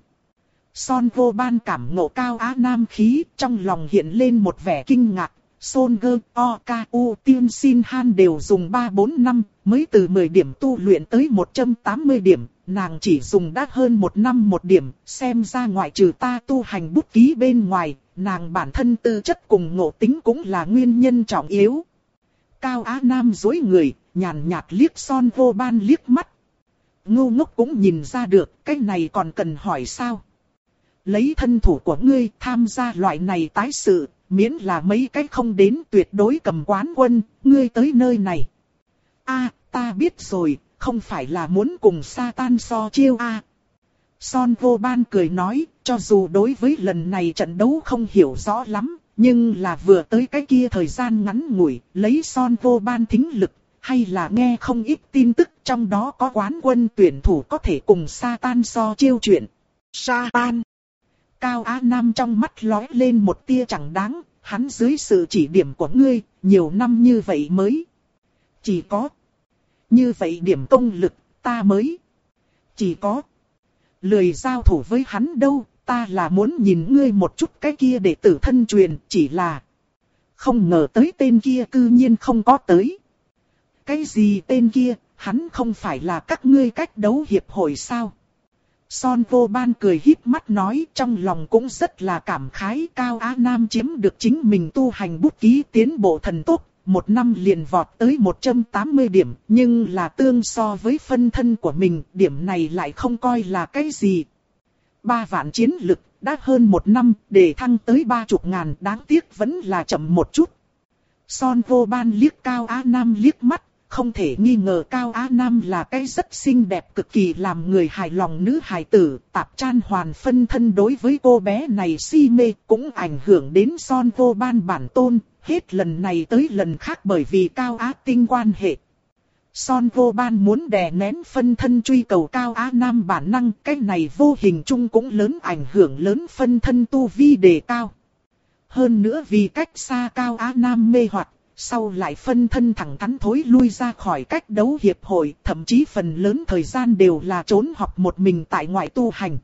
Son Vô Ban cảm ngộ Cao Á Nam khí, trong lòng hiện lên một vẻ kinh ngạc. Son Gơ, O, K, U, Tiên Sin Han đều dùng ba bốn năm, mới từ mười điểm tu luyện tới một trăm tám mươi điểm, nàng chỉ dùng đã hơn một năm một điểm, xem ra ngoại trừ ta tu hành bút ký bên ngoài, nàng bản thân tư chất cùng ngộ tính cũng là nguyên nhân trọng yếu. Cao Á Nam dối người, nhàn nhạt liếc Son Vô Ban liếc mắt. Ngu ngốc cũng nhìn ra được, cái này còn cần hỏi sao? Lấy thân thủ của ngươi tham gia loại này tái sự, miễn là mấy cái không đến tuyệt đối cầm quán quân, ngươi tới nơi này. A, ta biết rồi, không phải là muốn cùng Satan so chiêu a. Son Vô Ban cười nói, cho dù đối với lần này trận đấu không hiểu rõ lắm, nhưng là vừa tới cái kia thời gian ngắn ngủi, lấy Son Vô Ban thính lực, hay là nghe không ít tin tức trong đó có quán quân tuyển thủ có thể cùng Satan so chiêu chuyện. Satan! Cao Á Nam trong mắt lóe lên một tia chẳng đáng, hắn dưới sự chỉ điểm của ngươi, nhiều năm như vậy mới. Chỉ có. Như vậy điểm công lực, ta mới. Chỉ có. Lười giao thủ với hắn đâu, ta là muốn nhìn ngươi một chút cái kia để tử thân truyền, chỉ là. Không ngờ tới tên kia cư nhiên không có tới. Cái gì tên kia, hắn không phải là các ngươi cách đấu hiệp hội sao? Son Vô Ban cười híp mắt nói, trong lòng cũng rất là cảm khái. Cao Á Nam chiếm được chính mình tu hành bút ký tiến bộ thần tốc, một năm liền vọt tới một trăm tám mươi điểm, nhưng là tương so với phân thân của mình, điểm này lại không coi là cái gì. Ba vạn chiến lực, đã hơn một năm, để thăng tới ba chục ngàn, đáng tiếc vẫn là chậm một chút. Son Vô Ban liếc Cao Á Nam liếc mắt, không thể nghi ngờ Cao Á Nam là cái rất xinh đẹp cực kỳ làm người hài lòng nữ hài tử. Tạp Chan Hoàn phân thân đối với cô bé này si mê, cũng ảnh hưởng đến Son Vô Ban bản tôn, hết lần này tới lần khác bởi vì Cao Á Tinh quan hệ. Son Vô Ban muốn đè nén phân thân truy cầu Cao Á Nam bản năng, cái này vô hình chung cũng lớn ảnh hưởng lớn phân thân tu vi đề cao. Hơn nữa vì cách xa Cao Á Nam mê hoặc, sau lại phân thân thẳng thắn thối lui ra khỏi cách đấu hiệp hội, thậm chí phần lớn thời gian đều là trốn học một mình tại ngoại tu hành.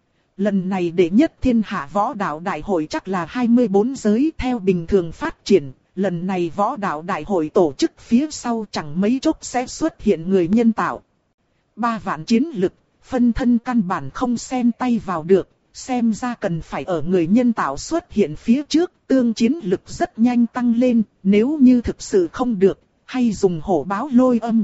Lần này đệ nhất thiên hạ võ đạo đại hội chắc là hai mươi bốn giới theo bình thường phát triển. Lần này võ đạo đại hội tổ chức phía sau chẳng mấy chốc sẽ xuất hiện người nhân tạo. Ba vạn chiến lực, phân thân căn bản không xen tay vào được, xem ra cần phải ở người nhân tạo xuất hiện phía trước, tương chiến lực rất nhanh tăng lên, nếu như thực sự không được, hay dùng hổ báo lôi âm.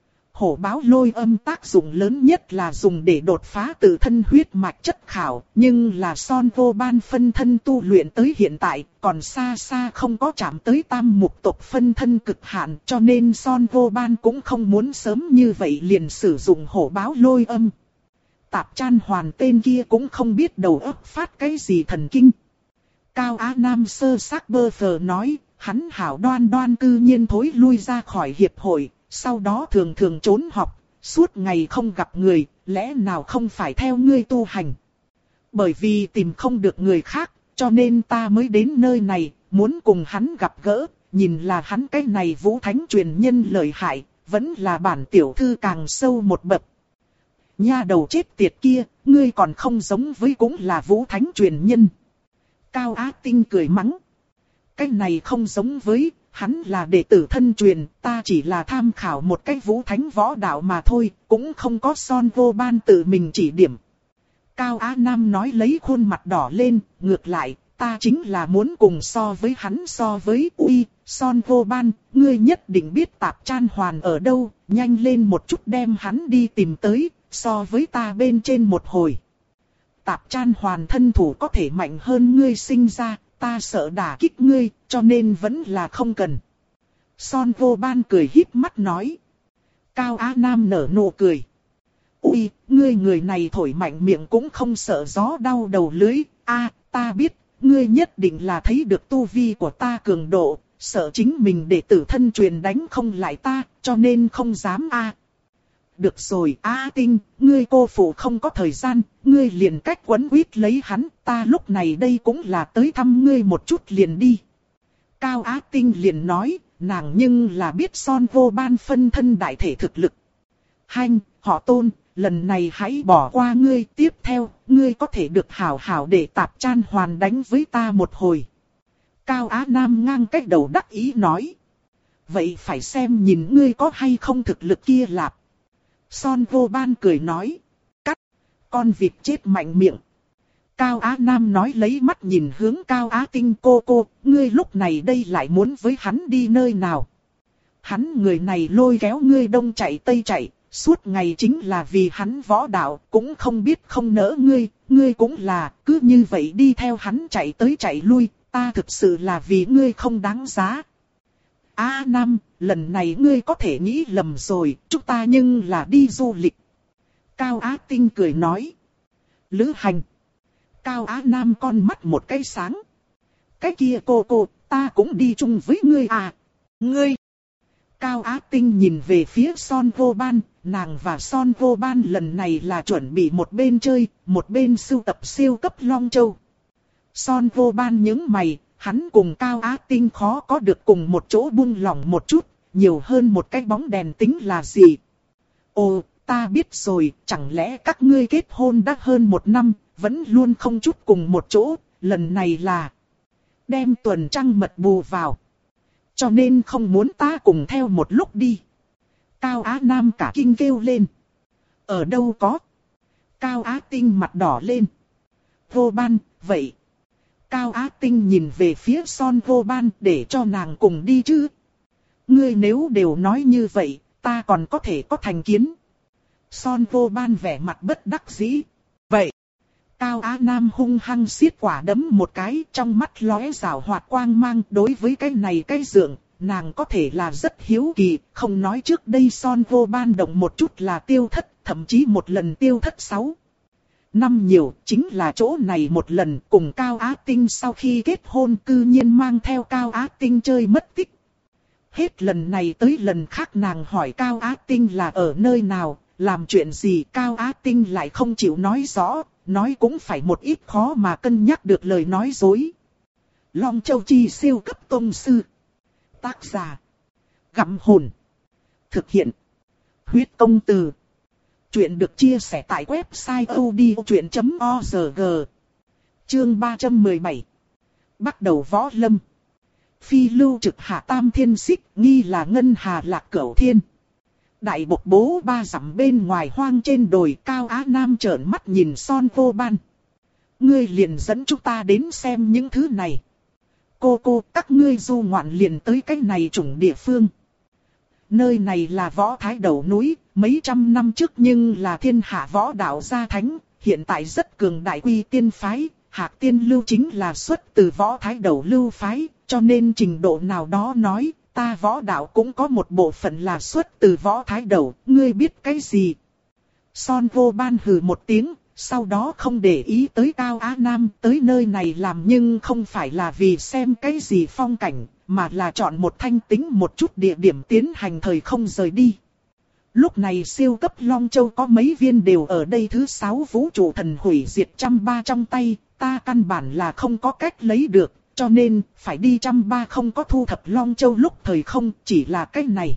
Hổ báo lôi âm tác dụng lớn nhất là dùng để đột phá tự thân huyết mạch chất khảo, nhưng là Son Vô Ban phân thân tu luyện tới hiện tại, còn xa xa không có chạm tới tam mục tộc phân thân cực hạn, cho nên Son Vô Ban cũng không muốn sớm như vậy liền sử dụng hổ báo lôi âm. Tạp Chan Hoàn tên kia cũng không biết đầu óc phát cái gì thần kinh. Cao Á Nam sơ xác bơ phờ nói, hắn hảo đoan đoan cư nhiên thối lui ra khỏi hiệp hội. Sau đó thường thường trốn học, suốt ngày không gặp người, lẽ nào không phải theo ngươi tu hành? Bởi vì tìm không được người khác, cho nên ta mới đến nơi này, muốn cùng hắn gặp gỡ, nhìn là hắn cái này Vũ Thánh truyền nhân lợi hại, vẫn là bản tiểu thư càng sâu một bậc. Nha đầu chết tiệt kia, ngươi còn không giống với cũng là Vũ Thánh truyền nhân. Cao Á Tinh cười mắng. Cái này không giống với... Hắn là đệ tử thân truyền, ta chỉ là tham khảo một cái Vũ Thánh võ đạo mà thôi, cũng không có Son Vô Ban tự mình chỉ điểm. Cao Á Nam nói lấy khuôn mặt đỏ lên, ngược lại, ta chính là muốn cùng so với hắn so với uy, Son Vô Ban, ngươi nhất định biết Tạp Chan Hoàn ở đâu, nhanh lên một chút đem hắn đi tìm tới, so với ta bên trên một hồi. Tạp Chan Hoàn thân thủ có thể mạnh hơn ngươi sinh ra. Ta sợ đả kích ngươi, cho nên vẫn là không cần. Son Vô Ban cười híp mắt nói. Cao Á Nam nở nụ cười. Ui, ngươi người này thổi mạnh miệng cũng không sợ gió đau đầu lưới. A, ta biết, ngươi nhất định là thấy được tu vi của ta cường độ, sợ chính mình đệ tử thân truyền đánh không lại ta, cho nên không dám a. Được rồi, Á Tinh, ngươi cô phụ không có thời gian, ngươi liền cách quấn quýt lấy hắn, ta lúc này đây cũng là tới thăm ngươi một chút liền đi. Cao Á Tinh liền nói, nàng nhưng là biết Son Vô Ban phân thân đại thể thực lực. Hanh, họ Tôn, lần này hãy bỏ qua ngươi, tiếp theo, ngươi có thể được hảo hảo để Tạp Chan Hoàn đánh với ta một hồi. Cao Á Nam ngang cách đầu đắc ý nói. Vậy phải xem nhìn ngươi có hay không thực lực kia lạp. Son Vô Ban cười nói. Cắt, con vịt chết mạnh miệng. Cao Á Nam nói lấy mắt nhìn hướng Cao Á Tinh cô cô, ngươi lúc này đây lại muốn với hắn đi nơi nào. Hắn người này lôi kéo ngươi đông chạy tây chạy, suốt ngày chính là vì hắn võ đạo, cũng không biết không nỡ ngươi, ngươi cũng là, cứ như vậy đi theo hắn chạy tới chạy lui, ta thực sự là vì ngươi không đáng giá. Á Nam, lần này ngươi có thể nghĩ lầm rồi, chúng ta nhưng là đi du lịch. Cao Á Tinh cười nói. Lữ hành. Cao Á Nam con mắt một cái sáng. Cái kia cô cô, ta cũng đi chung với ngươi à. Ngươi. Cao Á Tinh nhìn về phía Son Vô Ban, nàng và Son Vô Ban lần này là chuẩn bị một bên chơi, một bên sưu tập siêu cấp Long Châu. Son Vô Ban nhướng mày, hắn cùng Cao Á Tinh khó có được cùng một chỗ buông lỏng một chút, nhiều hơn một cái bóng đèn tính là gì. Ồ, ta biết rồi, chẳng lẽ các ngươi kết hôn đã hơn một năm, vẫn luôn không chút cùng một chỗ, lần này là đem tuần trăng mật bù vào. Cho nên không muốn ta cùng theo một lúc đi. Cao Á Nam cả kinh kêu lên. Ở đâu có? Cao Á Tinh mặt đỏ lên. Vô Ban, vậy. Cao Á Tinh nhìn về phía Son Vô Ban để cho nàng cùng đi chứ. Ngươi nếu đều nói như vậy, ta còn có thể có thành kiến. Son Vô Ban vẻ mặt bất đắc dĩ. Vậy. Cao Á Nam hung hăng siết quả đấm một cái, trong mắt lóe rào hoạt quang mang. Đối với cái này cái dượng, nàng có thể là rất hiếu kỳ. Không nói trước đây Son Vô Ban động một chút là tiêu thất, thậm chí một lần tiêu thất sáu năm nhiều, chính là chỗ này một lần cùng Cao Á Tinh sau khi kết hôn cư nhiên mang theo Cao Á Tinh chơi mất tích. Hết lần này tới lần khác nàng hỏi Cao Á Tinh là ở nơi nào, làm chuyện gì, Cao Á Tinh lại không chịu nói rõ, nói cũng phải một ít khó mà cân nhắc được lời nói dối. Long Châu Chi siêu cấp tông sư. Tác giả. Gặm hồn. Thực hiện. Huyết công từ. Chuyện được chia sẻ tại website odchuyện chấm org. Chương ba trăm mười bảy. Bắt đầu võ lâm. Phi lưu trực hạ tam thiên xích, nghi là ngân hà lạc cửu thiên. Đại bộc bố ba dặm bên ngoài hoang trên đồi, Cao Á Nam trợn mắt nhìn Son Vô Ban. Ngươi liền dẫn chúng ta đến xem những thứ này. Cô cô, các ngươi du ngoạn liền tới cái này chủng địa phương. Nơi này là Võ Thái Đầu núi, mấy trăm năm trước nhưng là thiên hạ võ đạo gia thánh, hiện tại rất cường đại quy tiên phái, Hạc Tiên Lưu chính là xuất từ Võ Thái Đầu lưu phái, cho nên trình độ nào đó nói, ta võ đạo cũng có một bộ phận là xuất từ Võ Thái Đầu, ngươi biết cái gì? Son Vô Ban hừ một tiếng, sau đó không để ý tới Cao Á Nam, tới nơi này làm nhưng không phải là vì xem cái gì phong cảnh, mà là chọn một thanh tính một chút địa điểm tiến hành thời không rời đi. Lúc này siêu cấp Long Châu có mấy viên đều ở đây, thứ sáu vũ trụ thần hủy diệt trăm ba trong tay, ta căn bản là không có cách lấy được, cho nên phải đi trăm ba không có thu thập Long Châu lúc thời không, chỉ là cái này.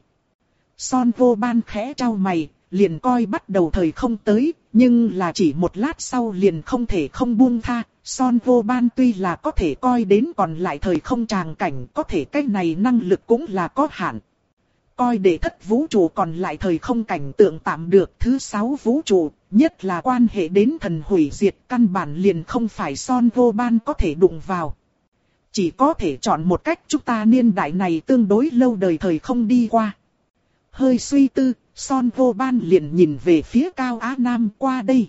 Son Vô Ban khẽ trao mày, liền coi bắt đầu thời không tới, nhưng là chỉ một lát sau liền không thể không buông tha. Son Vô Ban tuy là có thể coi đến còn lại thời không tràng cảnh, có thể cái này năng lực cũng là có hạn. Coi để thất vũ trụ còn lại thời không cảnh tượng tạm được, thứ sáu vũ trụ, nhất là quan hệ đến thần hủy diệt, căn bản liền không phải Son Vô Ban có thể đụng vào. Chỉ có thể chọn một cách, chúng ta niên đại này tương đối lâu đời thời không đi qua. Hơi suy tư, Son Vô Ban liền nhìn về phía Cao Á Nam, qua đây.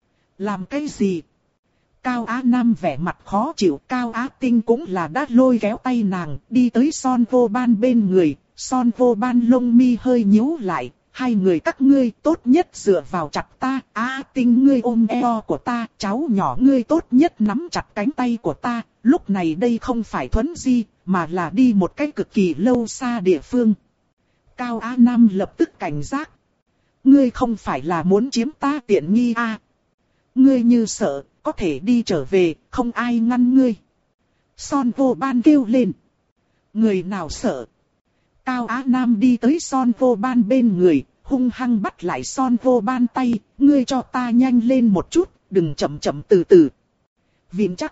Làm cái gì? Cao Á Nam vẻ mặt khó chịu, Cao Á Tinh cũng là đã lôi kéo tay nàng, đi tới Son Vô Ban bên người. Son Vô Ban lông mi hơi nhíu lại, hai người các ngươi tốt nhất dựa vào chặt ta, Á Tinh ngươi ôm eo của ta, cháu nhỏ ngươi tốt nhất nắm chặt cánh tay của ta, lúc này đây không phải thuấn di, mà là đi một cách cực kỳ lâu xa địa phương. Cao Á Nam lập tức cảnh giác. Ngươi không phải là muốn chiếm ta tiện nghi à? Ngươi như sợ, có thể đi trở về, không ai ngăn ngươi. Son Vô Ban kêu lên. Người nào sợ? Cao Á Nam đi tới Son Vô Ban bên người, hung hăng bắt lại Son Vô Ban tay, ngươi cho ta nhanh lên một chút, đừng chậm chậm từ từ. Vịn chắc.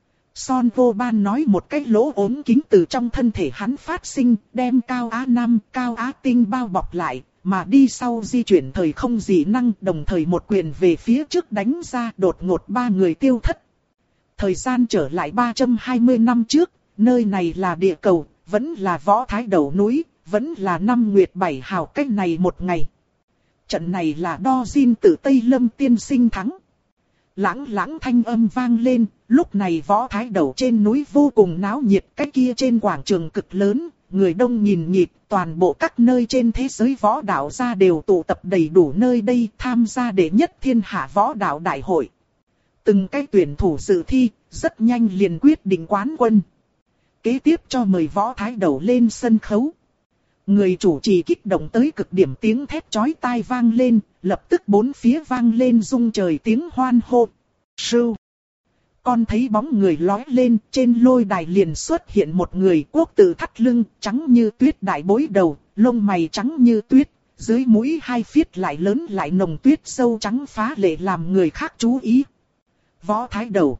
Son Vô Ban nói một cái lỗ ốm kính từ trong thân thể hắn phát sinh, đem Cao Á Nam, Cao Á Tinh bao bọc lại, mà đi sau di chuyển thời không dị năng, đồng thời một quyền về phía trước đánh ra, đột ngột ba người tiêu thất. Thời gian trở lại ba trăm hai mươi năm trước, nơi này là địa cầu, vẫn là Võ Thái Đầu núi, vẫn là năm nguyệt bảy hào, cách này một ngày. Trận này là đo Jin từ Tây Lâm tiên sinh thắng. Lãng lãng thanh âm vang lên, lúc này Võ Thái Đầu trên núi vô cùng náo nhiệt, cái kia trên quảng trường cực lớn, người đông nghìn nghịt, toàn bộ các nơi trên thế giới võ đạo gia đều tụ tập đầy đủ nơi đây tham gia đệ nhất thiên hạ võ đạo đại hội. Từng cái tuyển thủ dự thi, rất nhanh liền quyết định quán quân. Kế tiếp cho mời Võ Thái Đầu lên sân khấu. Người chủ trì kích động tới cực điểm, tiếng thét chói tai vang lên, lập tức bốn phía vang lên rung trời tiếng hoan hô. Sưu. Con thấy bóng người lói lên, trên lôi đài liền xuất hiện một người, quốc tử thắt lưng, trắng như tuyết đại bối đầu, lông mày trắng như tuyết, dưới mũi hai phiết lại lớn lại nồng tuyết sâu trắng phá lệ làm người khác chú ý. Võ Thái Đầu.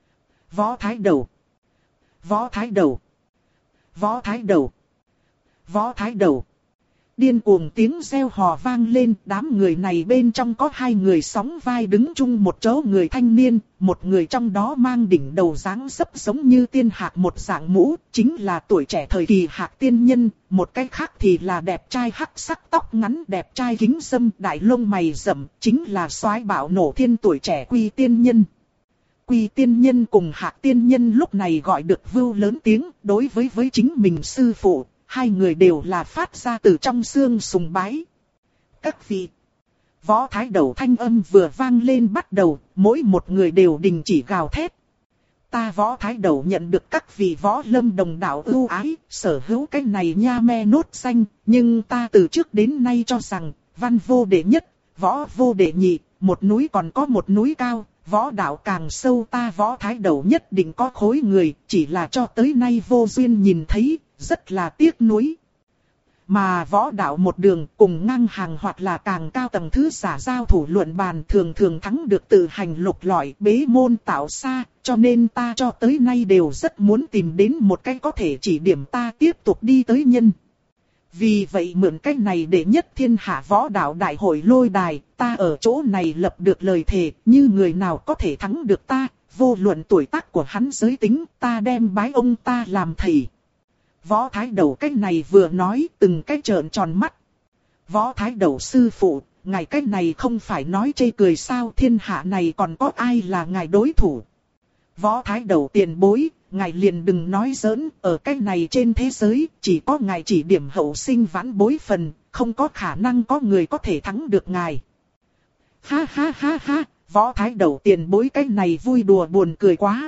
Võ Thái Đầu. Võ Thái Đầu. Võ Thái Đầu. Võ Thái Đầu. điên cuồng tiếng reo hò vang lên, đám người này bên trong có hai người sóng vai đứng chung một chỗ người thanh niên, một người trong đó mang đỉnh đầu dáng dấp giống như tiên hạc một dạng mũ, chính là tuổi trẻ thời kỳ Hạc tiên nhân, một cái khác thì là đẹp trai hắc sắc tóc ngắn đẹp trai kính râm đại lông mày rậm, chính là soái bạo nổ thiên tuổi trẻ Quy tiên nhân. Quy tiên nhân cùng Hạc tiên nhân lúc này gọi được vưu lớn tiếng, đối với với chính mình sư phụ, hai người đều là phát ra từ trong xương sùng bái. Các vị, Võ Thái Đầu thanh âm vừa vang lên bắt đầu, mỗi một người đều đình chỉ gào thét. Ta Võ Thái Đầu nhận được các vị võ lâm đồng đạo ưu ái, sở hữu cái này nha me nốt danh, nhưng ta từ trước đến nay cho rằng, văn vô đệ nhất, võ vô đệ nhị, một núi còn có một núi cao, võ đạo càng sâu ta Võ Thái Đầu nhất định có khối người, chỉ là cho tới nay vô duyên nhìn thấy, rất là tiếc nuối. Mà võ đạo một đường cùng ngang hàng hoặc là càng cao tầng thứ giả giao thủ luận bàn thường thường thắng được tự hành lục lọi bế môn tạo xa, cho nên ta cho tới nay đều rất muốn tìm đến một cái có thể chỉ điểm ta tiếp tục đi tới nhân. Vì vậy mượn cách này để nhất thiên hạ võ đạo đại hội lôi đài, ta ở chỗ này lập được lời thề, như người nào có thể thắng được ta, vô luận tuổi tác của hắn giới tính, ta đem bái ông ta làm thầy. Võ Thái Đầu cách này vừa nói từng cái trợn tròn mắt. Võ Thái Đầu sư phụ, ngài cách này không phải nói chê cười sao, thiên hạ này còn có ai là ngài đối thủ. Võ Thái Đầu tiền bối, ngài liền đừng nói giỡn, ở cách này trên thế giới, chỉ có ngài chỉ điểm hậu sinh vãn bối phần, không có khả năng có người có thể thắng được ngài. Ha ha ha ha, Võ Thái Đầu tiền bối cách này vui đùa buồn cười quá.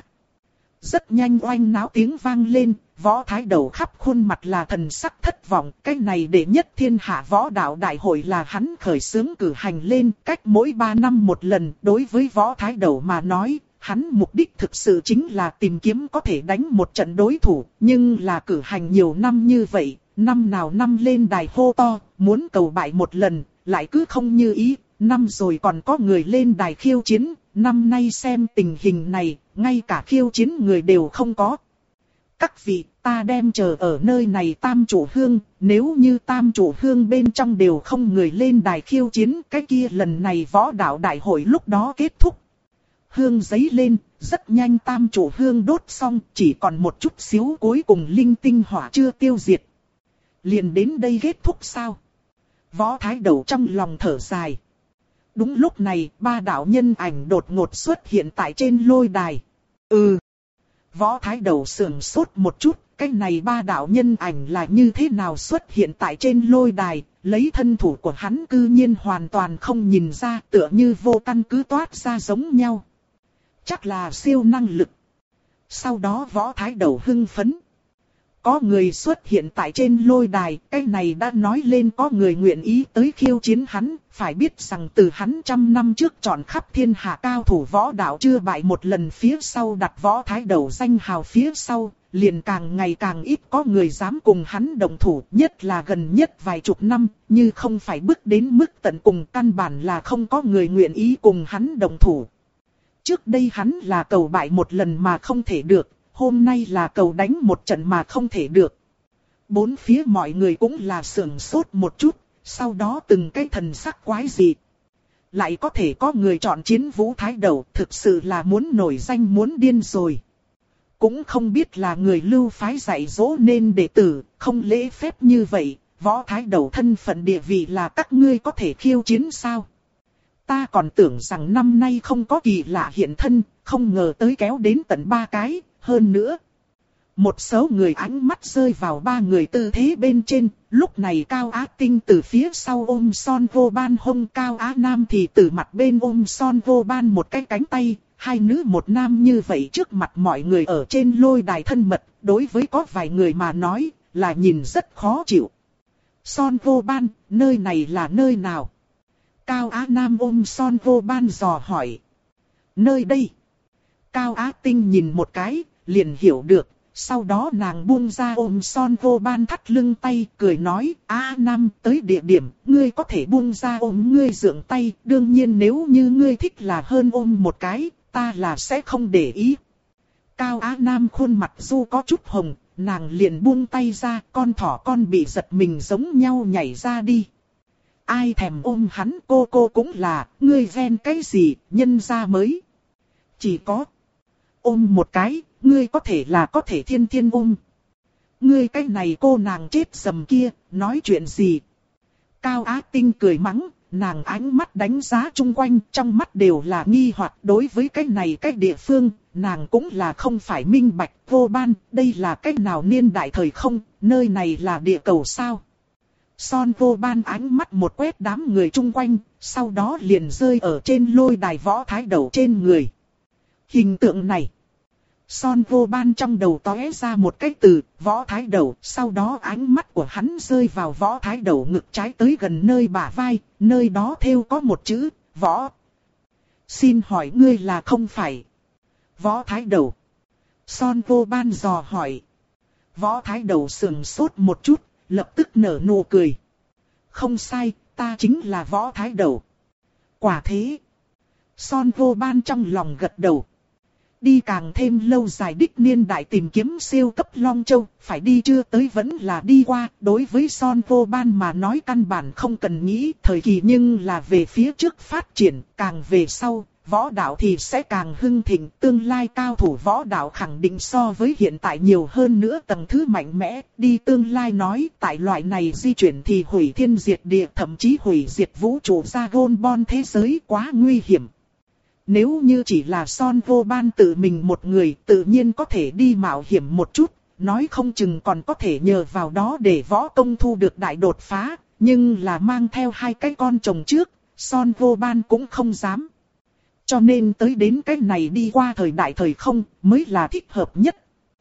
Rất nhanh oanh náo tiếng vang lên, Võ Thái Đầu khắp khuôn mặt là thần sắc thất vọng, cái này để nhất thiên hạ võ đạo đại hội là hắn khởi xướng cử hành lên, cách mỗi ba năm một lần, đối với Võ Thái Đầu mà nói, hắn mục đích thực sự chính là tìm kiếm có thể đánh một trận đối thủ, nhưng là cử hành nhiều năm như vậy, năm nào năm lên đài hô to, muốn cầu bại một lần, lại cứ không như ý, năm rồi còn có người lên đài khiêu chiến, năm nay xem tình hình này, ngay cả khiêu chiến người đều không có. Các vị, ta đem chờ ở nơi này tam chủ hương, nếu như tam chủ hương bên trong đều không người lên đài khiêu chiến, cái kia lần này võ đạo đại hội lúc đó kết thúc. Hương giấy lên, rất nhanh tam chủ hương đốt xong, chỉ còn một chút xíu cuối cùng linh tinh hỏa chưa tiêu diệt. Liền đến đây kết thúc sao? Võ Thái Đầu trong lòng thở dài. Đúng lúc này, ba đạo nhân ảnh đột ngột xuất hiện tại trên lôi đài. Ừ. Võ Thái Đầu sườn sốt một chút, cái này ba đạo nhân ảnh là như thế nào xuất hiện tại trên lôi đài, lấy thân thủ của hắn cư nhiên hoàn toàn không nhìn ra, tựa như vô căn cứ toát ra giống nhau. Chắc là siêu năng lực. Sau đó Võ Thái Đầu hưng phấn. Có người xuất hiện tại trên lôi đài, cái này đã nói lên có người nguyện ý tới khiêu chiến hắn, phải biết rằng từ hắn trăm năm trước chọn khắp thiên hạ cao thủ võ đạo chưa bại một lần phía sau đặt Võ Thái Đầu danh hào phía sau, liền càng ngày càng ít có người dám cùng hắn đồng thủ, nhất là gần nhất vài chục năm, như không phải bước đến mức tận cùng căn bản là không có người nguyện ý cùng hắn đồng thủ. Trước đây hắn là cầu bại một lần mà không thể được. Hôm nay là cầu đánh một trận mà không thể được. Bốn phía mọi người cũng là sưởng sốt một chút, sau đó từng cái thần sắc quái dị. Lại có thể có người chọn chiến Vũ Thái Đầu, thực sự là muốn nổi danh muốn điên rồi. Cũng không biết là người lưu phái dạy dỗ nên đệ tử, không lễ phép như vậy, Võ Thái Đầu thân phận địa vị là các ngươi có thể khiêu chiến sao? Ta còn tưởng rằng năm nay không có kỳ lạ hiện thân, không ngờ tới kéo đến tận ba cái. Hơn nữa, một số người ánh mắt rơi vào ba người tư thế bên trên, lúc này Cao Á Tinh từ phía sau ôm Son Vô Ban hông, Cao Á Nam thì từ mặt bên ôm Son Vô Ban một cái cánh tay, hai nữ một nam như vậy trước mặt mọi người ở trên lôi đài thân mật, đối với có vài người mà nói là nhìn rất khó chịu. Son Vô Ban, nơi này là nơi nào? Cao Á Nam ôm Son Vô Ban dò hỏi. Nơi đây. Cao Á Tinh nhìn một cái, liền hiểu được, sau đó nàng buông ra ôm Son Vô Ban thắt lưng tay, cười nói, Á Nam tới địa điểm, ngươi có thể buông ra ôm ngươi dượng tay, đương nhiên nếu như ngươi thích là hơn ôm một cái, ta là sẽ không để ý. Cao Á Nam khuôn mặt du có chút hồng, nàng liền buông tay ra, con thỏ con bị giật mình giống nhau nhảy ra đi. Ai thèm ôm hắn, cô cô cũng là, ngươi ven cái gì, nhân ra mới. Chỉ có ôm một cái, ngươi có thể là có thể thiên thiên ôm. Ngươi cái này cô nàng chết dầm kia, nói chuyện gì? Cao Á Tinh cười mắng, nàng ánh mắt đánh giá chung quanh, trong mắt đều là nghi hoặc. Đối với cái này cái địa phương, nàng cũng là không phải minh bạch. Vô Ban, đây là cái nào niên đại thời không, nơi này là địa cầu sao? Son Vô Ban ánh mắt một quét đám người chung quanh, sau đó liền rơi ở trên lôi đài Võ Thái Đầu trên người. Hình tượng này, Son Vô Ban trong đầu tóe ra một cái từ, Võ Thái Đầu, sau đó ánh mắt của hắn rơi vào Võ Thái Đầu ngực trái tới gần nơi bả vai, nơi đó thêu có một chữ, Võ. Xin hỏi ngươi là không phải Võ Thái Đầu? Son Vô Ban dò hỏi. Võ Thái Đầu sườn sốt một chút, lập tức nở nụ cười. Không sai, ta chính là Võ Thái Đầu. Quả thế. Son Vô Ban trong lòng gật đầu. Đi càng thêm lâu dài đích niên đại tìm kiếm siêu cấp Long Châu, phải đi chưa tới vẫn là đi qua. Đối với Son Vô Ban mà nói căn bản không cần nghĩ thời kỳ, nhưng là về phía trước phát triển, càng về sau, võ đạo thì sẽ càng hưng thịnh. Tương lai cao thủ võ đạo khẳng định so với hiện tại nhiều hơn nữa tầng thứ mạnh mẽ. Đi tương lai nói, tại loại này di chuyển thì hủy thiên diệt địa, thậm chí hủy diệt vũ trụ ra gôn bon thế giới, quá nguy hiểm. Nếu như chỉ là Son Vô Ban tự mình một người, tự nhiên có thể đi mạo hiểm một chút, nói không chừng còn có thể nhờ vào đó để võ công thu được đại đột phá, nhưng là mang theo hai cái con chồng trước, Son Vô Ban cũng không dám. Cho nên tới đến cái này đi qua thời đại thời không mới là thích hợp nhất.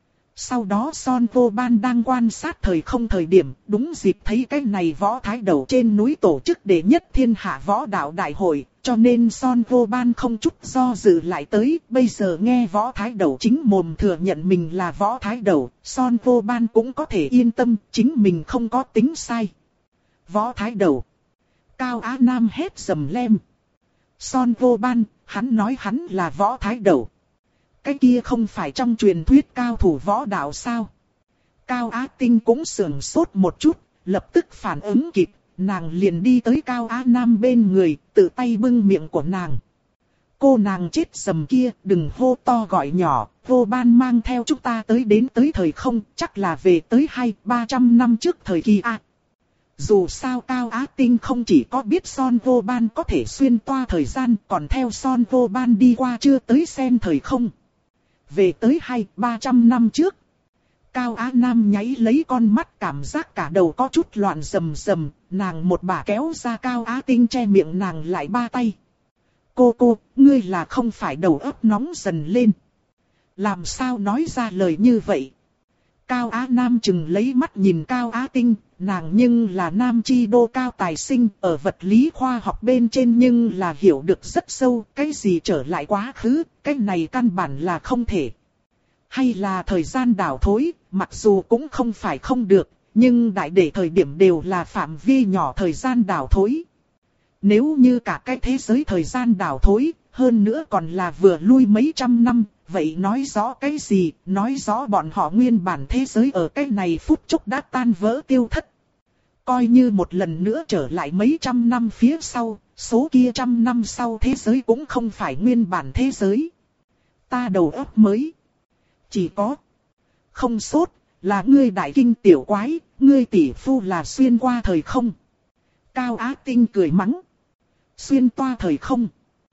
Sau đó Son Vô Ban đang quan sát thời không thời điểm, đúng dịp thấy cái này Võ Thái Đầu trên núi tổ chức đệ nhất thiên hạ võ đạo đại hội, cho nên Son Vô Ban không chút do dự lại tới. Bây giờ nghe Võ Thái Đầu chính mồm thừa nhận mình là Võ Thái Đầu, Son Vô Ban cũng có thể yên tâm, chính mình không có tính sai. Võ Thái Đầu. Cao Á Nam hét dầm lem. Son Vô Ban, hắn nói hắn là Võ Thái Đầu. Cái kia không phải trong truyền thuyết cao thủ võ đạo sao? Cao Á Tinh cũng sườn sốt một chút, lập tức phản ứng kịp, nàng liền đi tới Cao Á Nam bên người, tự tay bưng miệng của nàng. Cô nàng chết dầm kia, đừng hô to gọi nhỏ, Vô Ban mang theo chúng ta tới đến tới thời không, chắc là về tới hai, ba trăm năm trước thời kỳ A. Dù sao Cao Á Tinh không chỉ có biết Son Vô Ban có thể xuyên toa thời gian, còn theo Son Vô Ban đi qua chưa tới xem thời không. Về tới hai, ba trăm năm trước. Cao Á Nam nháy lấy con mắt, cảm giác cả đầu có chút loạn rầm rầm, nàng một bà kéo ra Cao Á Tinh che miệng nàng lại ba tay. Cô cô, ngươi là không phải đầu óc nóng dần lên. Làm sao nói ra lời như vậy? Cao Á Nam chừng lấy mắt nhìn Cao Á Tinh, nàng nhưng là nam chi đô cao tài sinh, ở vật lý khoa học bên trên nhưng là hiểu được rất sâu, cái gì trở lại quá khứ, cái này căn bản là không thể. Hay là thời gian đảo thối, mặc dù cũng không phải không được, nhưng đại để thời điểm đều là phạm vi nhỏ thời gian đảo thối. Nếu như cả cái thế giới thời gian đảo thối, hơn nữa còn là vừa lui mấy trăm năm, vậy nói rõ cái gì? Nói rõ bọn họ nguyên bản thế giới ở cái này phút chốc đã tan vỡ tiêu thất. Coi như một lần nữa trở lại mấy trăm năm phía sau, số kia trăm năm sau thế giới cũng không phải nguyên bản thế giới. Ta đầu óc mới. Chỉ có. Không sốt, là ngươi đại kinh tiểu quái, ngươi tỷ phu là xuyên qua thời không. Cao Á Tinh cười mắng. Xuyên toa thời không.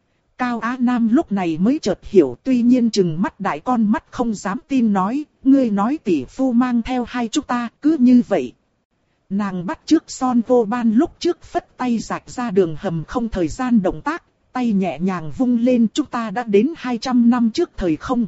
Cao Á Nam lúc này mới chợt hiểu, tuy nhiên chừng mắt đại con mắt không dám tin nói, ngươi nói tỷ phu mang theo hai chúng ta, cứ như vậy. Nàng bắt trước Son Vô Ban lúc trước phất tay rạch ra đường hầm không thời gian động tác, tay nhẹ nhàng vung lên, chúng ta đã đến hai trăm năm trước thời không.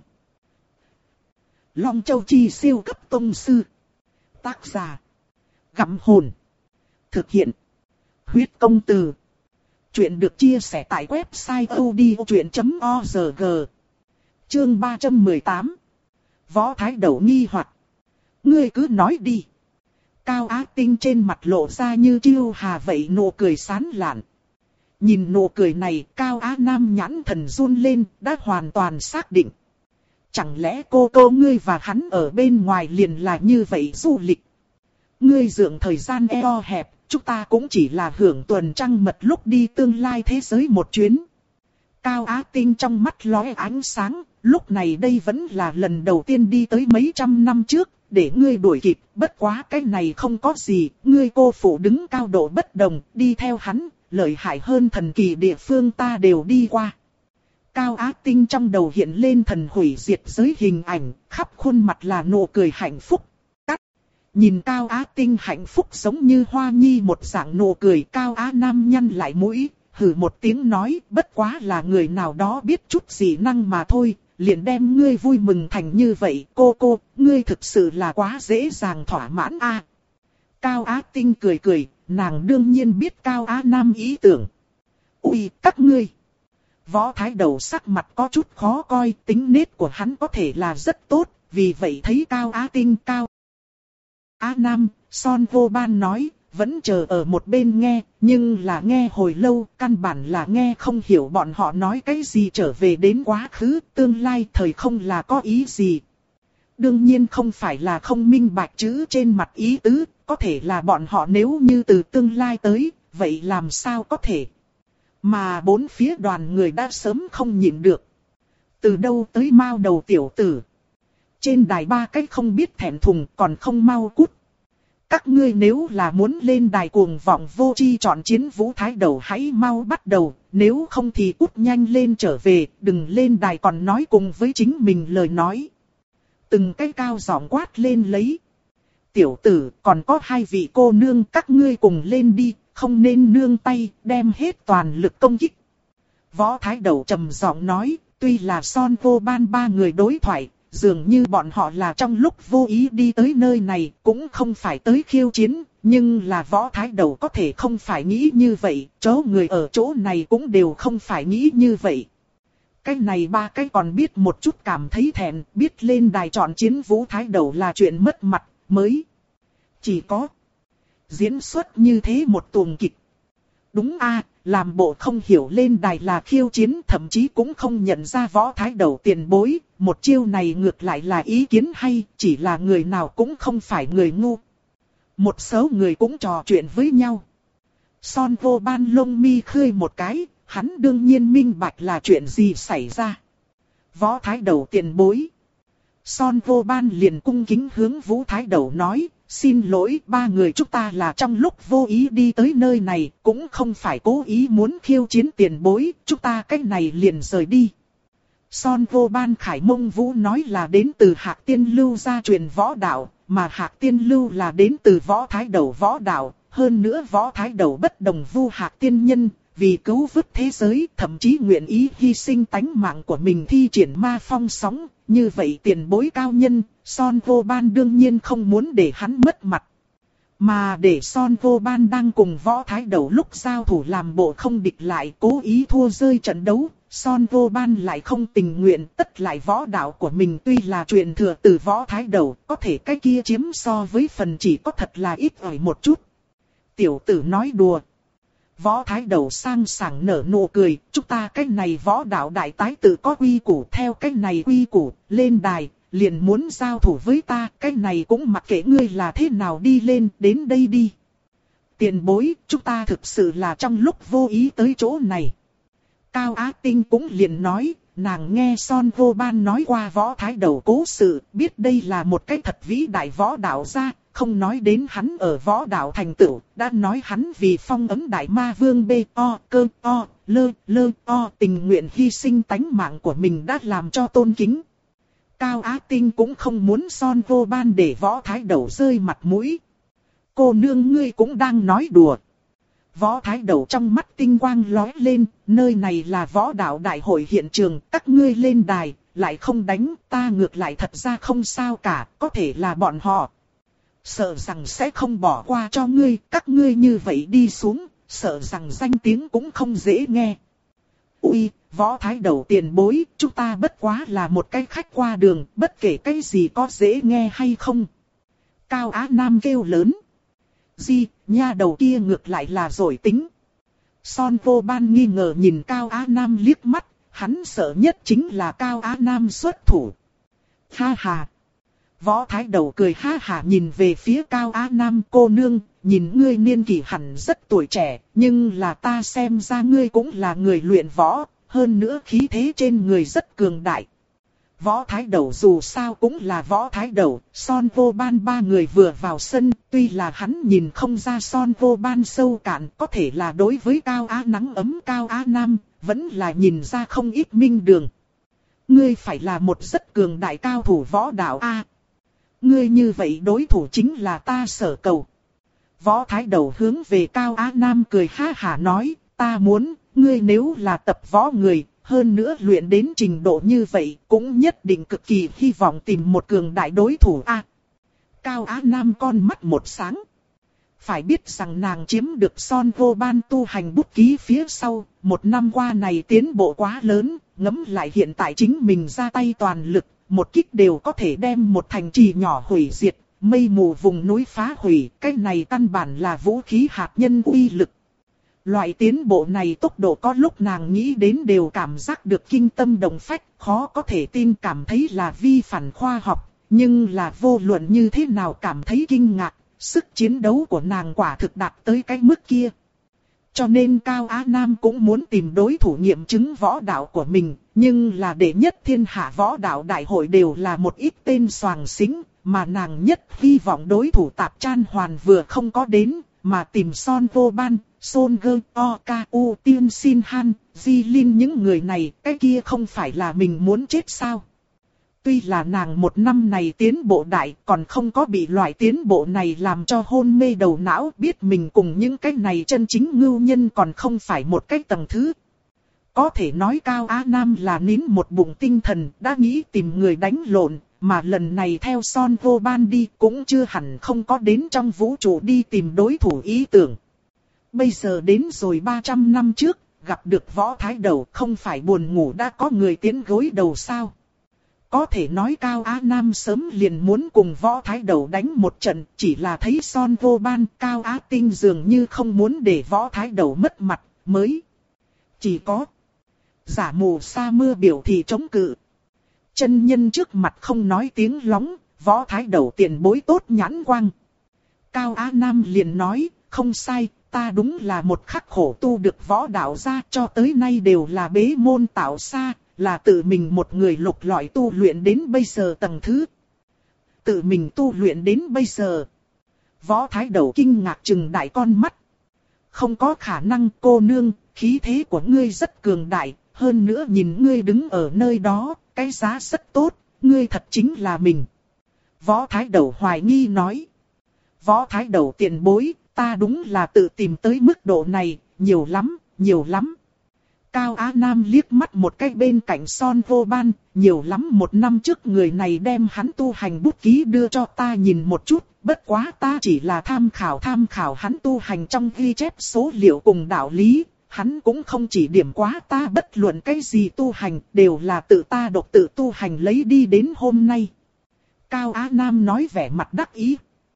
Long Châu Chi siêu cấp tông sư. Tác giả. Gặm hồn. Thực hiện. Huyết công từ. Chuyện được chia sẻ tại website odchuyện chấm org. Chương ba trăm mười tám. Võ Thái Đầu nghi hoặc. Ngươi cứ nói đi. Cao Á Tinh trên mặt lộ ra như chiêu hà vậy nụ cười sán lạn. Nhìn nụ cười này, Cao Á Nam nhãn thần run lên, đã hoàn toàn xác định. chẳng lẽ cô cô ngươi và hắn ở bên ngoài liền là như vậy du lịch? Ngươi dượng thời gian eo hẹp, chúng ta cũng chỉ là hưởng tuần trăng mật lúc đi tương lai thế giới một chuyến. Cao Á Tinh trong mắt lóe ánh sáng, lúc này đây vẫn là lần đầu tiên đi tới mấy trăm năm trước, để ngươi đuổi kịp, bất quá cái này không có gì, ngươi cô phụ đứng cao độ bất đồng, đi theo hắn, lợi hại hơn thần kỳ địa phương ta đều đi qua. Cao Á Tinh trong đầu hiện lên thần hủy diệt giới hình ảnh, khắp khuôn mặt là nụ cười hạnh phúc. Cắt. Nhìn Cao Á Tinh hạnh phúc giống như hoa nhi một dạng nụ cười, Cao Á Nam nhăn lại mũi, hừ một tiếng nói, bất quá là người nào đó biết chút gì năng mà thôi, liền đem ngươi vui mừng thành như vậy, cô cô, ngươi thực sự là quá dễ dàng thỏa mãn a. À. Cao Á Tinh cười cười, nàng đương nhiên biết Cao Á Nam ý tưởng. Ui, các ngươi! Võ Thái Đầu sắc mặt có chút khó coi, tính nết của hắn có thể là rất tốt, vì vậy thấy Cao Á Tinh Cao Á Nam, Son Vô Ban nói, vẫn chờ ở một bên nghe, nhưng là nghe hồi lâu, căn bản là nghe không hiểu bọn họ nói cái gì trở về đến quá khứ, tương lai thời không là có ý gì. Đương nhiên không phải là không minh bạch chữ trên mặt ý tứ, có thể là bọn họ nếu như từ tương lai tới, vậy làm sao có thể. Mà bốn phía đoàn người đã sớm không nhịn được. Từ đâu tới mao đầu tiểu tử. Trên đài ba cái không biết thẹn thùng còn không mau cút. Các ngươi nếu là muốn lên đài cuồng vọng vô tri chọn chiến Vũ Thái Đầu hãy mau bắt đầu, nếu không thì cút nhanh lên trở về, đừng lên đài còn nói cùng với chính mình lời nói. Từng cái cao giọng quát lên lấy. Tiểu tử, còn có hai vị cô nương các ngươi cùng lên đi, không nên nương tay, đem hết toàn lực công kích. Võ Thái Đầu trầm giọng nói, tuy là Son Vô Ban ba người đối thoại, dường như bọn họ là trong lúc vô ý đi tới nơi này, cũng không phải tới khiêu chiến, nhưng là Võ Thái Đầu có thể không phải nghĩ như vậy, chỗ người ở chỗ này cũng đều không phải nghĩ như vậy. Cái này ba cái còn biết một chút cảm thấy thẹn, biết lên đài chọn chiến Vũ Thái Đầu là chuyện mất mặt, mới chỉ có diễn xuất như thế một tuồng kịch. Đúng a, làm bộ không hiểu lên đài là khiêu chiến, thậm chí cũng không nhận ra Võ Thái Đầu tiền bối, một chiêu này ngược lại là ý kiến hay, chỉ là người nào cũng không phải người ngu. Một số người cũng trò chuyện với nhau. Son Vô Ban lông mi khơi một cái, hắn đương nhiên minh bạch là chuyện gì xảy ra. Võ Thái Đầu tiền bối. Son Vô Ban liền cung kính hướng Vũ Thái Đầu nói, xin lỗi, ba người chúng ta là trong lúc vô ý đi tới nơi này, cũng không phải cố ý muốn khiêu chiến tiền bối, chúng ta cách này liền rời đi. Son Vô Ban Khải Mông Vũ nói là đến từ Hạc Tiên Lưu gia truyền võ đạo, mà Hạc Tiên Lưu là đến từ Võ Thái Đầu võ đạo, hơn nữa Võ Thái Đầu bất đồng vu Hạc Tiên Nhân, vì cứu vớt thế giới, thậm chí nguyện ý hy sinh tánh mạng của mình thi triển ma phong sóng, như vậy tiền bối cao nhân, Son Vô Ban đương nhiên không muốn để hắn mất mặt. Mà để Son Vô Ban đang cùng Võ Thái Đầu lúc giao thủ làm bộ không địch lại, cố ý thua rơi trận đấu, Son Vô Ban lại không tình nguyện tất lại võ đạo của mình, tuy là truyền thừa từ Võ Thái Đầu, có thể cái kia chiếm so với phần chỉ có thật là ít ỏi một chút. Tiểu tử nói đùa. Võ Thái Đầu sang sảng nở nụ cười, chúng ta cái này võ đạo đại tái tự có quy củ, theo cái này quy củ, lên đài, liền muốn giao thủ với ta, cái này cũng mặc kệ ngươi là thế nào đi lên, đến đây đi. Tiền bối, chúng ta thực sự là trong lúc vô ý tới chỗ này. Cao Á Tinh cũng liền nói, nàng nghe Son Vô Ban nói qua Võ Thái Đầu cố sự, biết đây là một cái thật vĩ đại võ đạo gia. Không nói đến hắn ở võ đạo thành tựu, đã nói hắn vì phong ấn đại ma vương B O cơ O lơ lơ O tình nguyện hy sinh tánh mạng của mình đã làm cho tôn kính. Cao Á Tinh cũng không muốn Son Vô Ban để Võ Thái Đầu rơi mặt mũi. Cô nương ngươi cũng đang nói đùa. Võ Thái Đầu trong mắt tinh quang lóe lên, nơi này là võ đạo đại hội hiện trường, các ngươi lên đài, lại không đánh, ta ngược lại thật ra không sao cả, có thể là bọn họ. Sợ rằng sẽ không bỏ qua cho ngươi, các ngươi như vậy đi xuống, sợ rằng danh tiếng cũng không dễ nghe. Ui, Võ Thái Đầu tiền bối, chúng ta bất quá là một cái khách qua đường, bất kể cái gì có dễ nghe hay không. Cao Á Nam kêu lớn. Di, nha đầu kia ngược lại là giỏi tính. Son Vô Ban nghi ngờ nhìn Cao Á Nam liếc mắt, hắn sợ nhất chính là Cao Á Nam xuất thủ. Ha ha. Võ Thái Đầu cười ha ha nhìn về phía Cao Á Nam. Cô nương, nhìn ngươi niên kỷ hẳn rất tuổi trẻ, nhưng là ta xem ra ngươi cũng là người luyện võ, hơn nữa khí thế trên người rất cường đại. Võ Thái Đầu dù sao cũng là Võ Thái Đầu, Son Vô Ban ba người vừa vào sân, tuy là hắn nhìn không ra Son Vô Ban sâu cạn, có thể là đối với Cao Á nắng ấm Cao Á Nam, vẫn là nhìn ra không ít minh đường. Ngươi phải là một rất cường đại cao thủ võ đạo a. Ngươi như vậy đối thủ chính là ta sở cầu. Võ Thái Đầu hướng về Cao Á Nam cười ha hả nói, ta muốn, ngươi nếu là tập võ người, hơn nữa luyện đến trình độ như vậy, cũng nhất định cực kỳ hy vọng tìm một cường đại đối thủ a. Cao Á Nam con mắt một sáng. Phải biết rằng nàng chiếm được Son Vô Ban tu hành bút ký phía sau, một năm qua này tiến bộ quá lớn, ngẫm lại hiện tại chính mình ra tay toàn lực, một kích đều có thể đem một thành trì nhỏ hủy diệt, mây mù vùng núi phá hủy, cái này căn bản là vũ khí hạt nhân uy lực. Loại tiến bộ này tốc độ có lúc nàng nghĩ đến đều cảm giác được kinh tâm động phách, khó có thể tin cảm thấy là vi phản khoa học, nhưng là vô luận như thế nào cảm thấy kinh ngạc, sức chiến đấu của nàng quả thực đạt tới cái mức kia. Cho nên Cao Á Nam cũng muốn tìm đối thủ nghiệm chứng võ đạo của mình, nhưng là đệ nhất thiên hạ võ đạo đại hội đều là một ít tên soàng xính, mà nàng nhất hy vọng đối thủ Tạp Chan Hoàn vừa không có đến, mà tìm Son Vô Ban, Son Gơ, O Ca U, Tiên Sin Han, Di Linh những người này, cái kia không phải là mình muốn chết sao? Tuy là nàng một năm này tiến bộ đại, còn không có bị loại tiến bộ này làm cho hôn mê đầu não, biết mình cùng những cái này chân chính ngưu nhân còn không phải một cái tầng thứ. Có thể nói Cao Á Nam là nín một bụng tinh thần, đã nghĩ tìm người đánh lộn, mà lần này theo Son Vô Ban đi cũng chưa hẳn không có đến trong vũ trụ đi tìm đối thủ ý tưởng. Bây giờ đến rồi ba trăm năm trước, gặp được Võ Thái Đầu, không phải buồn ngủ đã có người tiến gối đầu sao? Có thể nói Cao Á Nam sớm liền muốn cùng Võ Thái Đầu đánh một trận, chỉ là thấy Son Vô Ban, Cao Á Tinh dường như không muốn để Võ Thái Đầu mất mặt, mới. Chỉ có giả mù sa mưa biểu thị chống cự. Chân nhân trước mặt không nói tiếng lóng, Võ Thái Đầu tiền bối tốt nhãn quang. Cao Á Nam liền nói, không sai, ta đúng là một khắc khổ tu được võ đạo ra, cho tới nay đều là bế môn tạo xa, là tự mình một người lục lọi tu luyện đến bây giờ tầng thứ. Tự mình tu luyện đến bây giờ. Võ Thái Đầu kinh ngạc trừng đại con mắt. Không có khả năng cô nương, khí thế của ngươi rất cường đại, hơn nữa nhìn ngươi đứng ở nơi đó, cái giá rất tốt, ngươi thật chính là mình. Võ Thái Đầu hoài nghi nói. Võ Thái Đầu tiền bối, ta đúng là tự tìm tới mức độ này, nhiều lắm, nhiều lắm. Cao Á Nam liếc mắt một cái bên cạnh Son Vô Ban, nhiều lắm một năm trước người này đem hắn tu hành bút ký đưa cho ta nhìn một chút, bất quá ta chỉ là tham khảo tham khảo hắn tu hành trong ghi chép số liệu cùng đạo lý, hắn cũng không chỉ điểm quá ta bất luận cái gì tu hành, đều là tự ta độc tự tu hành lấy đi đến hôm nay. Cao Á Nam nói vẻ mặt đắc ý.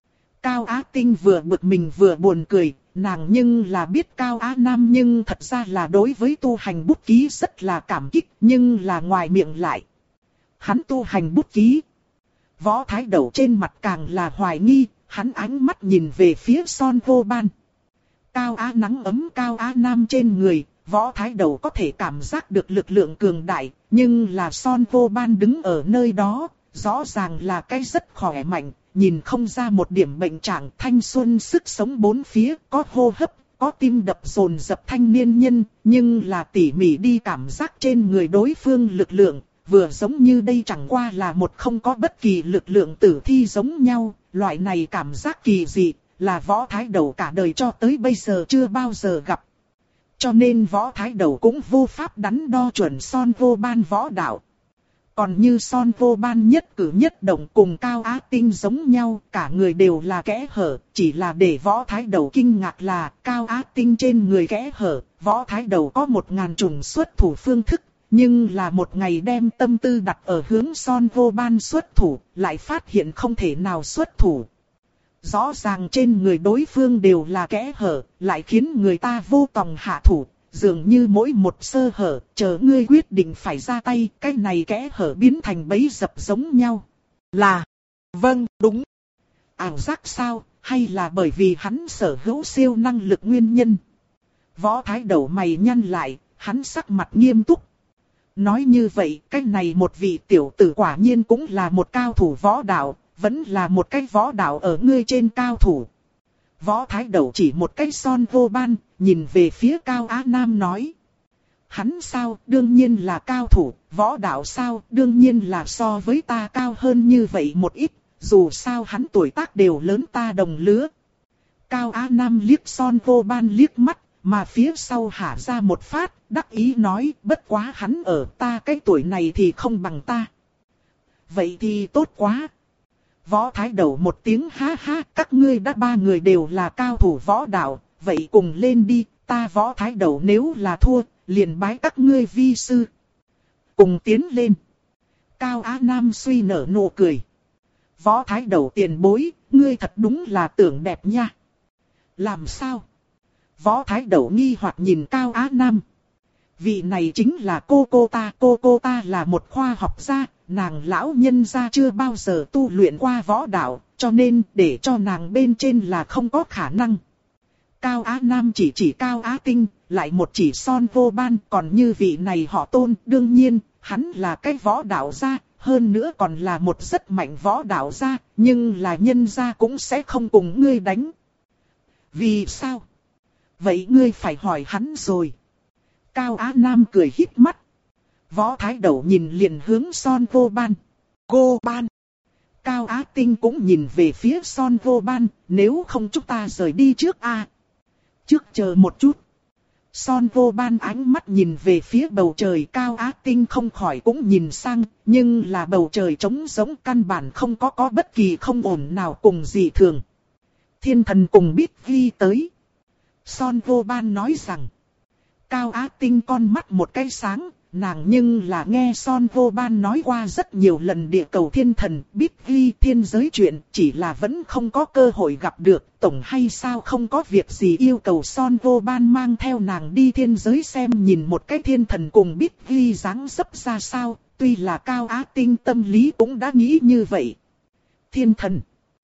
Cao Á Tinh vừa bực mình vừa buồn cười, nàng nhưng là biết Cao Á Nam nhưng thật ra là đối với tu hành bút ký rất là cảm kích, nhưng là ngoài miệng lại. Hắn tu hành bút ký. Võ Thái Đầu trên mặt càng là hoài nghi, hắn ánh mắt nhìn về phía Son Vô Ban. Cao Á nắng ấm Cao Á Nam trên người, Võ Thái Đầu có thể cảm giác được lực lượng cường đại, nhưng là Son Vô Ban đứng ở nơi đó, rõ ràng là cái rất khỏe mạnh. Nhìn không ra một điểm bệnh trạng, thanh xuân sức sống bốn phía, có hô hấp, có tim đập dồn dập thanh niên nhân, nhưng là tỉ mỉ đi cảm giác trên người đối phương lực lượng, vừa giống như đây chẳng qua là một không có bất kỳ lực lượng tử thi giống nhau, loại này cảm giác kỳ dị, là Võ Thái Đầu cả đời cho tới bây giờ chưa bao giờ gặp. Cho nên Võ Thái Đầu cũng vô pháp đắn đo chuẩn Son Vô Ban võ đạo. Còn như Son Vô Ban nhất cử nhất động cùng Cao Á Tinh giống nhau, cả người đều là kẽ hở, chỉ là để Võ Thái Đầu kinh ngạc là Cao Á Tinh trên người kẽ hở, Võ Thái Đầu có một ngàn trùng xuất thủ phương thức, nhưng là một ngày đem tâm tư đặt ở hướng Son Vô Ban xuất thủ, lại phát hiện không thể nào xuất thủ. Rõ ràng trên người đối phương đều là kẽ hở, lại khiến người ta vô tòng hạ thủ, dường như mỗi một sơ hở, chờ ngươi quyết định phải ra tay, cái này kẽ hở biến thành bẫy dập giống nhau. Là, vâng, đúng. Ảo giác sao, hay là bởi vì hắn sở hữu siêu năng lực nguyên nhân? Võ Thái đầu mày nhăn lại, hắn sắc mặt nghiêm túc. Nói như vậy, cái này một vị tiểu tử quả nhiên cũng là một cao thủ võ đạo, vẫn là một cái võ đạo ở ngươi trên cao thủ. Võ Thái đầu chỉ một cái son vô ban, nhìn về phía Cao Á Nam nói. Hắn sao, đương nhiên là cao thủ, võ đạo sao, đương nhiên là so với ta cao hơn như vậy một ít, dù sao hắn tuổi tác đều lớn ta đồng lứa. Cao Á Nam liếc son vô ban liếc mắt, mà phía sau hả ra một phát, đắc ý nói, bất quá hắn ở ta cái tuổi này thì không bằng ta. Vậy thì tốt quá. Võ Thái đầu một tiếng ha ha, các ngươi đã ba người đều là cao thủ võ đạo, vậy cùng lên đi, ta Võ Thái đầu nếu là thua, liền bái các ngươi vi sư. Cùng tiến lên. Cao Á Nam suy nở nụ cười. Võ Thái đầu tiền bối, ngươi thật đúng là tưởng đẹp nha. Làm sao? Võ Thái đầu nghi hoặc nhìn Cao Á Nam. Vị này chính là cô cô ta, cô cô ta là một khoa học gia, nàng lão nhân gia chưa bao giờ tu luyện qua võ đạo, cho nên để cho nàng bên trên là không có khả năng. Cao Á Nam chỉ chỉ Cao Á Tinh, lại một chỉ son vô ban, còn như vị này họ Tôn, đương nhiên, hắn là cái võ đạo gia, hơn nữa còn là một rất mạnh võ đạo gia, nhưng là nhân gia cũng sẽ không cùng ngươi đánh. Vì sao? Vậy ngươi phải hỏi hắn rồi. Cao Á Nam cười híp mắt. Võ Thái đầu nhìn liền hướng son vô ban. Cô ban. Cao Á Tinh cũng nhìn về phía son vô ban, nếu không chúng ta rời đi trước a. À? Trước chờ một chút. Son vô ban ánh mắt nhìn về phía bầu trời, Cao Á Tinh không khỏi cũng nhìn sang, nhưng là bầu trời trống rỗng căn bản không có có bất kỳ không ổn nào cùng dị thường. Thiên thần cùng biết ghi tới. Son vô ban nói rằng. Cao Á Tinh con mắt một cái sáng, nàng nhưng là nghe Son vô ban nói qua rất nhiều lần địa cầu thiên thần, biết ghi thiên giới chuyện, chỉ là vẫn không có cơ hội gặp được, tổng hay sao không có việc gì yêu cầu Son vô ban mang theo nàng đi thiên giới xem nhìn một cái thiên thần cùng biết ghi dáng dấp ra sao, tuy là Cao Á Tinh tâm lý cũng đã nghĩ như vậy. Thiên thần.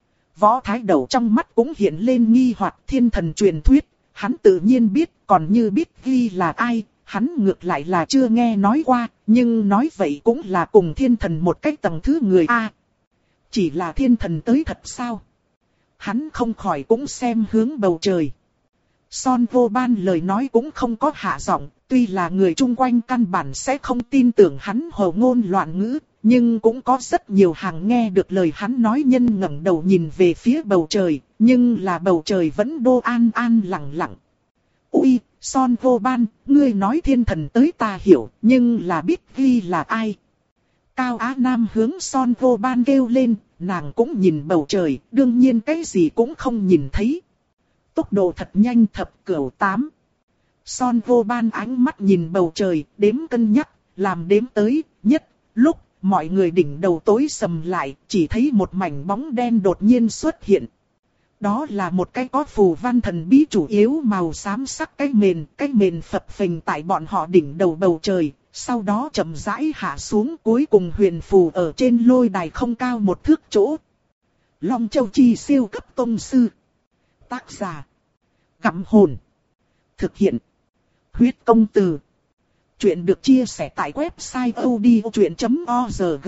Võ Thái đầu trong mắt cũng hiện lên nghi hoặc thiên thần truyền thuyết, hắn tự nhiên biết, còn như biết ghi là ai, hắn ngược lại là chưa nghe nói qua, nhưng nói vậy cũng là cùng thiên thần một cách tầng thứ người a. À, chỉ là thiên thần tới thật sao? Hắn không khỏi cũng xem hướng bầu trời. Son vô ban lời nói cũng không có hạ giọng, tuy là người chung quanh căn bản sẽ không tin tưởng hắn hồ ngôn loạn ngữ, nhưng cũng có rất nhiều hàng nghe được lời hắn nói nhân ngẩng đầu nhìn về phía bầu trời, nhưng là bầu trời vẫn đô an an lặng lặng. Ui, Son vô ban, ngươi nói thiên thần tới ta hiểu, nhưng là biết ghi là ai? Cao Á Nam hướng Son vô ban kêu lên, nàng cũng nhìn bầu trời, đương nhiên cái gì cũng không nhìn thấy. Tốc độ thật nhanh thập cửu tám. Son vô ban ánh mắt nhìn bầu trời, đếm cân nhắc, làm đếm tới, nhất, lúc, mọi người đỉnh đầu tối sầm lại, chỉ thấy một mảnh bóng đen đột nhiên xuất hiện. Đó là một cái có phù văn thần bí chủ yếu màu xám sắc cái mền, cái mền phập phình tại bọn họ đỉnh đầu bầu trời, sau đó chậm rãi hạ xuống cuối cùng huyền phù ở trên lôi đài không cao một thước chỗ. Long Châu Chi siêu cấp tông sư. Tác giả. Gặm hồn. Thực hiện. Huyết công từ. Chuyện được chia sẻ tại website odchuyện chấm org.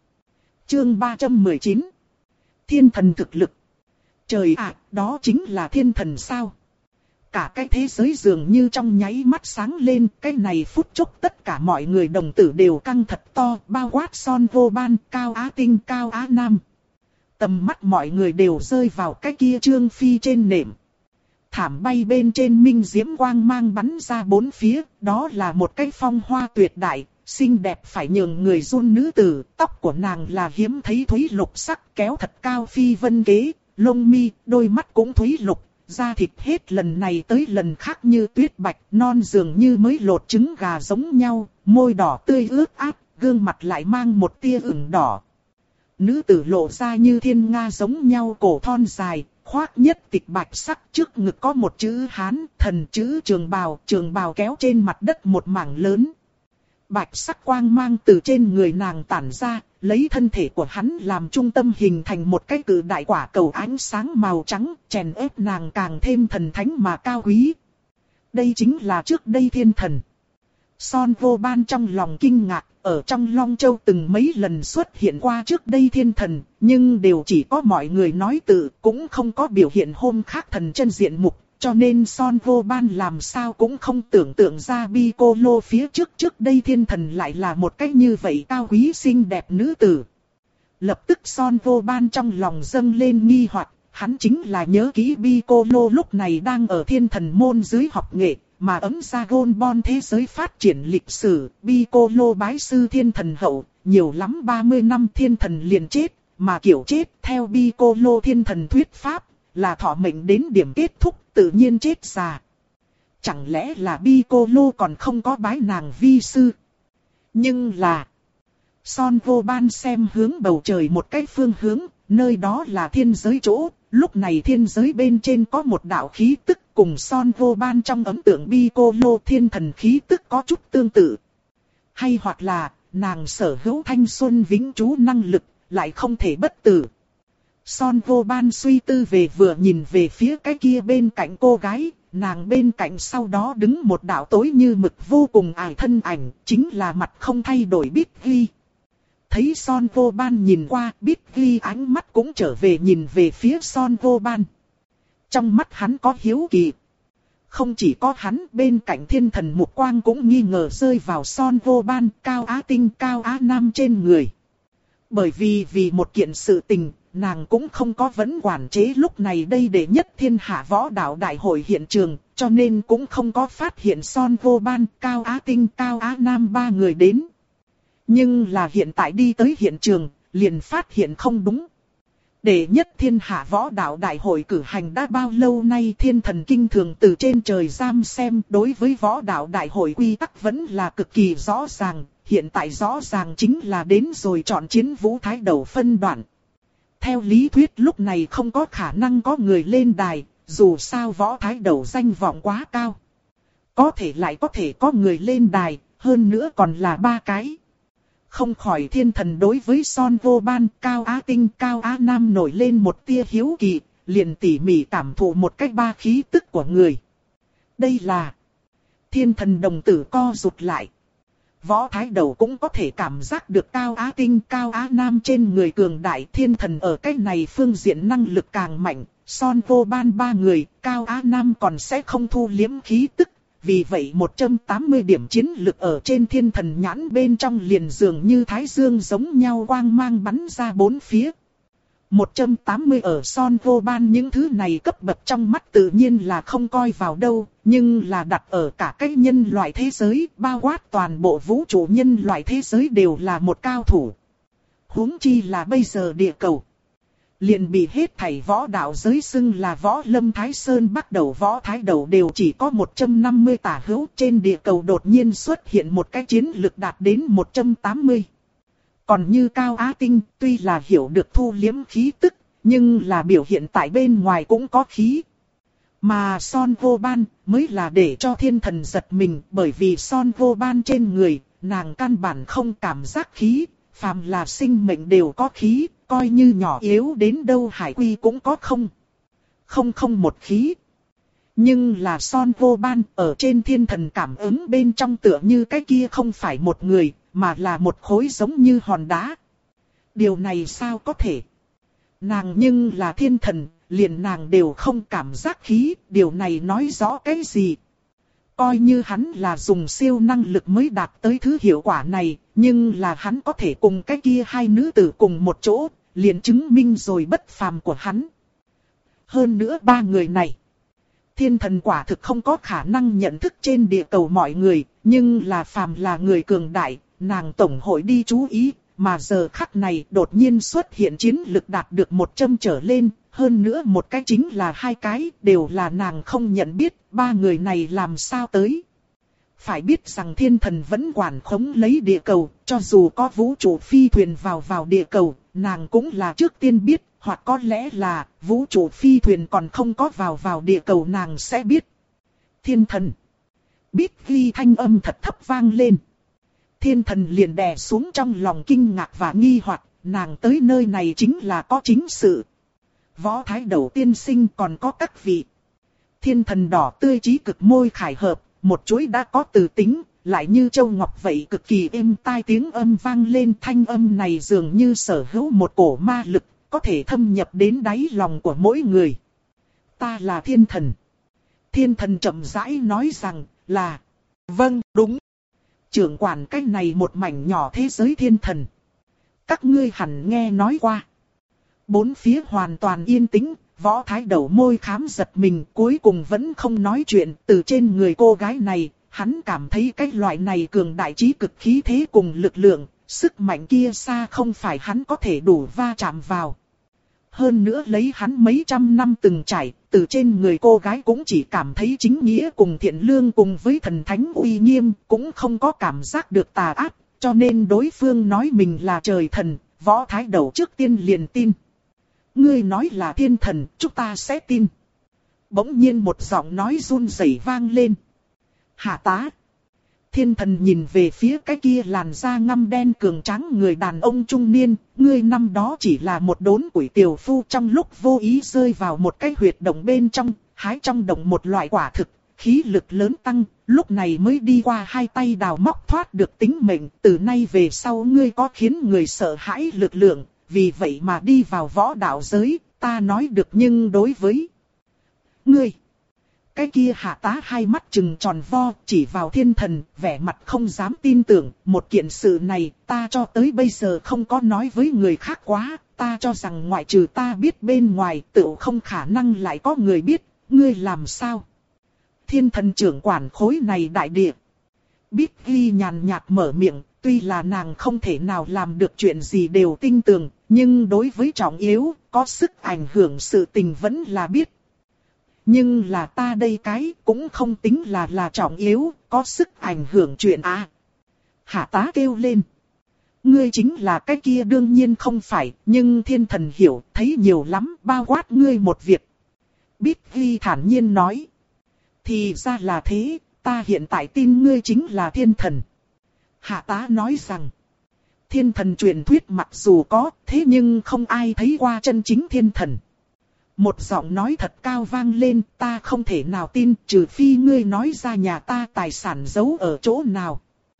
Chương ba trăm mười chín. Thiên thần thực lực. Trời ạ, đó chính là thiên thần sao? Cả cái thế giới dường như trong nháy mắt sáng lên, cái này phút chốc tất cả mọi người đồng tử đều căng thật to, bao quát Son vô ban, Cao Á Tinh, Cao Á Nam. Tầm mắt mọi người đều rơi vào cái kia trương phi trên nệm. Thảm bay bên trên minh diễm quang mang bắn ra bốn phía, đó là một cái phong hoa tuyệt đại, xinh đẹp phải nhường người run nữ tử, tóc của nàng là hiếm thấy thúy lục sắc kéo thật cao phi vân kế, lông mi, đôi mắt cũng thúy lục, da thịt hết lần này tới lần khác như tuyết bạch, non dường như mới lột trứng gà giống nhau, môi đỏ tươi ướt át, gương mặt lại mang một tia ửng đỏ. Nữ tử lộ ra như thiên nga giống nhau cổ thon dài, khoác nhất tịch bạch sắc, trước ngực có một chữ Hán, thần chữ trường bào, trường bào kéo trên mặt đất một mảng lớn. Bạch sắc quang mang từ trên người nàng tản ra, lấy thân thể của hắn làm trung tâm hình thành một cái cự đại quả cầu ánh sáng màu trắng, chèn ép nàng càng thêm thần thánh mà cao quý. Đây chính là trước đây thiên thần. Son Vô Ban trong lòng kinh ngạc, ở trong Long Châu từng mấy lần xuất hiện qua trước đây thiên thần, nhưng đều chỉ có mọi người nói tự, cũng không có biểu hiện hôm khác thần chân diện mục, cho nên Son Vô Ban làm sao cũng không tưởng tượng ra Piccolo phía trước trước đây thiên thần lại là một cách như vậy cao quý xinh đẹp nữ tử. Lập tức Son Vô Ban trong lòng dâng lên nghi hoặc, hắn chính là nhớ kỹ Piccolo lúc này đang ở thiên thần môn dưới học nghệ. Mà ấm Dragon Ball thế giới phát triển lịch sử, Piccolo bái sư thiên thần hậu, nhiều lắm ba mươi năm thiên thần liền chết, mà kiểu chết theo Piccolo thiên thần thuyết pháp, là thọ mệnh đến điểm kết thúc tự nhiên chết già. Chẳng lẽ là Piccolo còn không có bái nàng vi sư? Nhưng là... Son Vô Ban xem hướng bầu trời một cái phương hướng, nơi đó là thiên giới chỗ. Lúc này thiên giới bên trên có một đạo khí tức cùng Son Vô Ban trong ấn tượng Piccolo thiên thần khí tức có chút tương tự. Hay hoặc là, nàng sở hữu thanh xuân vĩnh trú năng lực, lại không thể bất tử. Son Vô Ban suy tư về vừa nhìn về phía cái kia bên cạnh cô gái, nàng bên cạnh sau đó đứng một đạo tối như mực vô cùng ải thân ảnh, chính là mặt không thay đổi Bích Ghi. Thấy Son Vô Ban nhìn qua, Bích Ghi ánh mắt cũng trở về nhìn về phía Son Vô Ban. Trong mắt hắn có hiếu kỳ. Không chỉ có hắn, bên cạnh thiên thần mục quang cũng nghi ngờ rơi vào Son Vô Ban, Cao Á Tinh, Cao Á Nam trên người. Bởi vì vì một kiện sự tình, nàng cũng không có vấn quản chế lúc này đây để nhất thiên hạ võ đạo đại hội hiện trường, cho nên cũng không có phát hiện Son Vô Ban, Cao Á Tinh, Cao Á Nam ba người đến. Nhưng là hiện tại đi tới hiện trường, liền phát hiện không đúng. Đệ nhất thiên hạ võ đạo đại hội cử hành đã bao lâu nay thiên thần kinh thường từ trên trời giam xem đối với võ đạo đại hội quy tắc vẫn là cực kỳ rõ ràng, hiện tại rõ ràng chính là đến rồi chọn chiến vũ thái đầu phân đoạn. Theo lý thuyết lúc này không có khả năng có người lên đài, dù sao võ thái đầu danh vọng quá cao. Có thể lại có thể có người lên đài, hơn nữa còn là ba cái. Không khỏi thiên thần đối với Son Vô Ban, Cao Á Tinh, Cao Á Nam nổi lên một tia hiếu kỳ, liền tỉ mỉ cảm thụ một cách ba khí tức của người. Đây là... Thiên thần đồng tử co rụt lại. Võ thái đầu cũng có thể cảm giác được Cao Á Tinh, Cao Á Nam trên người cường đại, thiên thần ở cách này phương diện năng lực càng mạnh. Son Vô Ban ba người, Cao Á Nam còn sẽ không thu liếm khí tức. Vì vậy một trăm tám mươi điểm chiến lực ở trên thiên thần nhãn bên trong liền dường như thái dương giống nhau quang mang bắn ra bốn phía. một trăm tám mươi ở Son Vô Ban những thứ này cấp bậc trong mắt tự nhiên là không coi vào đâu, nhưng là đặt ở cả cái nhân loại thế giới, bao quát toàn bộ vũ trụ nhân loại thế giới đều là một cao thủ. Huống chi là bây giờ địa cầu. Liền bị hết thảy võ đạo giới xưng là võ lâm Thái Sơn bắt đầu võ thái đầu đều chỉ có một trăm năm mươi tả hữu, trên địa cầu đột nhiên xuất hiện một cái chiến lực đạt đến một trăm tám mươi. Còn như Cao Á Tinh, tuy là hiểu được thu liếm khí tức, nhưng là biểu hiện tại bên ngoài cũng có khí. Mà Son Vô Ban mới là để cho thiên thần giật mình, bởi vì Son Vô Ban trên người, nàng căn bản không cảm giác khí, phàm là sinh mệnh đều có khí. Coi như nhỏ yếu đến đâu hải quy cũng có không. Không không một khí. Nhưng là Son Vô Ban ở trên thiên thần cảm ứng bên trong tựa như cái kia không phải một người, mà là một khối giống như hòn đá. Điều này sao có thể? Nàng nhưng là thiên thần, liền nàng đều không cảm giác khí, điều này nói rõ cái gì? Coi như hắn là dùng siêu năng lực mới đạt tới thứ hiệu quả này, nhưng là hắn có thể cùng cái kia hai nữ tử cùng một chỗ, liền chứng minh rồi bất phàm của hắn. Hơn nữa ba người này, thiên thần quả thực không có khả năng nhận thức trên địa cầu mọi người, nhưng là phàm là người cường đại, nàng tổng hội đi chú ý, mà giờ khắc này đột nhiên xuất hiện chiến lực đạt được một trăm trở lên, hơn nữa một cái chính là hai cái, đều là nàng không nhận biết, ba người này làm sao tới. Phải biết rằng thiên thần vẫn quản khống lấy địa cầu, cho dù có vũ trụ phi thuyền vào vào địa cầu, nàng cũng là trước tiên biết, hoặc có lẽ là vũ trụ phi thuyền còn không có vào vào địa cầu nàng sẽ biết. Thiên thần. Biết ghi thanh âm thật thấp vang lên. Thiên thần liền đè xuống trong lòng kinh ngạc và nghi hoặc, nàng tới nơi này chính là có chính sự. Võ Thái Đầu tiên sinh còn có các vị. Thiên thần đỏ tươi chí cực môi khải hợp, một chuỗi đã có từ tính, lại như châu ngọc vậy cực kỳ êm tai tiếng âm vang lên. Thanh âm này dường như sở hữu một cổ ma lực, có thể thâm nhập đến đáy lòng của mỗi người. Ta là thiên thần. Thiên thần chậm rãi nói rằng là, vâng, đúng. Trưởng quản cái này một mảnh nhỏ thế giới thiên thần. Các ngươi hẳn nghe nói qua. Bốn phía hoàn toàn yên tĩnh, Võ Thái Đầu môi khám giật mình, cuối cùng vẫn không nói chuyện. Từ trên người cô gái này, hắn cảm thấy cái loại này cường đại trí cực khí thế cùng lực lượng, sức mạnh kia xa không phải hắn có thể đủ va chạm vào. Hơn nữa lấy hắn mấy trăm năm từng trải, từ trên người cô gái cũng chỉ cảm thấy chính nghĩa cùng thiện lương cùng với thần thánh uy nghiêm, cũng không có cảm giác được tà ác, cho nên đối phương nói mình là trời thần, Võ Thái Đầu trước tiên liền tin. Ngươi nói là thiên thần, chúng ta sẽ tin. Bỗng nhiên một giọng nói run rẩy vang lên. Hạ tá. Thiên thần nhìn về phía cái kia làn da ngăm đen cường tráng người đàn ông trung niên, ngươi năm đó chỉ là một đốn củi tiểu phu trong lúc vô ý rơi vào một cái huyệt động bên trong, hái trong động một loại quả thực, khí lực lớn tăng, lúc này mới đi qua hai tay đào móc thoát được tính mệnh, từ nay về sau ngươi có khiến người sợ hãi lực lượng, vì vậy mà đi vào võ đạo giới, ta nói được nhưng đối với ngươi. Cái kia hạ tá hai mắt trừng tròn vo, chỉ vào thiên thần, vẻ mặt không dám tin tưởng, một kiện sự này, ta cho tới bây giờ không có nói với người khác quá, ta cho rằng ngoại trừ ta biết bên ngoài, tự không khả năng lại có người biết, ngươi làm sao? Thiên thần trưởng quản khối này đại địa. Biết ghi nhàn nhạt mở miệng, tuy là nàng không thể nào làm được chuyện gì đều tin tưởng, nhưng đối với trọng yếu, có sức ảnh hưởng sự tình vẫn là biết. Nhưng là ta đây cái cũng không tính là là trọng yếu, có sức ảnh hưởng chuyện à. Hạ tá kêu lên. Ngươi chính là cái kia đương nhiên không phải, nhưng thiên thần hiểu, thấy nhiều lắm, bao quát ngươi một việc. Biết ghi thản nhiên nói. Thì ra là thế, ta hiện tại tin ngươi chính là thiên thần. Hạ tá nói rằng. Thiên thần truyền thuyết mặc dù có, thế nhưng không ai thấy qua chân chính thiên thần. Một giọng nói thật cao vang lên, ta không thể nào tin, trừ phi ngươi nói ra nhà ta tài sản giấu ở chỗ nào.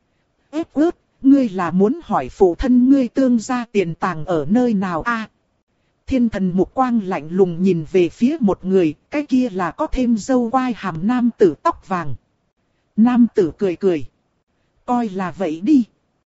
Ép ướt, ngươi là muốn hỏi phụ thân ngươi tương gia tiền tàng ở nơi nào a? À, thiên thần mục quang lạnh lùng nhìn về phía một người, cái kia là có thêm râu quai hàm nam tử tóc vàng. Nam tử cười cười. Coi là vậy đi.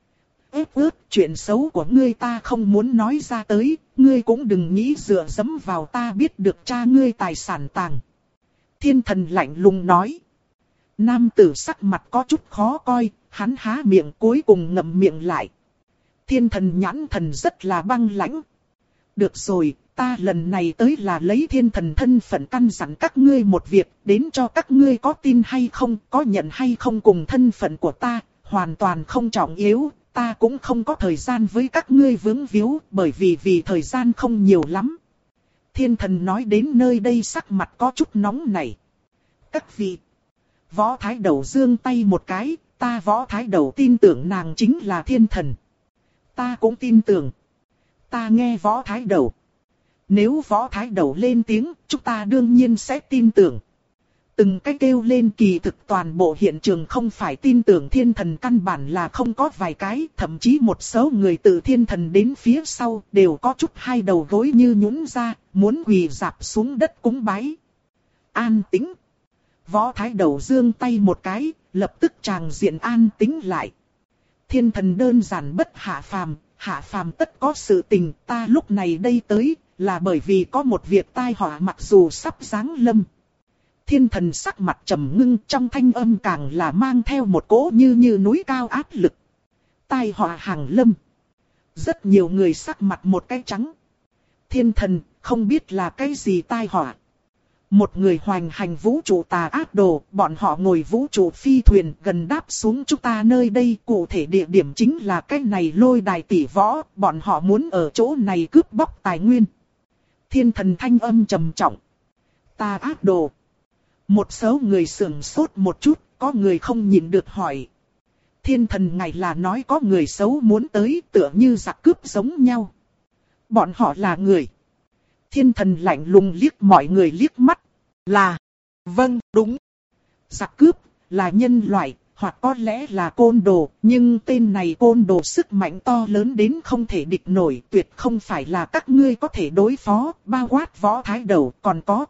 Ép ướt, chuyện xấu của ngươi ta không muốn nói ra tới, ngươi cũng đừng nghĩ dựa dẫm vào ta biết được cha ngươi tài sản tàng. Thiên thần lạnh lùng nói. Nam tử sắc mặt có chút khó coi, hắn há miệng cuối cùng ngậm miệng lại. Thiên thần nhãn thần rất là băng lãnh. Được rồi, ta lần này tới là lấy thiên thần thân phận căn dặn các ngươi một việc, đến cho các ngươi có tin hay không, có nhận hay không cùng thân phận của ta, hoàn toàn không trọng yếu. Ta cũng không có thời gian với các ngươi vướng víu, bởi vì vì thời gian không nhiều lắm. Thiên thần nói đến nơi đây sắc mặt có chút nóng nảy. Các vị, Võ Thái Đầu giương tay một cái, ta Võ Thái Đầu tin tưởng nàng chính là thiên thần. Ta cũng tin tưởng. Ta nghe Võ Thái Đầu. Nếu Võ Thái Đầu lên tiếng, chúng ta đương nhiên sẽ tin tưởng. Từng cái kêu lên kỳ thực toàn bộ hiện trường không phải tin tưởng thiên thần căn bản là không có vài cái, thậm chí một số người từ thiên thần đến phía sau đều có chút hai đầu gối như nhũn ra, muốn quỳ rạp xuống đất cúng bái. An tĩnh. Võ Thái Đầu giương tay một cái, lập tức tràng diện an tĩnh lại. Thiên thần đơn giản bất hạ phàm, hạ phàm tất có sự tình, ta lúc này đây tới là bởi vì có một việc tai họa mặc dù sắp giáng lâm. Thiên thần sắc mặt trầm ngưng, trong thanh âm càng là mang theo một cỗ như như núi cao áp lực. Tai họa hàng lâm. Rất nhiều người sắc mặt một cái trắng. Thiên thần, không biết là cái gì tai họa. Một người hoành hành vũ trụ tà ác đồ, bọn họ ngồi vũ trụ phi thuyền gần đáp xuống chúng ta nơi đây. Cụ thể địa điểm chính là cái này lôi đài tỷ võ, bọn họ muốn ở chỗ này cướp bóc tài nguyên. Thiên thần thanh âm trầm trọng. Ta ác đồ. Một số người sườn sốt một chút, có người không nhịn được hỏi. Thiên thần ngài là nói có người xấu muốn tới tựa như giặc cướp giống nhau. Bọn họ là người. Thiên thần lạnh lùng liếc mọi người liếc mắt. Là. Vâng, đúng. Giặc cướp là nhân loại, hoặc có lẽ là côn đồ, nhưng tên này côn đồ sức mạnh to lớn đến không thể địch nổi, tuyệt không phải là các ngươi có thể đối phó, bao quát Võ Thái Đầu còn có.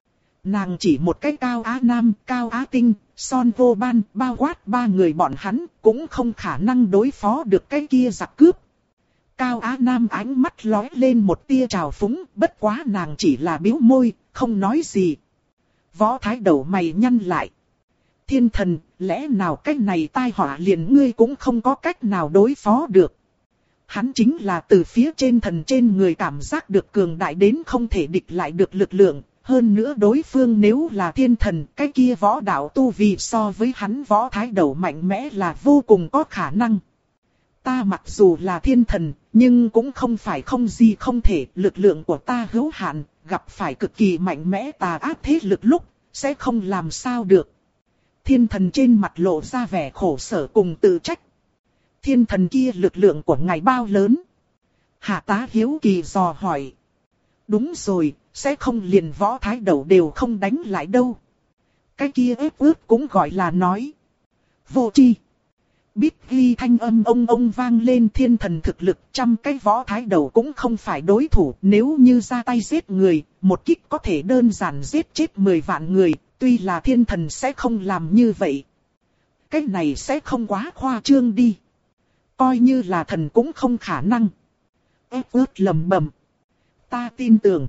Nàng chỉ một cái Cao Á Nam, Cao Á Tinh, Son Vô Ban, bao quát ba người bọn hắn, cũng không khả năng đối phó được cái kia giặc cướp. Cao Á Nam ánh mắt lóe lên một tia trào phúng, bất quá nàng chỉ là biếu môi, không nói gì. Võ Thái Đầu mày nhăn lại. Thiên thần, lẽ nào cái này tai họa liền ngươi cũng không có cách nào đối phó được. Hắn chính là từ phía trên thần trên người cảm giác được cường đại đến không thể địch lại được lực lượng. Hơn nữa đối phương nếu là thiên thần, cái kia võ đạo tu vi so với hắn Võ Thái Đầu mạnh mẽ là vô cùng có khả năng. Ta mặc dù là thiên thần, nhưng cũng không phải không gì không thể, lực lượng của ta hữu hạn, gặp phải cực kỳ mạnh mẽ tà ác thế lực lúc, sẽ không làm sao được. Thiên thần trên mặt lộ ra vẻ khổ sở cùng tự trách. Thiên thần kia lực lượng của ngài bao lớn? Hạ tá hiếu kỳ dò hỏi. Đúng rồi, sẽ không liền Võ Thái Đầu đều không đánh lại đâu. Cái kia ép ướt cũng gọi là nói. Vô tri. Biết ghi thanh âm ông ông vang lên, thiên thần thực lực trăm cái Võ Thái Đầu cũng không phải đối thủ. Nếu như ra tay giết người, một kích có thể đơn giản giết chết mười vạn người. Tuy là thiên thần sẽ không làm như vậy. Cái này sẽ không quá khoa trương đi. Coi như là thần cũng không khả năng. Ép ướt lầm bầm. Ta tin tưởng.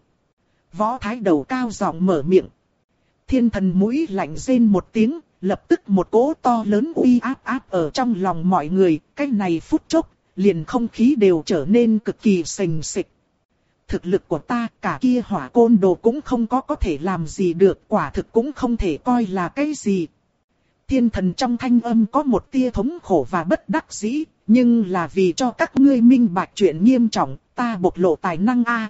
Võ Thái Đầu cao giọng mở miệng. Thiên thần mũi lạnh rên một tiếng, lập tức một cỗ to lớn uy áp áp ở trong lòng mọi người. Cái này phút chốc, liền không khí đều trở nên cực kỳ sình sịch. Thực lực của ta, cả kia hỏa côn đồ cũng không có có thể làm gì được, quả thực cũng không thể coi là cái gì. Thiên thần trong thanh âm có một tia thống khổ và bất đắc dĩ, nhưng là vì cho các ngươi minh bạch chuyện nghiêm trọng, ta bộc lộ tài năng a.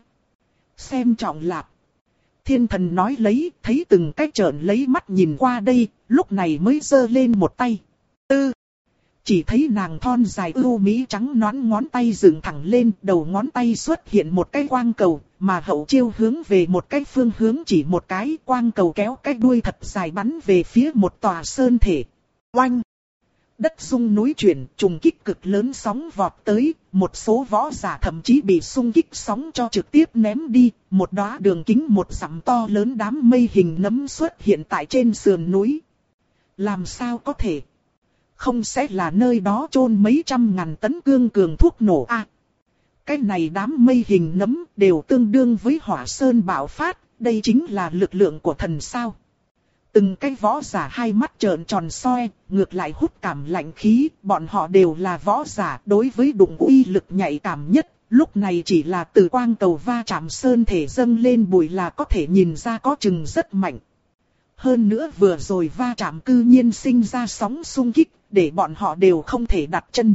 Xem trọng lạc. Thiên thần nói lấy, thấy từng cái trợn lấy mắt nhìn qua đây, lúc này mới giơ lên một tay. Tư. Chỉ thấy nàng thon dài ưu mỹ trắng nõn ngón tay dựng thẳng lên, đầu ngón tay xuất hiện một cái quang cầu, mà hậu chiêu hướng về một cái phương hướng chỉ một cái, quang cầu kéo cái đuôi thật dài bắn về phía một tòa sơn thể. Oanh! Đất rung núi chuyển, trùng kích cực lớn sóng vọt tới, một số võ giả thậm chí bị xung kích sóng cho trực tiếp ném đi, một đóa đường kính một dặm to lớn đám mây hình nấm xuất hiện tại trên sườn núi. Làm sao có thể? Không sẽ là nơi đó chôn mấy trăm ngàn tấn cương cường thuốc nổ a? Cái này đám mây hình nấm đều tương đương với hỏa sơn bạo phát, đây chính là lực lượng của thần sao? Từng cái võ giả hai mắt trợn tròn soi, ngược lại hút cảm lạnh khí, bọn họ đều là võ giả đối với đụng uy lực nhạy cảm nhất, lúc này chỉ là từ quang cầu va chạm sơn thể dâng lên bụi là có thể nhìn ra có chừng rất mạnh. Hơn nữa vừa rồi va chạm cư nhiên sinh ra sóng xung kích, để bọn họ đều không thể đặt chân.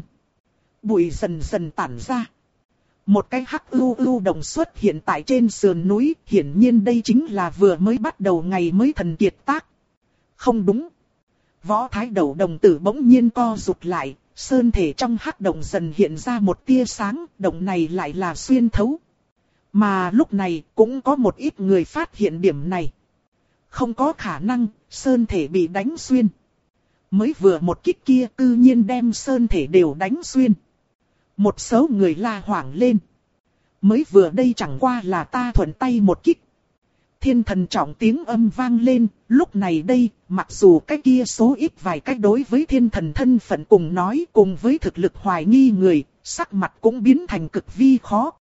Bụi dần dần tản ra. Một cái hắc ưu ưu đồng xuất hiện tại trên sườn núi, hiển nhiên đây chính là vừa mới bắt đầu ngày mới thần kiệt tác. Không đúng. Võ Thái Đầu đồng tử bỗng nhiên co rụt lại, sơn thể trong hắc động dần hiện ra một tia sáng, động này lại là xuyên thấu. Mà lúc này cũng có một ít người phát hiện điểm này. Không có khả năng, sơn thể bị đánh xuyên. Mới vừa một kích kia cư nhiên đem sơn thể đều đánh xuyên. Một số người la hoảng lên. Mới vừa đây chẳng qua là ta thuận tay một kích. Thiên thần trọng tiếng âm vang lên, lúc này đây, mặc dù cái kia số ít vài cách đối với thiên thần thân phận cùng nói cùng với thực lực hoài nghi người, sắc mặt cũng biến thành cực vi khó,